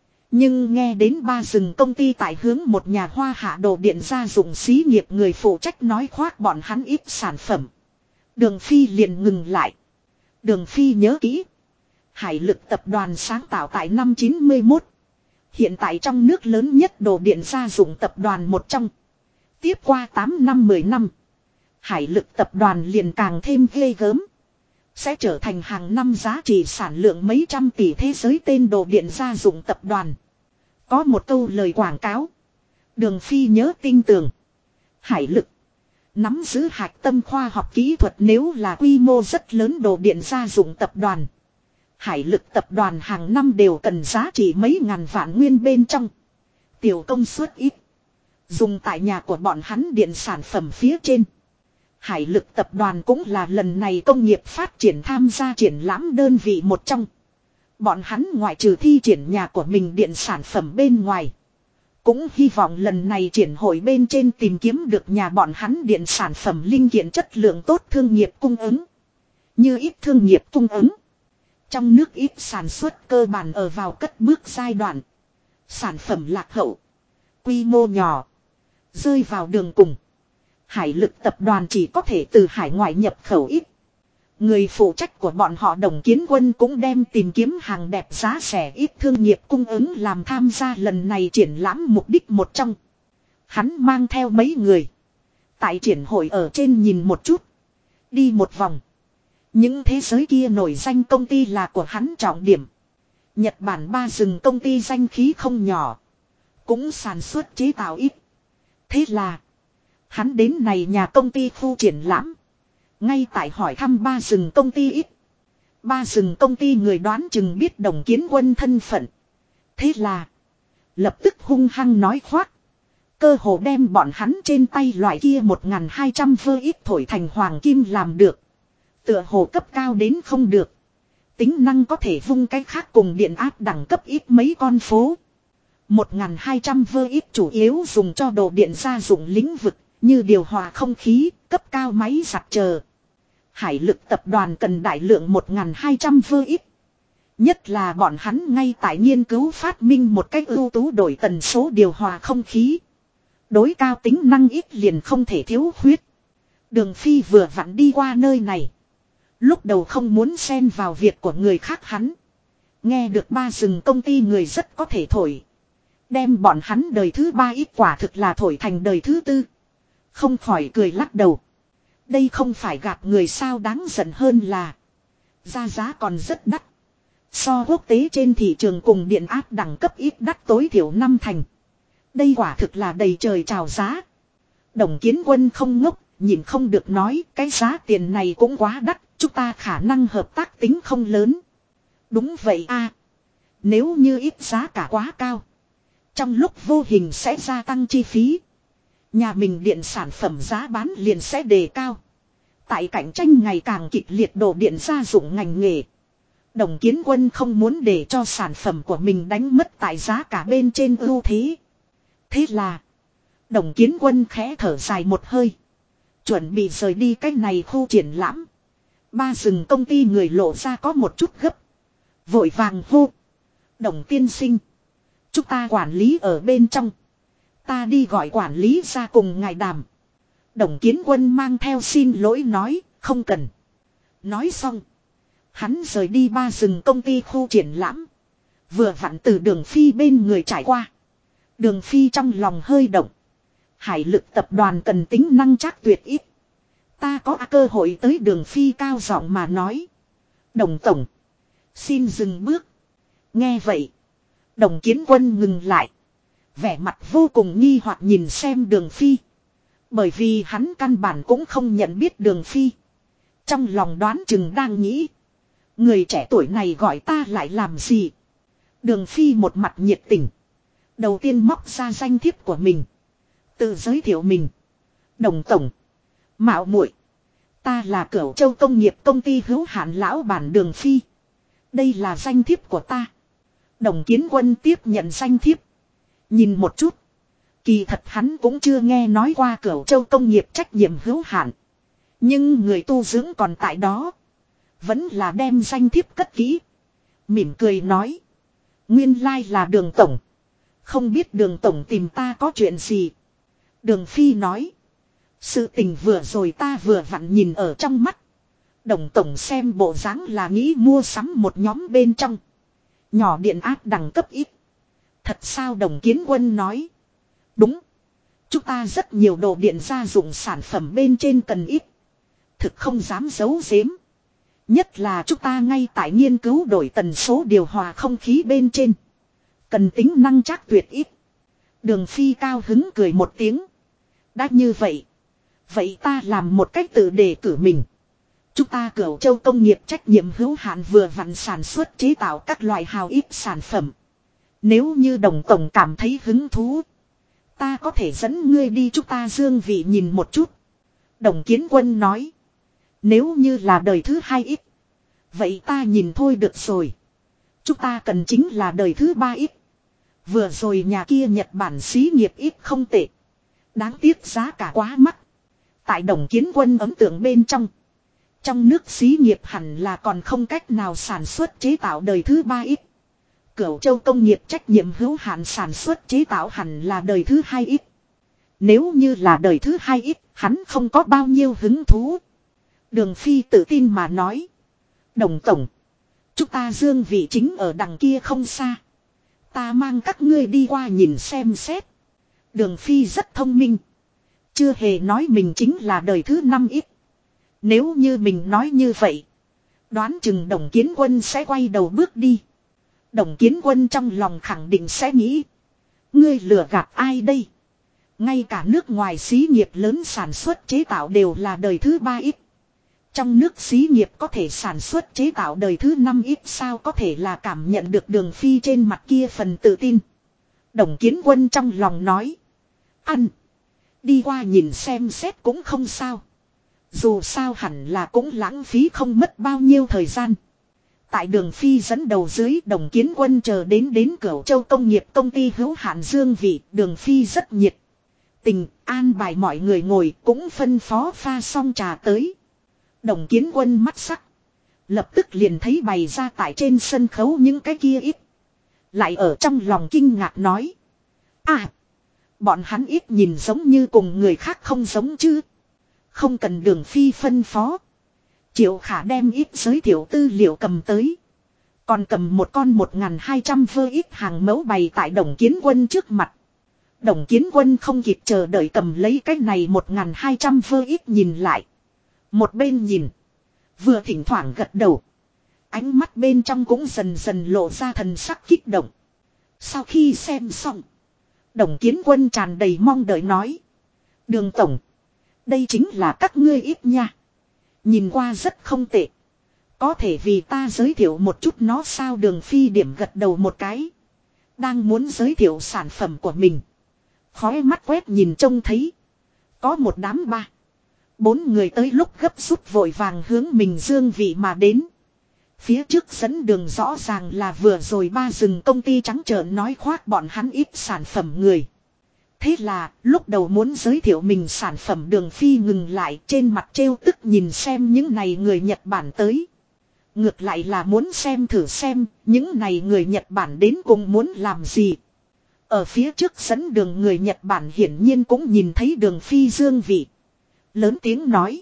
Speaker 1: Nhưng nghe đến 3 rừng công ty tại hướng một nhà Hoa hạ đồ điện gia dụng xí nghiệp người phụ trách nói khoác bọn hắn ít sản phẩm. Đường Phi liền ngừng lại. Đường Phi nhớ kỹ. Hải lực tập đoàn sáng tạo tại năm 91. Hiện tại trong nước lớn nhất đồ điện gia dụng tập đoàn một trong. Tiếp qua 8 năm 10 năm. Hải lực tập đoàn liền càng thêm ghê gớm. Sẽ trở thành hàng năm giá trị sản lượng mấy trăm tỷ thế giới tên đồ điện gia dụng tập đoàn. Có một câu lời quảng cáo. Đường Phi nhớ tinh tường. Hải lực. Nắm giữ hạch tâm khoa học kỹ thuật nếu là quy mô rất lớn đồ điện gia dụng tập đoàn. Hải lực tập đoàn hàng năm đều cần giá trị mấy ngàn vạn nguyên bên trong. Tiểu công suất ít. Dùng tại nhà của bọn hắn điện sản phẩm phía trên. Hải lực tập đoàn cũng là lần này công nghiệp phát triển tham gia triển lãm đơn vị một trong. Bọn hắn ngoại trừ thi triển nhà của mình điện sản phẩm bên ngoài. cũng hy vọng lần này triển hội bên trên tìm kiếm được nhà bọn hắn điện sản phẩm linh kiện chất lượng tốt thương nghiệp cung ứng. Như ít thương nghiệp cung ứng. Trong nước ít sản xuất cơ bản ở vào cất bước giai đoạn. Sản phẩm lạc hậu. Quy mô nhỏ. Rơi vào đường cùng. Hải lực tập đoàn chỉ có thể từ hải ngoại nhập khẩu ít. Người phụ trách của bọn họ Đồng Kiến Quân cũng đem tìm kiếm hàng đẹp giá rẻ ít thương nghiệp cung ứng làm tham gia lần này triển lãm mục đích một trong. Hắn mang theo mấy người. Tại triển hội ở trên nhìn một chút. Đi một vòng. Những thế giới kia nổi danh công ty là của hắn trọng điểm. Nhật Bản ba rừng công ty danh khí không nhỏ. Cũng sản xuất chế tạo ít. Thế là. Hắn đến này nhà công ty khu triển lãm. Ngay tại hỏi thăm ba rừng công ty ít. Ba rừng công ty người đoán chừng biết Đồng Kiến Quân thân phận. Thế là. Lập tức hung hăng nói khoác. Cơ hồ đem bọn hắn trên tay loại kia 1.200 vơ ít thổi thành hoàng kim làm được. Tựa hồ cấp cao đến không được. Tính năng có thể vung cái khác cùng điện áp đẳng cấp ít mấy con phố. 1.200 vơ ít chủ yếu dùng cho đồ điện gia dụng lĩnh vực. Như điều hòa không khí, cấp cao máy giặt chờ. Hải lực tập đoàn cần đại lượng 1.200 vơ ít. Nhất là bọn hắn ngay tại nghiên cứu phát minh một cách ưu tú đổi tần số điều hòa không khí. Đối cao tính năng ít liền không thể thiếu khuyết. Đường Phi vừa vặn đi qua nơi này. Lúc đầu không muốn xen vào việc của người khác hắn. Nghe được ba rừng công ty người rất có thể thổi. Đem bọn hắn đời thứ ba ít quả thực là thổi thành đời thứ tư. Không khỏi cười lắc đầu. Đây không phải gạt người sao, đáng giận hơn là. Giá còn rất đắt. So quốc tế trên thị trường cùng điện áp đẳng cấp ít đắt tối thiểu 5 thành. Đây quả thực là đầy trời chào giá. Đồng Kiến Quân không ngốc, nhìn không được nói cái giá tiền này cũng quá đắt. Chúng ta khả năng hợp tác tính không lớn. Đúng vậy a. Nếu như ít giá cả quá cao. Trong lúc vô hình sẽ gia tăng chi phí. Nhà mình điện sản phẩm giá bán liền sẽ đề cao. Tại cạnh tranh ngày càng kịch liệt đồ điện gia dụng ngành nghề. Đồng Kiến Quân không muốn để cho sản phẩm của mình đánh mất tại giá cả bên trên ưu thế. Thế là. Đồng Kiến Quân khẽ thở dài một hơi. Chuẩn bị rời đi cái này khu triển lãm. Ba rừng công ty người lộ ra có một chút gấp. Vội vàng hô. Đồng tiên sinh. Chúng ta quản lý ở bên trong. Ta đi gọi quản lý ra cùng ngài đàm. Đồng Kiến Quân mang theo xin lỗi nói, không cần. Nói xong. Hắn rời đi ba rừng công ty khu triển lãm. Vừa vặn từ Đường Phi bên người trải qua. Đường Phi trong lòng hơi động. Hải lực tập đoàn cần tính năng chắc tuyệt ít. Ta có cơ hội tới Đường Phi cao giọng mà nói. Đồng tổng. Xin dừng bước. Nghe vậy. Đồng Kiến Quân ngừng lại. Vẻ mặt vô cùng nghi hoặc nhìn xem Đường Phi. Bởi vì hắn căn bản cũng không nhận biết Đường Phi. Trong lòng đoán chừng đang nghĩ. Người trẻ tuổi này gọi ta lại làm gì? Đường Phi một mặt nhiệt tình. Đầu tiên móc ra danh thiếp của mình. Tự giới thiệu mình. Đồng tổng. Mạo muội. Ta là Cửu Châu Công nghiệp công ty hữu hạn lão bản Đường Phi. Đây là danh thiếp của ta. Đồng Kiến Quân tiếp nhận danh thiếp. Nhìn một chút. Kỳ thật hắn cũng chưa nghe nói qua Cửu Châu Công nghiệp trách nhiệm hữu hạn. Nhưng người tu dưỡng còn tại đó. Vẫn là đem danh thiếp cất kỹ. Mỉm cười nói. Nguyên lai là Đường tổng. Không biết Đường tổng tìm ta có chuyện gì. Đường Phi nói. Sự tình vừa rồi ta vừa vặn nhìn ở trong mắt. Đồng tổng xem bộ dáng là nghĩ mua sắm một nhóm bên trong. Nhỏ điện áp đẳng cấp ít. Thật sao? Đồng Kiến Quân nói. Đúng. Chúng ta rất nhiều đồ điện gia dụng sản phẩm bên trên cần ít. Thực không dám giấu giếm. Nhất là chúng ta ngay tại nghiên cứu đổi tần số điều hòa không khí bên trên. Cần tính năng chắc tuyệt ít. Đường Phi cao hứng cười một tiếng. Đã như vậy. Vậy ta làm một cách tự đề cử mình. Chúng ta Cửu Châu Công nghiệp trách nhiệm hữu hạn vừa vặn sản xuất chế tạo các loại hào ít sản phẩm. Nếu như Đồng tổng cảm thấy hứng thú. Ta có thể dẫn ngươi đi chúng ta dương vị nhìn một chút. Đồng Kiến Quân nói. Nếu như là đời thứ hai ít. Vậy ta nhìn thôi được rồi. Chúng ta cần chính là đời thứ ba ít. Vừa rồi nhà kia Nhật Bản xí nghiệp ít không tệ. Đáng tiếc giá cả quá mắc. Tại Đồng Kiến Quân ấn tượng bên trong. Trong nước xí nghiệp hẳn là còn không cách nào sản xuất chế tạo đời thứ 3 ít. Cửu Châu công nghiệp trách nhiệm hữu hạn sản xuất chế tạo hẳn là đời thứ 2 ít. Nếu như là đời thứ 2 ít, hắn không có bao nhiêu hứng thú. Đường Phi tự tin mà nói. Đồng tổng. Chúng ta dương vị chính ở đằng kia không xa. Ta mang các ngươi đi qua nhìn xem xét. Đường Phi rất thông minh. Chưa hề nói mình chính là đời thứ 5 ít. Nếu như mình nói như vậy. Đoán chừng Đồng Kiến Quân sẽ quay đầu bước đi. Đồng Kiến Quân trong lòng khẳng định sẽ nghĩ. Ngươi lừa gạt ai đây? Ngay cả nước ngoài xí nghiệp lớn sản xuất chế tạo đều là đời thứ 3 ít. Trong nước xí nghiệp có thể sản xuất chế tạo đời thứ 5 ít sao có thể là cảm nhận được Đường Phi trên mặt kia phần tự tin. Đồng Kiến Quân trong lòng nói. Ăn. Đi qua nhìn xem xét cũng không sao. Dù sao hẳn là cũng lãng phí không mất bao nhiêu thời gian. Tại Đường Phi dẫn đầu dưới Đồng Kiến Quân chờ đến Cửu Châu công nghiệp công ty hữu hạn Dương vị. Đường Phi rất nhiệt tình an bài mọi người ngồi cũng phân phó pha xong trà tới. Đồng Kiến Quân mắt sắc. Lập tức liền thấy bày ra tại trên sân khấu những cái kia ít. Lại ở trong lòng kinh ngạc nói. À. Bọn hắn ít nhìn giống như cùng người khác không giống chứ. Không cần Đường Phi phân phó. Triệu Khả đem ít giới thiệu tư liệu cầm tới. Còn cầm một con 1200 vơ ít hàng mẫu bày tại Đồng Kiến Quân trước mặt. Đồng Kiến Quân không kịp chờ đợi cầm lấy cái này 1200 vơ ít nhìn lại. Một bên nhìn. Vừa thỉnh thoảng gật đầu. Ánh mắt bên trong cũng dần dần lộ ra thần sắc kích động. Sau khi xem xong. Đồng Kiến Quân tràn đầy mong đợi nói. Đường tổng. Đây chính là các ngươi ít nha. Nhìn qua rất không tệ. Có thể vì ta giới thiệu một chút nó sao Đường Phi điểm gật đầu một cái. Đang muốn giới thiệu sản phẩm của mình. Khói mắt quét nhìn trông thấy. Có một đám 4 người tới lúc gấp rút vội vàng hướng mình dương vị mà đến. Phía trước dẫn đường rõ ràng là vừa rồi 3 rừng công ty trắng trợn nói khoác bọn hắn ít sản phẩm người. Thế là lúc đầu muốn giới thiệu mình sản phẩm Đường Phi ngừng lại trên mặt trêu tức nhìn xem những này người Nhật Bản tới. Ngược lại là muốn xem thử xem những này người Nhật Bản đến cùng muốn làm gì. Ở phía trước dẫn đường người Nhật Bản hiển nhiên cũng nhìn thấy Đường Phi dương vị. Lớn tiếng nói.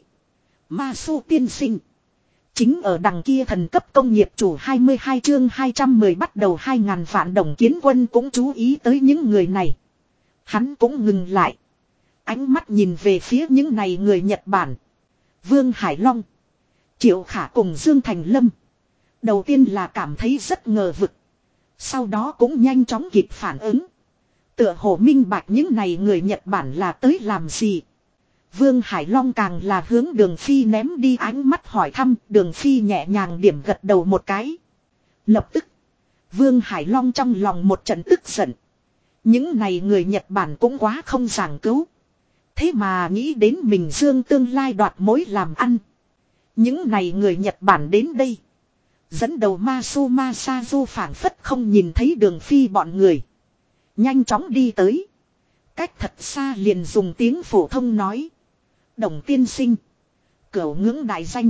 Speaker 1: Masu tiên sinh. Chính ở đằng kia thần cấp công nghiệp chủ 22 chương 210 bắt đầu 2000 vạn Đồng Kiến Quân cũng chú ý tới những người này. Hắn cũng ngừng lại. Ánh mắt nhìn về phía những này người Nhật Bản. Vương Hải Long. Triệu Khả cùng Dương Thành Lâm. Đầu tiên là cảm thấy rất ngờ vực. Sau đó cũng nhanh chóng kịp phản ứng. Tựa hồ minh bạch những này người Nhật Bản là tới làm gì. Vương Hải Long càng là hướng Đường Phi ném đi ánh mắt hỏi thăm. Đường Phi nhẹ nhàng điểm gật đầu một cái. Lập tức. Vương Hải Long trong lòng một trận tức giận. Những này người Nhật Bản cũng quá không giảng cứu. Thế mà nghĩ đến mình dương tương lai đoạt mối làm ăn. Những này người Nhật Bản đến đây. Dẫn đầu Masu Masazu phảng phất không nhìn thấy Đường Phi bọn người. Nhanh chóng đi tới. Cách thật xa liền dùng tiếng phổ thông nói. Đồng tiên sinh. Cửu ngưỡng đại danh.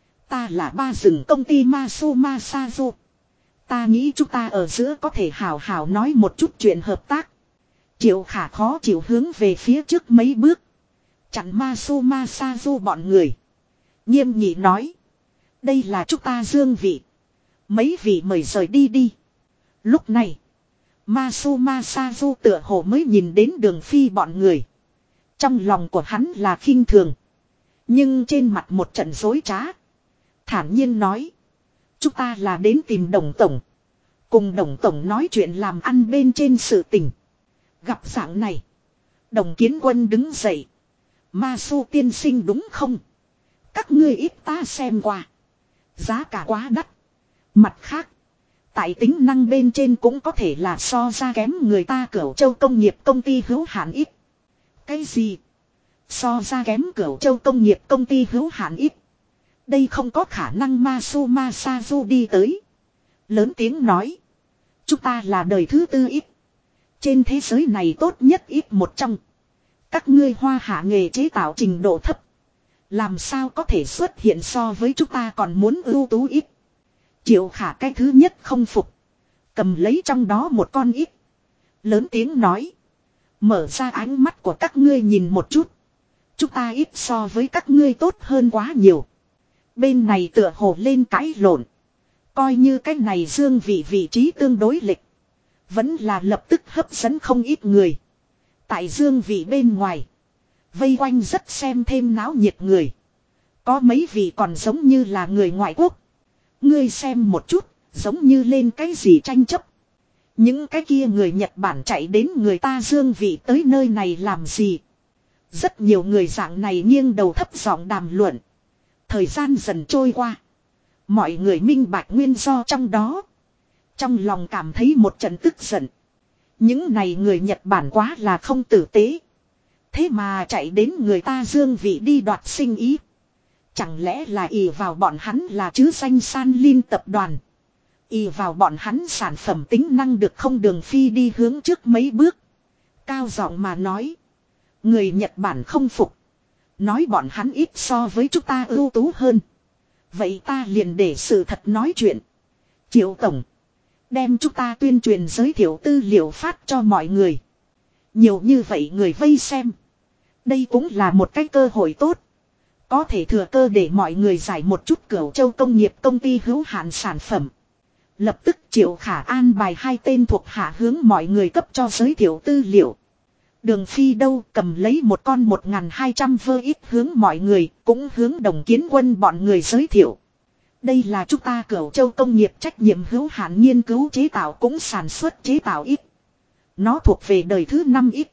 Speaker 1: Ta là 3 rừng công ty Masu Masazu. Ta nghĩ chúng ta ở giữa có thể hào hào nói một chút chuyện hợp tác. Triệu Khả khó chịu hướng về phía trước mấy bước. Chặn Masu Masazu bọn người. Nghiêm nghị nói. Đây là chúng ta dương vị. Mấy vị mời rời đi đi. Lúc này. Masu Masazu tựa hồ mới nhìn đến Đường Phi bọn người. Trong lòng của hắn là khinh thường. Nhưng trên mặt một trận dối trá. Thản nhiên nói. Chúng ta là đến tìm Đồng Tổng. Cùng Đồng Tổng nói chuyện làm ăn bên trên sự tình. Gặp dạng này. Đồng Kiến Quân đứng dậy. Masu tiên sinh đúng không? Các ngươi ít ta xem qua. Giá cả quá đắt. Mặt khác. Tại tính năng bên trên cũng có thể là so ra kém người ta Cửu Châu công nghiệp công ty hữu hạn ít. Cái gì? So ra kém Cửu Châu công nghiệp công ty hữu hạn ít. Đây không có khả năng Masu Masazu đi tới. Lớn tiếng nói. Chúng ta là đời thứ 4 ít. Trên thế giới này tốt nhất ít một trong. Các ngươi Hoa Hạ nghề chế tạo trình độ thấp. Làm sao có thể xuất hiện so với chúng ta còn muốn ưu tú ít. Triệu Khả cái thứ nhất không phục. Cầm lấy trong đó một con ít. Lớn tiếng nói. Mở ra ánh mắt của các ngươi nhìn một chút. Chúng ta ít so với các ngươi tốt hơn quá nhiều. Bên này tựa hồ lên cãi lộn. Coi như cái này Dương Vị vị trí tương đối lịch. Vẫn là lập tức hấp dẫn không ít người. Tại Dương Vị bên ngoài. Vây quanh rất xem thêm náo nhiệt người. Có mấy vị còn giống như là người ngoại quốc. Ngươi xem một chút, giống như lên cái gì tranh chấp. Những cái kia người Nhật Bản chạy đến người ta Dương Vị tới nơi này làm gì. Rất nhiều người dạng này nghiêng đầu thấp giọng đàm luận. Thời gian dần trôi qua. Mọi người minh bạch nguyên do trong đó. Trong lòng cảm thấy một trận tức giận. Những này người Nhật Bản quá là không tử tế. Thế mà chạy đến người ta Dương Vị đi đoạt sinh ý. Chẳng lẽ là ỷ vào bọn hắn là chứ danh San Lin tập đoàn. Ỷ vào bọn hắn sản phẩm tính năng được không Đường Phi đi hướng trước mấy bước. Cao giọng mà nói. Người Nhật Bản không phục. Nói bọn hắn ít so với chúng ta ưu tú hơn. Vậy ta liền để sự thật nói chuyện. Triệu Tổng. Đem chúng ta tuyên truyền giới thiệu tư liệu phát cho mọi người. Nhiều như vậy người vây xem. Đây cũng là một cái cơ hội tốt. Có thể thừa cơ để mọi người giải một chút Cửu Châu công nghiệp công ty hữu hạn sản phẩm. Lập tức Triệu Khả an bài hai tên thuộc hạ hướng mọi người cấp cho giới thiệu tư liệu. Đường Phi đâu cầm lấy một con 1200 vơ ít hướng mọi người, cũng hướng Đồng Kiến Quân bọn người giới thiệu. Đây là chúng ta Cửu Châu công nghiệp trách nhiệm hữu hạn nghiên cứu chế tạo cũng sản xuất chế tạo ít. Nó thuộc về đời thứ 5 ít.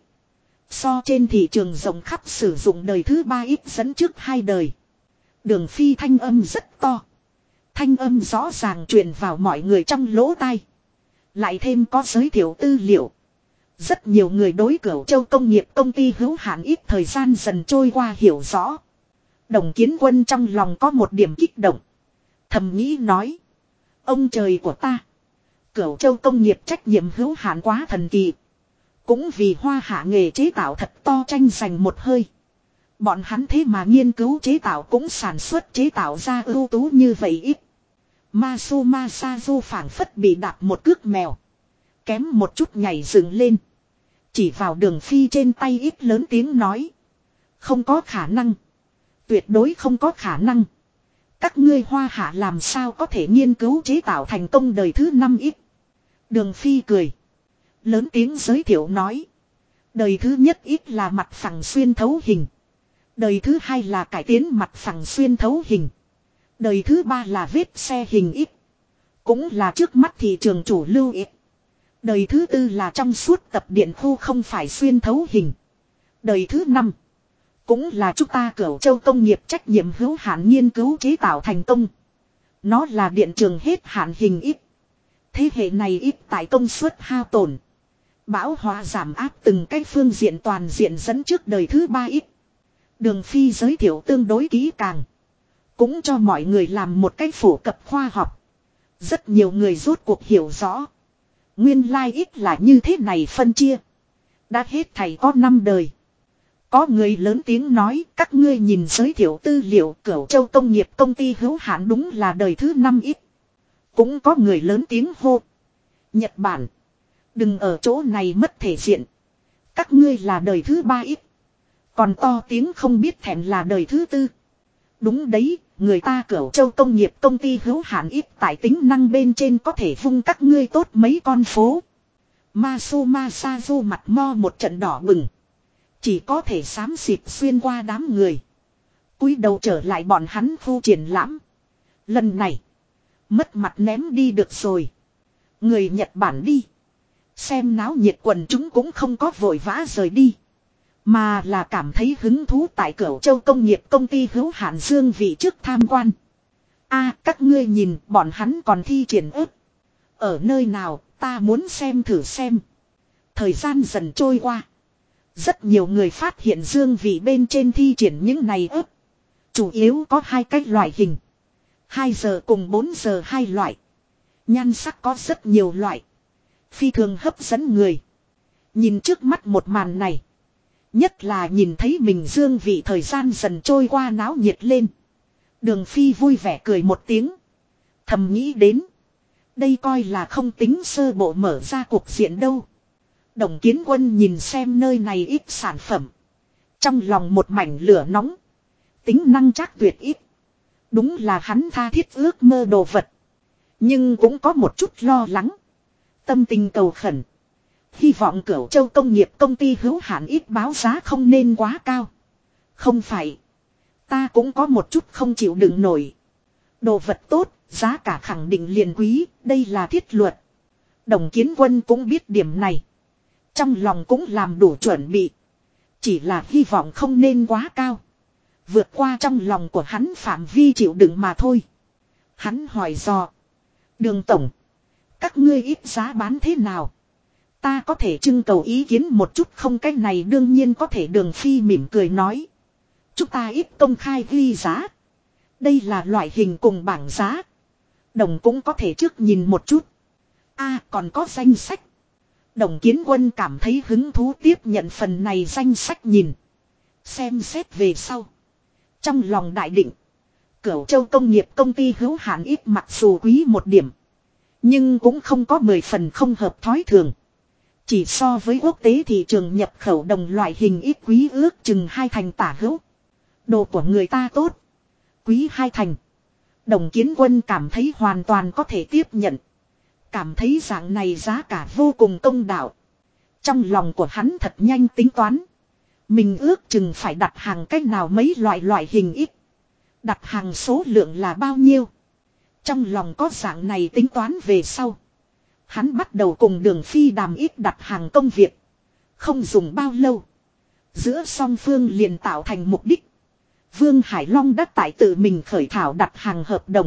Speaker 1: So trên thị trường rộng khắp sử dụng đời thứ 3 ít dẫn trước 2 đời. Đường Phi thanh âm rất to. Thanh âm rõ ràng truyền vào mọi người trong lỗ tai. Lại thêm có giới thiệu tư liệu. Rất nhiều người đối Cửu Châu công nghiệp công ty hữu hạn ít thời gian dần trôi qua hiểu rõ. Đồng Kiến Quân trong lòng có một điểm kích động. Thầm nghĩ nói. Ông trời của ta. Cửu Châu công nghiệp trách nhiệm hữu hạn quá thần kỳ. Cũng vì Hoa Hạ nghề chế tạo thật to tranh giành một hơi. Bọn hắn thế mà nghiên cứu chế tạo cũng sản xuất chế tạo ra ưu tú như vậy ít. Masuma Sazu phảng phất bị đạp một cước mèo. Kém một chút nhảy dựng lên. Chỉ vào Đường Phi trên tay ít lớn tiếng nói. Không có khả năng. Tuyệt đối không có khả năng. Các ngươi Hoa Hạ làm sao có thể nghiên cứu chế tạo thành công đời thứ 5 ít. Đường Phi cười. Lớn tiếng giới thiệu nói. Đời thứ nhất ít là mặt phẳng xuyên thấu hình. Đời thứ 2 là cải tiến mặt phẳng xuyên thấu hình. Đời thứ 3 là vết xe hình ít. Cũng là trước mắt thị trường chủ lưu ít. Đời thứ 4 là trong suốt tập điện khu không phải xuyên thấu hình. Đời thứ 5 cũng là chúng ta Cửu Châu công nghiệp trách nhiệm hữu hạn nghiên cứu chế tạo thành công. Nó là điện trường hết hạn hình ít. Thế hệ này ít tại công suất hao tổn. Bão hòa giảm áp từng cái phương diện toàn diện dẫn trước đời thứ 3 ít. Đường Phi giới thiệu tương đối kỹ càng. Cũng cho mọi người làm một cái phổ cập khoa học. Rất nhiều người rốt cuộc hiểu rõ. Nguyên lai ít là như thế này phân chia. Đã hết thầy có 5 đời. Có người lớn tiếng nói các ngươi nhìn giới thiệu tư liệu Cửu Châu công nghiệp công ty hữu hạn đúng là đời thứ 5 ít. Cũng có người lớn tiếng hô. Nhật Bản. Đừng ở chỗ này mất thể diện. Các ngươi là đời thứ 3 ít. Còn to tiếng không biết thẹn là đời thứ 4. Đúng đấy, người ta Cửu Châu công nghiệp công ty hữu hạn ít tại tính năng bên trên có thể vung các ngươi tốt mấy con phố. Masuma Sazu mặt mo một trận đỏ bừng. Chỉ có thể xám xịt xuyên qua đám người. Cúi đầu trở lại bọn hắn khu triển lãm. Lần này. Mất mặt ném đi được rồi. Người Nhật Bản đi. Xem náo nhiệt quần chúng cũng không có vội vã rời đi. Mà là cảm thấy hứng thú tại Cửu Châu công nghiệp công ty hữu hạn Dương Vị trước tham quan. Các ngươi nhìn bọn hắn còn thi triển ức. Ở nơi nào ta muốn xem thử xem. Thời gian dần trôi qua. Rất nhiều người phát hiện Dương Vị bên trên thi triển những này ức. Chủ yếu có hai cái loại hình. 2 giờ cùng 4 giờ hai loại. Nhan sắc có rất nhiều loại. Phi thường hấp dẫn người. Nhìn trước mắt một màn này. Nhất là nhìn thấy mình dương vị thời gian dần trôi qua náo nhiệt lên. Đường Phi vui vẻ cười một tiếng. Thầm nghĩ đến. Đây coi là không tính sơ bộ mở ra cuộc diện đâu. Đồng Kiến Quân nhìn xem nơi này ít sản phẩm. Trong lòng một mảnh lửa nóng. Tính năng chắc tuyệt ít. Đúng là hắn tha thiết ước mơ đồ vật. Nhưng cũng có một chút lo lắng. Tâm tình cầu khẩn. Hy vọng Cửu Châu công nghiệp công ty hữu hạn ít báo giá không nên quá cao. Không phải. Ta cũng có một chút không chịu đựng nổi. Đồ vật tốt, giá cả khẳng định liền quý, đây là thiết luật. Đồng Kiến Quân cũng biết điểm này. Trong lòng cũng làm đủ chuẩn bị. Chỉ là hy vọng không nên quá cao. Vượt qua trong lòng của hắn phạm vi chịu đựng mà thôi. Hắn hỏi dò. Đường tổng. Các ngươi ít giá bán thế nào? Ta có thể trưng cầu ý kiến một chút không, cái này đương nhiên có thể. Đường Phi mỉm cười nói. Chúng ta ít công khai ghi giá. Đây là loại hình cùng bảng giá. Đồng cũng có thể trước nhìn một chút. Còn có danh sách. Đồng Kiến Quân cảm thấy hứng thú tiếp nhận phần này danh sách nhìn. Xem xét về sau. Trong lòng đại định. Cửu Châu công nghiệp công ty hữu hạn ít mặc dù quý một điểm. Nhưng cũng không có 10 phần không hợp thói thường. Chỉ so với quốc tế thị trường nhập khẩu đồng loại hình ít quý ước chừng 2 thành tả hữu. Đồ của người ta tốt. Quý 2 thành. Đồng Kiến Quân cảm thấy hoàn toàn có thể tiếp nhận. Cảm thấy dạng này giá cả vô cùng công đạo. Trong lòng của hắn thật nhanh tính toán. Mình ước chừng phải đặt hàng cách nào mấy loại hình ít. Đặt hàng số lượng là bao nhiêu. Trong lòng có dạng này tính toán về sau. Hắn bắt đầu cùng Đường Phi đàm ít đặt hàng công việc. Không dùng bao lâu. Giữa song phương liền tạo thành mục đích. Vương Hải Long đã tại tự mình khởi thảo đặt hàng hợp đồng.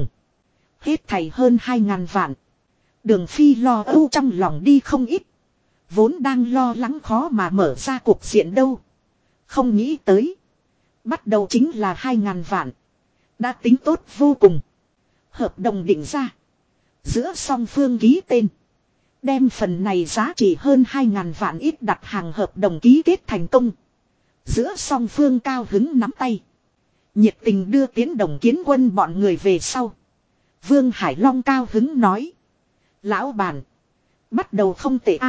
Speaker 1: Hết thảy hơn 2.000 vạn. Đường Phi lo âu trong lòng đi không ít. Vốn đang lo lắng khó mà mở ra cuộc diện đâu. Không nghĩ tới. Bắt đầu chính là 2.000 vạn. Đã tính tốt vô cùng. Hợp đồng định ra. Giữa song phương ký tên. Đem phần này giá trị hơn 2.000 vạn ít đặt hàng hợp đồng ký kết thành công. Giữa song phương cao hứng nắm tay. Nhiệt tình đưa tiến Đồng Kiến Quân bọn người về sau. Vương Hải Long cao hứng nói. Lão bản. Bắt đầu không tệ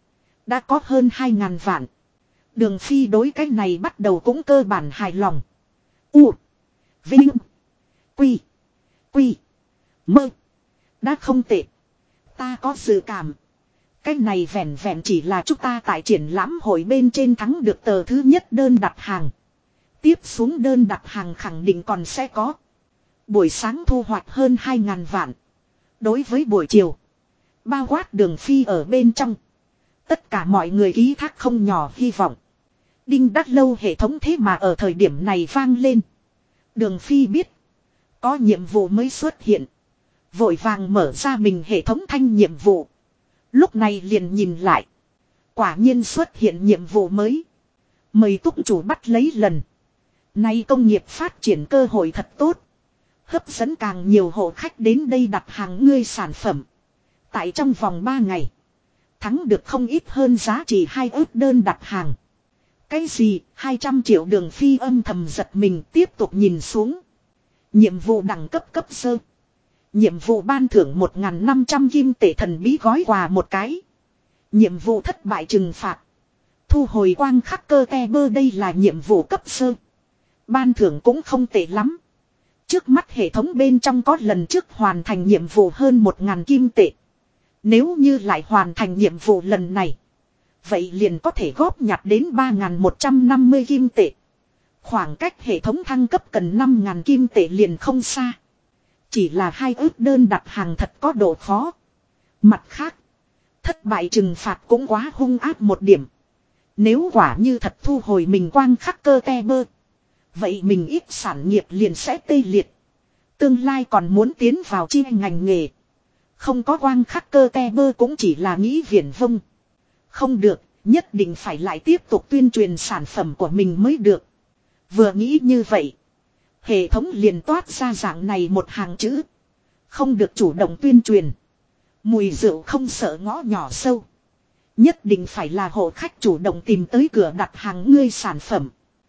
Speaker 1: đã có hơn 2.000 vạn. Đường Phi đối cái này bắt đầu cũng cơ bản hài lòng. Vinh. Quy. Mơ. Đã không tệ. Ta có dự cảm. Cái này vẹn vẹn chỉ là chúng ta tại triển lãm hội bên trên thắng được tờ thứ nhất đơn đặt hàng. Tiếp xuống đơn đặt hàng khẳng định còn sẽ có. Buổi sáng thu hoạch hơn 2.000 vạn. Đối với buổi chiều. Bao quát Đường Phi ở bên trong. Tất cả mọi người ký thác không nhỏ hy vọng. Đinh Đắc Lâu hệ thống thế mà ở thời điểm này vang lên. Đường Phi biết. Có nhiệm vụ mới xuất hiện. Vội vàng mở ra mình hệ thống thanh nhiệm vụ. Lúc này liền nhìn lại. Quả nhiên xuất hiện nhiệm vụ mới. Mời túc chủ bắt lấy lần. Nay công nghiệp phát triển cơ hội thật tốt. Hấp dẫn càng nhiều hộ khách đến đây đặt hàng ngươi sản phẩm. Tại trong vòng 3 ngày. Thắng được không ít hơn giá trị 2 ước đơn đặt hàng. Cái gì 200 triệu. Đường Phi âm thầm giật mình tiếp tục nhìn xuống. Nhiệm vụ đẳng cấp sơ. Nhiệm vụ ban thưởng 1.500 kim tệ thần bí gói quà một cái. Nhiệm vụ thất bại trừng phạt. Thu hồi quang khắc cơ te bơ, đây là nhiệm vụ cấp sơ. Ban thưởng cũng không tệ lắm. Trước mắt hệ thống bên trong có lần trước hoàn thành nhiệm vụ hơn 1.000 kim tệ. Nếu như lại hoàn thành nhiệm vụ lần này. Vậy liền có thể góp nhặt đến 3.150 kim tệ. Khoảng cách hệ thống thăng cấp cần 5.000 kim tệ liền không xa. Chỉ là 2 ước đơn đặt hàng thật có độ khó. Mặt khác. Thất bại trừng phạt cũng quá hung ác một điểm. Nếu quả như thật thu hồi mình quang khắc cơ te bơ. Vậy mình ít sản nghiệp liền sẽ tê liệt. Tương lai còn muốn tiến vào chi ngành nghề. Không có quang khắc cơ te bơ cũng chỉ là nghĩ viển vông. Không được, nhất định phải lại tiếp tục tuyên truyền sản phẩm của mình mới được. Vừa nghĩ như vậy. Hệ thống liền toát ra dạng này một hàng chữ. Không được chủ động tuyên truyền. Mùi rượu không sợ ngõ nhỏ sâu. Nhất định phải là hộ khách chủ động tìm tới cửa đặt hàng ngươi sản phẩm.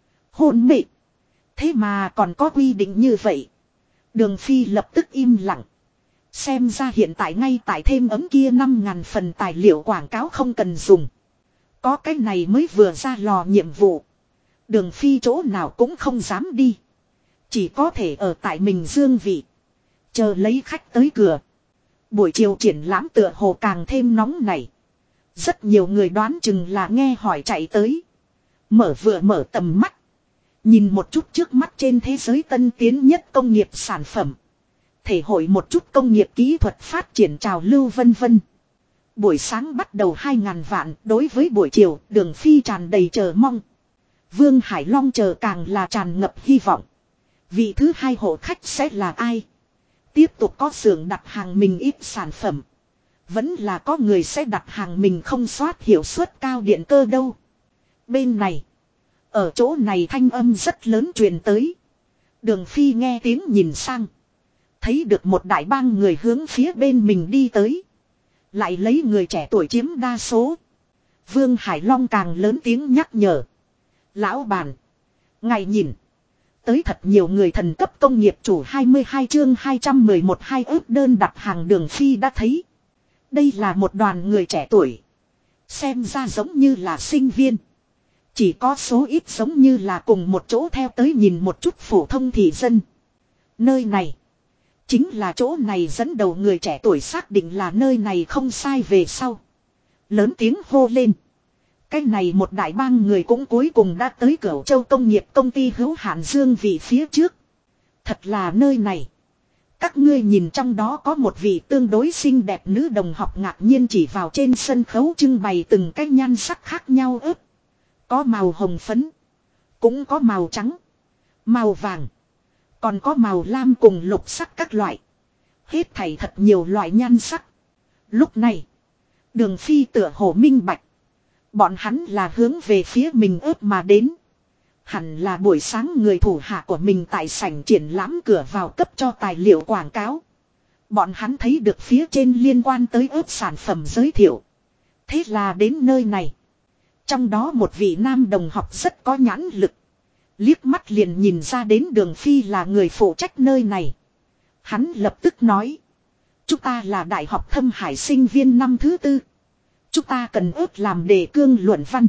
Speaker 1: Hôn mị. Thế mà còn có quy định như vậy. Đường Phi lập tức im lặng. Xem ra hiện tại ngay tại thêm ấm kia 5.000 phần tài liệu quảng cáo không cần dùng. Có cái này mới vừa ra lò nhiệm vụ. Đường Phi chỗ nào cũng không dám đi. Chỉ có thể ở tại mình dương vị. Chờ lấy khách tới cửa. Buổi chiều triển lãm tựa hồ càng thêm nóng nảy. Rất nhiều người đoán chừng là nghe hỏi chạy tới. Vừa mở tầm mắt. Nhìn một chút trước mắt trên thế giới tân tiến nhất công nghiệp sản phẩm. Thể hội một chút công nghiệp kỹ thuật phát triển trào lưu vân vân. Buổi sáng bắt đầu 2.000 vạn, đối với buổi chiều Đường Phi tràn đầy chờ mong. Vương Hải Long chờ càng là tràn ngập hy vọng. Vị thứ hai hộ khách sẽ là ai? Tiếp tục có xưởng đặt hàng mình ít sản phẩm. Vẫn là có người sẽ đặt hàng mình không soát hiệu suất cao điện cơ đâu. Bên này. Ở chỗ này thanh âm rất lớn truyền tới. Đường Phi nghe tiếng nhìn sang. Thấy được một đại bang người hướng phía bên mình đi tới. Lại lấy người trẻ tuổi chiếm đa số. Vương Hải Long càng lớn tiếng nhắc nhở. Lão bản. Ngài nhìn. Tới thật nhiều người thần cấp công nghiệp chủ 22 chương 211 hai ước đơn đặt hàng Đường Phi đã thấy. Đây là một đoàn người trẻ tuổi. Xem ra giống như là sinh viên. Chỉ có số ít giống như là cùng một chỗ theo tới nhìn một chút phổ thông thị dân. Nơi này. Chính là chỗ này dẫn đầu người trẻ tuổi xác định là nơi này không sai về sau. Lớn tiếng hô lên. Cái này một đại bang người cũng cuối cùng đã tới Cửu Châu công nghiệp công ty hữu hạn dương vị phía trước. Thật là nơi này. Các ngươi nhìn trong đó có một vị tương đối xinh đẹp nữ đồng học ngạc nhiên chỉ vào trên sân khấu trưng bày từng cái nhan sắc khác nhau ướp. Có màu hồng phấn. Cũng có màu trắng. Màu vàng. Còn có màu lam cùng lục sắc các loại. Hết thảy thật nhiều loại nhan sắc. Lúc này. Đường Phi tựa hồ minh bạch. Bọn hắn là hướng về phía mình ướp mà đến. Hẳn là buổi sáng người thủ hạ của mình tại sảnh triển lãm cửa vào cấp cho tài liệu quảng cáo. Bọn hắn thấy được phía trên liên quan tới ướp sản phẩm giới thiệu. Thế là đến nơi này. Trong đó một vị nam đồng học rất có nhãn lực. Liếc mắt liền nhìn ra đến Đường Phi là người phụ trách nơi này. Hắn lập tức nói. Chúng ta là đại học Thâm Hải sinh viên năm thứ 4. Chúng ta cần ướp làm đề cương luận văn.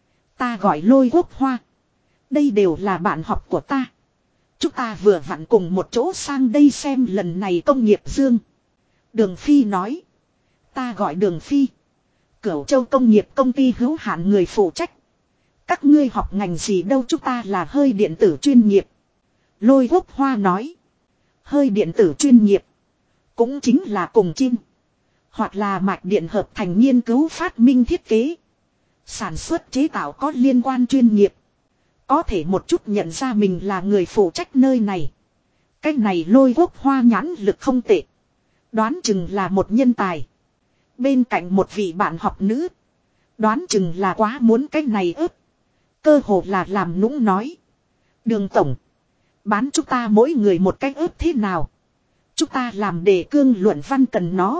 Speaker 1: Ta gọi Lôi Quốc Hoa. Đây đều là bạn học của ta. Chúng ta vừa vặn cùng một chỗ sang đây xem lần này công nghiệp dương. Đường Phi nói. Ta gọi Đường Phi. Cửu Châu công nghiệp công ty hữu hạn người phụ trách. Các ngươi học ngành gì đâu, chúng ta là hơi điện tử chuyên nghiệp. Lôi Quốc Hoa nói. Hơi điện tử chuyên nghiệp. Cũng chính là cùng chim. Hoặc là mạch điện hợp thành nghiên cứu phát minh thiết kế. Sản xuất chế tạo có liên quan chuyên nghiệp. Có thể một chút nhận ra mình là người phụ trách nơi này. Cái này Lôi Quốc Hoa nhãn lực không tệ. Đoán chừng là một nhân tài. Bên cạnh một vị bạn học nữ. Đoán chừng là quá muốn cái này ướp. Cơ hồ là làm nũng nói. Đường tổng. Bán chúng ta mỗi người một cái ướp thế nào? Chúng ta làm đề cương luận văn cần nó.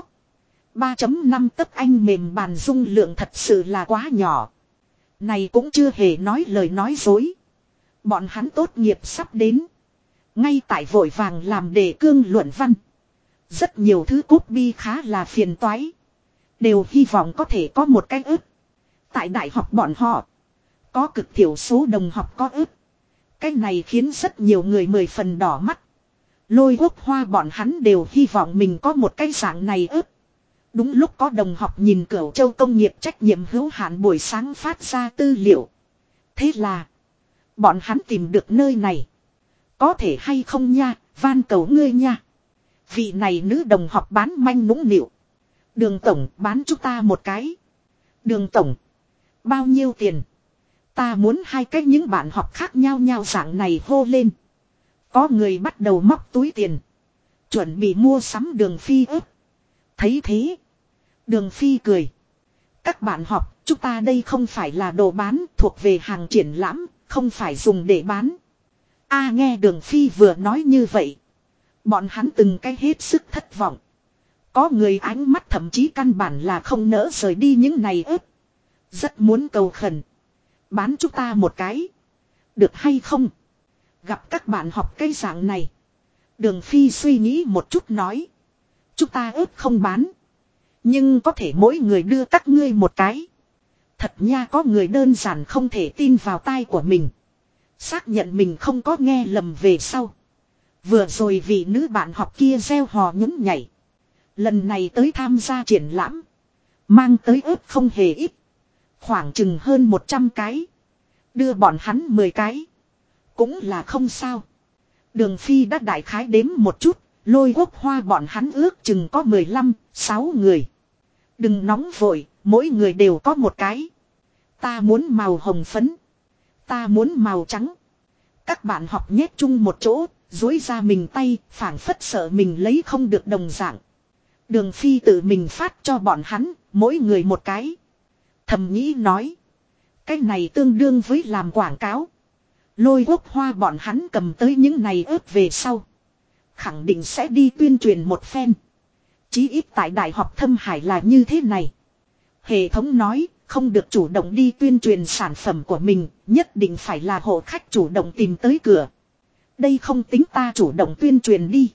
Speaker 1: 3.5 tấc anh mềm bàn dung lượng thật sự là quá nhỏ. Này cũng chưa hề nói lời nói dối. Bọn hắn tốt nghiệp sắp đến. Ngay tại vội vàng làm đề cương luận văn. Rất nhiều thứ copy khá là phiền toái. Đều hy vọng có thể có một cái ướp. Tại đại học bọn họ. Có cực thiểu số đồng học có ướp. Cái này khiến rất nhiều người 10 phần đỏ mắt. Lôi Quốc Hoa bọn hắn đều hy vọng mình có một cái dạng này ướp. Đúng lúc có đồng học nhìn Cửu Châu công nghiệp trách nhiệm hữu hạn buổi sáng phát ra tư liệu. Thế là. Bọn hắn tìm được nơi này. Có thể hay không nha, van cầu ngươi nha. Vị này nữ đồng học bán manh nũng nịu. Đường tổng bán chúng ta một cái. Đường tổng. Bao nhiêu tiền? Ta muốn hai cái những bạn học khác nhau nhau dạng này hô lên. Có người bắt đầu móc túi tiền. Chuẩn bị mua sắm Đường Phi ướp. Thấy thế. Đường Phi cười. Các bạn học, chúng ta đây không phải là đồ bán, thuộc về hàng triển lãm, không phải dùng để bán. Nghe Đường Phi vừa nói như vậy. Bọn hắn từng cái hết sức thất vọng. Có người ánh mắt thậm chí căn bản là không nỡ rời đi những này ướp. Rất muốn cầu khẩn. Bán chúng ta một cái. Được hay không? Gặp các bạn học cái dạng này. Đường Phi suy nghĩ một chút nói. Chúng ta ước không bán. Nhưng có thể mỗi người đưa các ngươi một cái. Thật nha, có người đơn giản không thể tin vào tai của mình. Xác nhận mình không có nghe lầm về sau. Vừa rồi vị nữ bạn học kia reo hò nhún nhảy. Lần này tới tham gia triển lãm. Mang tới ước không hề ít. Khoảng chừng hơn 100 cái. Đưa bọn hắn 10 cái. Cũng là không sao. Đường Phi đã đại khái đếm một chút. Lôi Quốc Hoa bọn hắn ước chừng có 15-6 người. Đừng nóng vội, mỗi người đều có một cái. Ta muốn màu hồng phấn. Ta muốn màu trắng. Các bạn học nhét chung một chỗ, duỗi ra mình tay, phảng phất sợ mình lấy không được đồng dạng. Đường Phi tự mình phát cho bọn hắn, mỗi người một cái. Thầm nghĩ nói. Cái này tương đương với làm quảng cáo. Lôi Quốc Hoa bọn hắn cầm tới những này ớt về sau. Khẳng định sẽ đi tuyên truyền một phen. Chí ít tại Đại học Thâm Hải là như thế này. Hệ thống nói, không được chủ động đi tuyên truyền sản phẩm của mình, nhất định phải là hộ khách chủ động tìm tới cửa. Đây không tính ta chủ động tuyên truyền đi.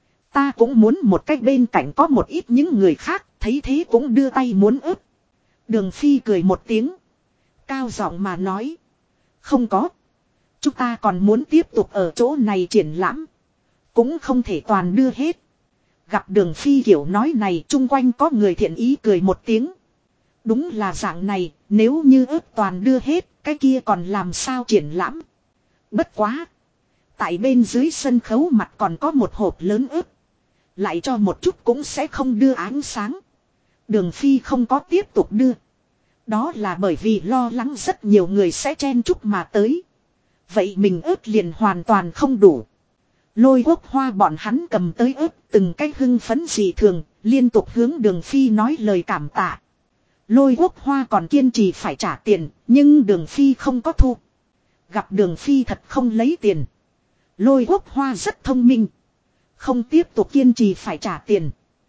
Speaker 1: Ta cũng muốn một cách bên cạnh có một ít những người khác, thấy thế cũng đưa tay muốn ướp. Đường Phi cười một tiếng. Cao giọng mà nói. Không có. Chúng ta còn muốn tiếp tục ở chỗ này triển lãm. Cũng không thể toàn đưa hết. Gặp Đường Phi kiểu nói này, chung quanh có người thiện ý cười một tiếng. Đúng là dạng này, nếu như ướp toàn đưa hết, cái kia còn làm sao triển lãm. Bất quá. Tại bên dưới sân khấu mặt còn có một hộp lớn ướp. Lại cho một chút cũng sẽ không đưa ánh sáng. Đường Phi không có tiếp tục đưa. Đó là bởi vì lo lắng rất nhiều người sẽ chen chúc mà tới. Vậy mình ướp liền hoàn toàn không đủ. Lôi Quốc Hoa bọn hắn cầm tới ướp từng cái hưng phấn dị thường, liên tục hướng Đường Phi nói lời cảm tạ. Lôi Quốc Hoa còn kiên trì phải trả tiền, nhưng Đường Phi không có thu. Gặp Đường Phi thật không lấy tiền. Lôi Quốc Hoa rất thông minh. Không tiếp tục kiên trì phải trả tiền.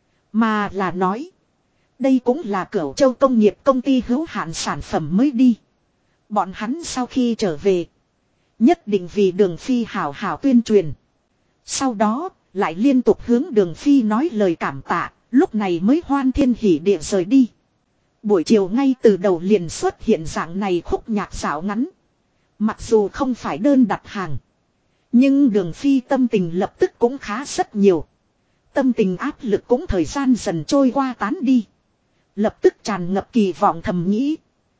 Speaker 1: Mà là nói. Đây cũng là Cửu Châu công nghiệp công ty hữu hạn sản phẩm mới đi. Bọn hắn sau khi trở về. Nhất định vì Đường Phi hào hào tuyên truyền. Sau đó lại liên tục hướng Đường Phi nói lời cảm tạ. Lúc này mới hoan thiên hỉ địa rời đi. Buổi chiều ngay từ đầu liền xuất hiện dạng này khúc nhạc xảo ngắn. Mặc dù không phải đơn đặt hàng. Nhưng Đường Phi tâm tình lập tức cũng khá rất nhiều. Tâm tình áp lực cũng thời gian dần trôi qua tán đi. Lập tức tràn ngập kỳ vọng thầm nghĩ.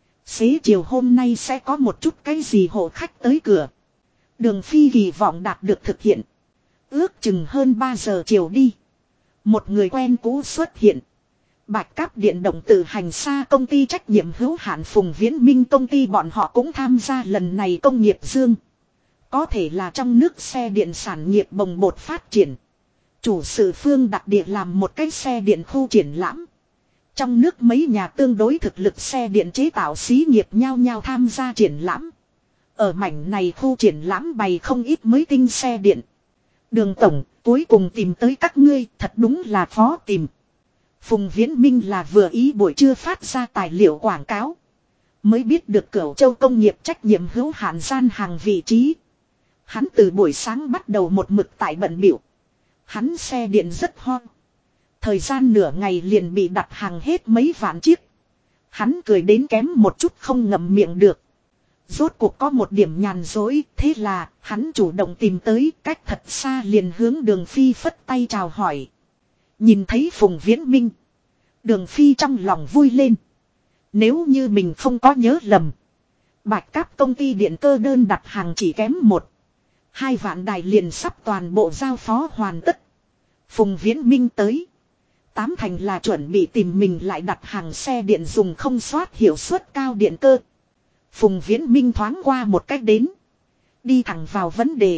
Speaker 1: Xế chiều hôm nay sẽ có một chút cái gì hộ khách tới cửa. Đường Phi kỳ vọng đạt được thực hiện. Ước chừng hơn 3 giờ chiều đi. Một người quen cũ xuất hiện. Bạch Cáp Điện động tự hành xa công ty trách nhiệm hữu hạn Phùng Viễn Minh công ty bọn họ cũng tham gia lần này công nghiệp dương. Có thể là trong nước xe điện sản nghiệp bồng bột phát triển. Chủ sự Phương đặc địa làm một cái xe điện khu triển lãm. Trong nước mấy nhà tương đối thực lực xe điện chế tạo xí nghiệp nhau nhau tham gia triển lãm. Ở mảnh này khu triển lãm bày không ít mới tinh xe điện. Đường tổng, cuối cùng tìm tới các ngươi, thật đúng là khó tìm. Phùng Viễn Minh là vừa ý buổi trưa phát ra tài liệu quảng cáo. Mới biết được Cửu Châu công nghiệp trách nhiệm hữu hạn gian hàng vị trí. Hắn từ buổi sáng bắt đầu một mực tại bận biểu. Hắn xe điện rất hot. Thời gian nửa ngày liền bị đặt hàng hết mấy vạn chiếc. Hắn cười đến kém một chút không ngậm miệng được. Rốt cuộc có một điểm nhàn dối, thế là hắn chủ động tìm tới cách thật xa liền hướng Đường Phi phất tay chào hỏi. Nhìn thấy Phùng Viễn Minh. Đường Phi trong lòng vui lên. Nếu như mình không có nhớ lầm. Bạch Cáp công ty điện cơ đơn đặt hàng chỉ kém 1-2 vạn đài liền sắp toàn bộ giao phó hoàn tất. Phùng Viễn Minh tới. Tám thành là chuẩn bị tìm mình lại đặt hàng xe điện dùng không soát hiệu suất cao điện cơ. Phùng Viễn Minh thoáng qua một cách đến. Đi thẳng vào vấn đề.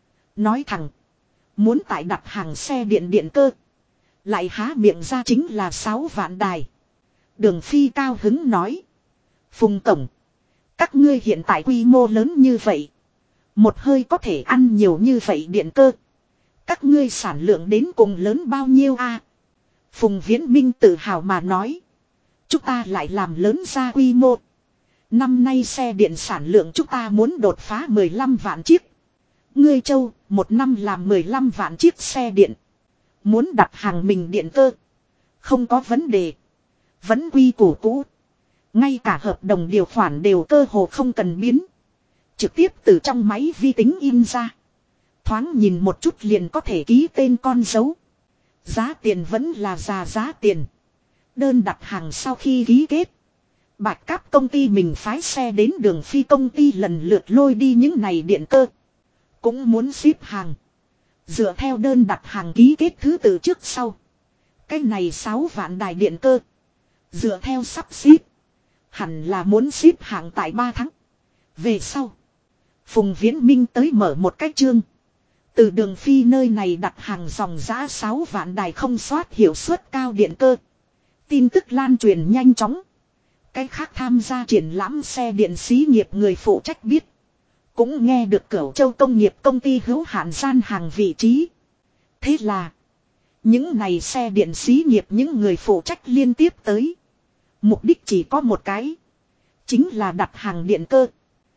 Speaker 1: Nói thẳng. Muốn tại đặt hàng xe điện điện cơ. Lại há miệng ra chính là 6 vạn đài. Đường Phi cao hứng nói. Phùng tổng. Các ngươi hiện tại quy mô lớn như vậy. Một hơi có thể ăn nhiều như vậy điện cơ. Các ngươi sản lượng đến cùng lớn bao nhiêu a? Phùng Viễn Minh tự hào mà nói. Chúng ta lại làm lớn ra quy mô. Năm nay xe điện sản lượng chúng ta muốn đột phá 15 vạn chiếc. Ngươi Châu, một năm làm 15 vạn chiếc xe điện. Muốn đặt hàng mình điện cơ. Không có vấn đề. Vẫn quy củ cũ. Ngay cả hợp đồng điều khoản đều cơ hồ không cần biến. Trực tiếp từ trong máy vi tính in ra. Thoáng nhìn một chút liền có thể ký tên con dấu. Giá tiền vẫn là giá tiền. Đơn đặt hàng sau khi ký kết. Bạch Cáp công ty mình phái xe đến Đường Phi công ty lần lượt lôi đi những này điện cơ. Cũng muốn ship hàng. Dựa theo đơn đặt hàng ký kết thứ tự trước sau. Cái này 6 vạn đài điện cơ. Dựa theo sắp ship. Hẳn là muốn ship hàng tại 3 tháng. Về sau. Phùng Viễn Minh tới mở một cái chương. Từ Đường Phi nơi này đặt hàng dòng giá 6 vạn đài không soát hiệu suất cao điện cơ. Tin tức lan truyền nhanh chóng. Cái khác tham gia triển lãm xe điện xí nghiệp người phụ trách biết. Cũng nghe được Cửu Châu công nghiệp công ty hữu hạn gian hàng vị trí. Thế là. Những này xe điện xí nghiệp những người phụ trách liên tiếp tới. Mục đích chỉ có một cái. Chính là đặt hàng điện cơ.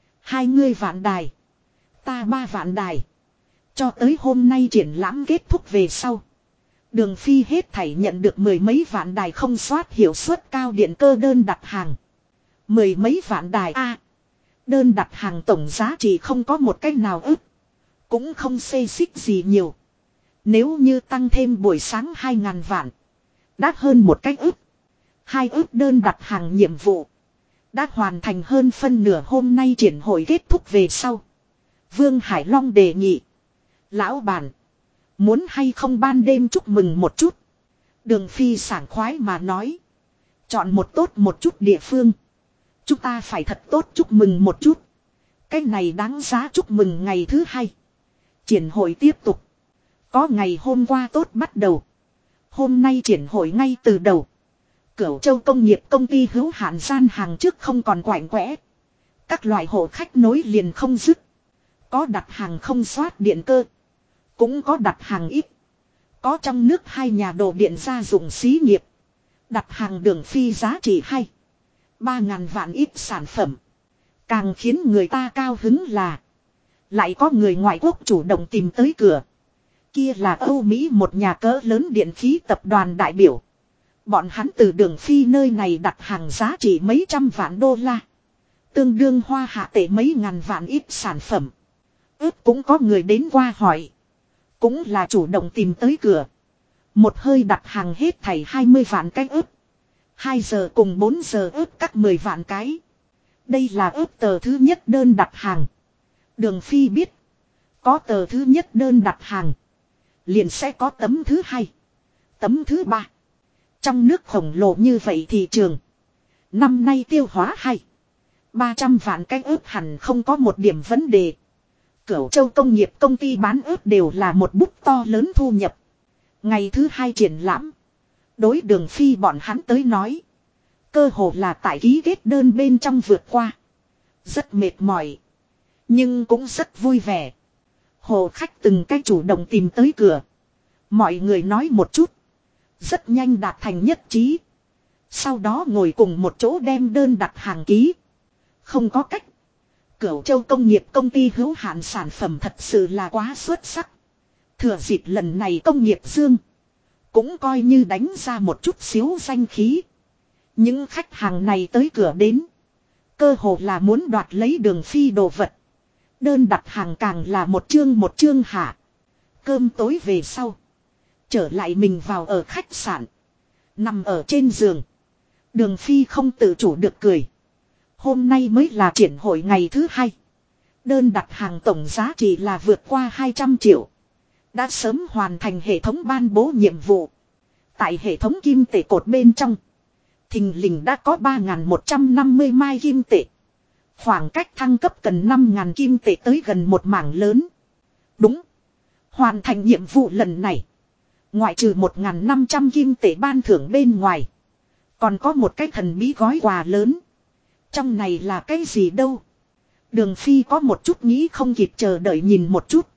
Speaker 1: 20 vạn đài. Ta 3 vạn đài. Cho tới hôm nay triển lãm kết thúc về sau. Đường Phi hết thảy nhận được 10 mấy vạn đài không soát hiệu suất cao điện cơ đơn đặt hàng. 10 mấy vạn đài A. Đơn đặt hàng tổng giá trị không có một cách nào ức. Cũng không xê xích gì nhiều. Nếu như tăng thêm buổi sáng 2.000 vạn. Đã hơn một cách ức. 2 ức đơn đặt hàng nhiệm vụ. Đã hoàn thành hơn phân nửa hôm nay triển hội kết thúc về sau. Vương Hải Long đề nghị. Lão bản. Muốn hay không ban đêm chúc mừng một chút. Đường Phi sảng khoái mà nói. Chọn một tốt một chút địa phương. Chúng ta phải thật tốt chúc mừng một chút. Cái này đáng giá chúc mừng ngày thứ 2. Triển hội tiếp tục. Có ngày hôm qua tốt bắt đầu. Hôm nay triển hội ngay từ đầu. Cửu Châu công nghiệp công ty hữu hạn gian hàng trước không còn quạnh quẽ. Các loại hộ khách nối liền không dứt. Có đặt hàng không soát điện cơ. Cũng có đặt hàng ít. Có trong nước 2 nhà đồ điện gia dụng xí nghiệp. Đặt hàng Đường Phi giá trị 3.000 vạn ít sản phẩm. Càng khiến người ta cao hứng là. Lại có người ngoại quốc chủ động tìm tới cửa. Kia là Âu Mỹ một nhà cỡ lớn điện khí tập đoàn đại biểu. Bọn hắn từ Đường Phi nơi này đặt hàng giá trị mấy trăm vạn đô la. Tương đương hoa hạ tệ mấy ngàn vạn ít sản phẩm. Ước cũng có người đến qua hỏi. Cũng là chủ động tìm tới cửa. Một hơi đặt hàng hết thảy 20 vạn cái ước. 2 giờ cùng 4 giờ ước các 10 vạn cái. Đây là ước tờ thứ nhất đơn đặt hàng. Đường Phi biết. Có tờ thứ nhất đơn đặt hàng. Liền sẽ có tấm thứ 2. Tấm thứ 3. Trong nước khổng lồ như vậy thị trường. Năm nay tiêu hóa 300 vạn cái ước hẳn không có một điểm vấn đề. Cửu Châu công nghiệp công ty bán ước đều là một bút to lớn thu nhập. Ngày thứ 2 triển lãm. Đối Đường Phi bọn hắn tới nói. Cơ hồ là tại ký kết đơn bên trong vượt qua. Rất mệt mỏi. Nhưng cũng rất vui vẻ. Hồ khách từng cách chủ động tìm tới cửa. Mọi người nói một chút. Rất nhanh đạt thành nhất trí. Sau đó ngồi cùng một chỗ đem đơn đặt hàng ký. Không có cách. Cửu Châu công nghiệp công ty hữu hạn sản phẩm thật sự là quá xuất sắc. Thừa dịp lần này công nghiệp dương. Cũng coi như đánh ra một chút xíu danh khí. Những khách hàng này tới cửa đến. Cơ hồ là muốn đoạt lấy Đường Phi đồ vật. Đơn đặt hàng càng là một chương hạ. Cơm tối về sau. Trở lại mình vào ở khách sạn. Nằm ở trên giường. Đường Phi không tự chủ được cười. Hôm nay mới là triển hội ngày thứ 2. Đơn đặt hàng tổng giá trị là vượt qua 200 triệu. Đã sớm hoàn thành hệ thống ban bố nhiệm vụ. Tại hệ thống kim tệ cột bên trong. Thình lình đã có 3.150 mai kim tệ. Khoảng cách thăng cấp cần 5.000 kim tệ tới gần một mảng lớn. Đúng. Hoàn thành nhiệm vụ lần này. Ngoại trừ 1.500 kim tệ ban thưởng bên ngoài. Còn có một cái thần bí gói quà lớn. Trong này là cái gì đâu? Đường Phi có một chút nghĩ không kịp chờ đợi nhìn một chút.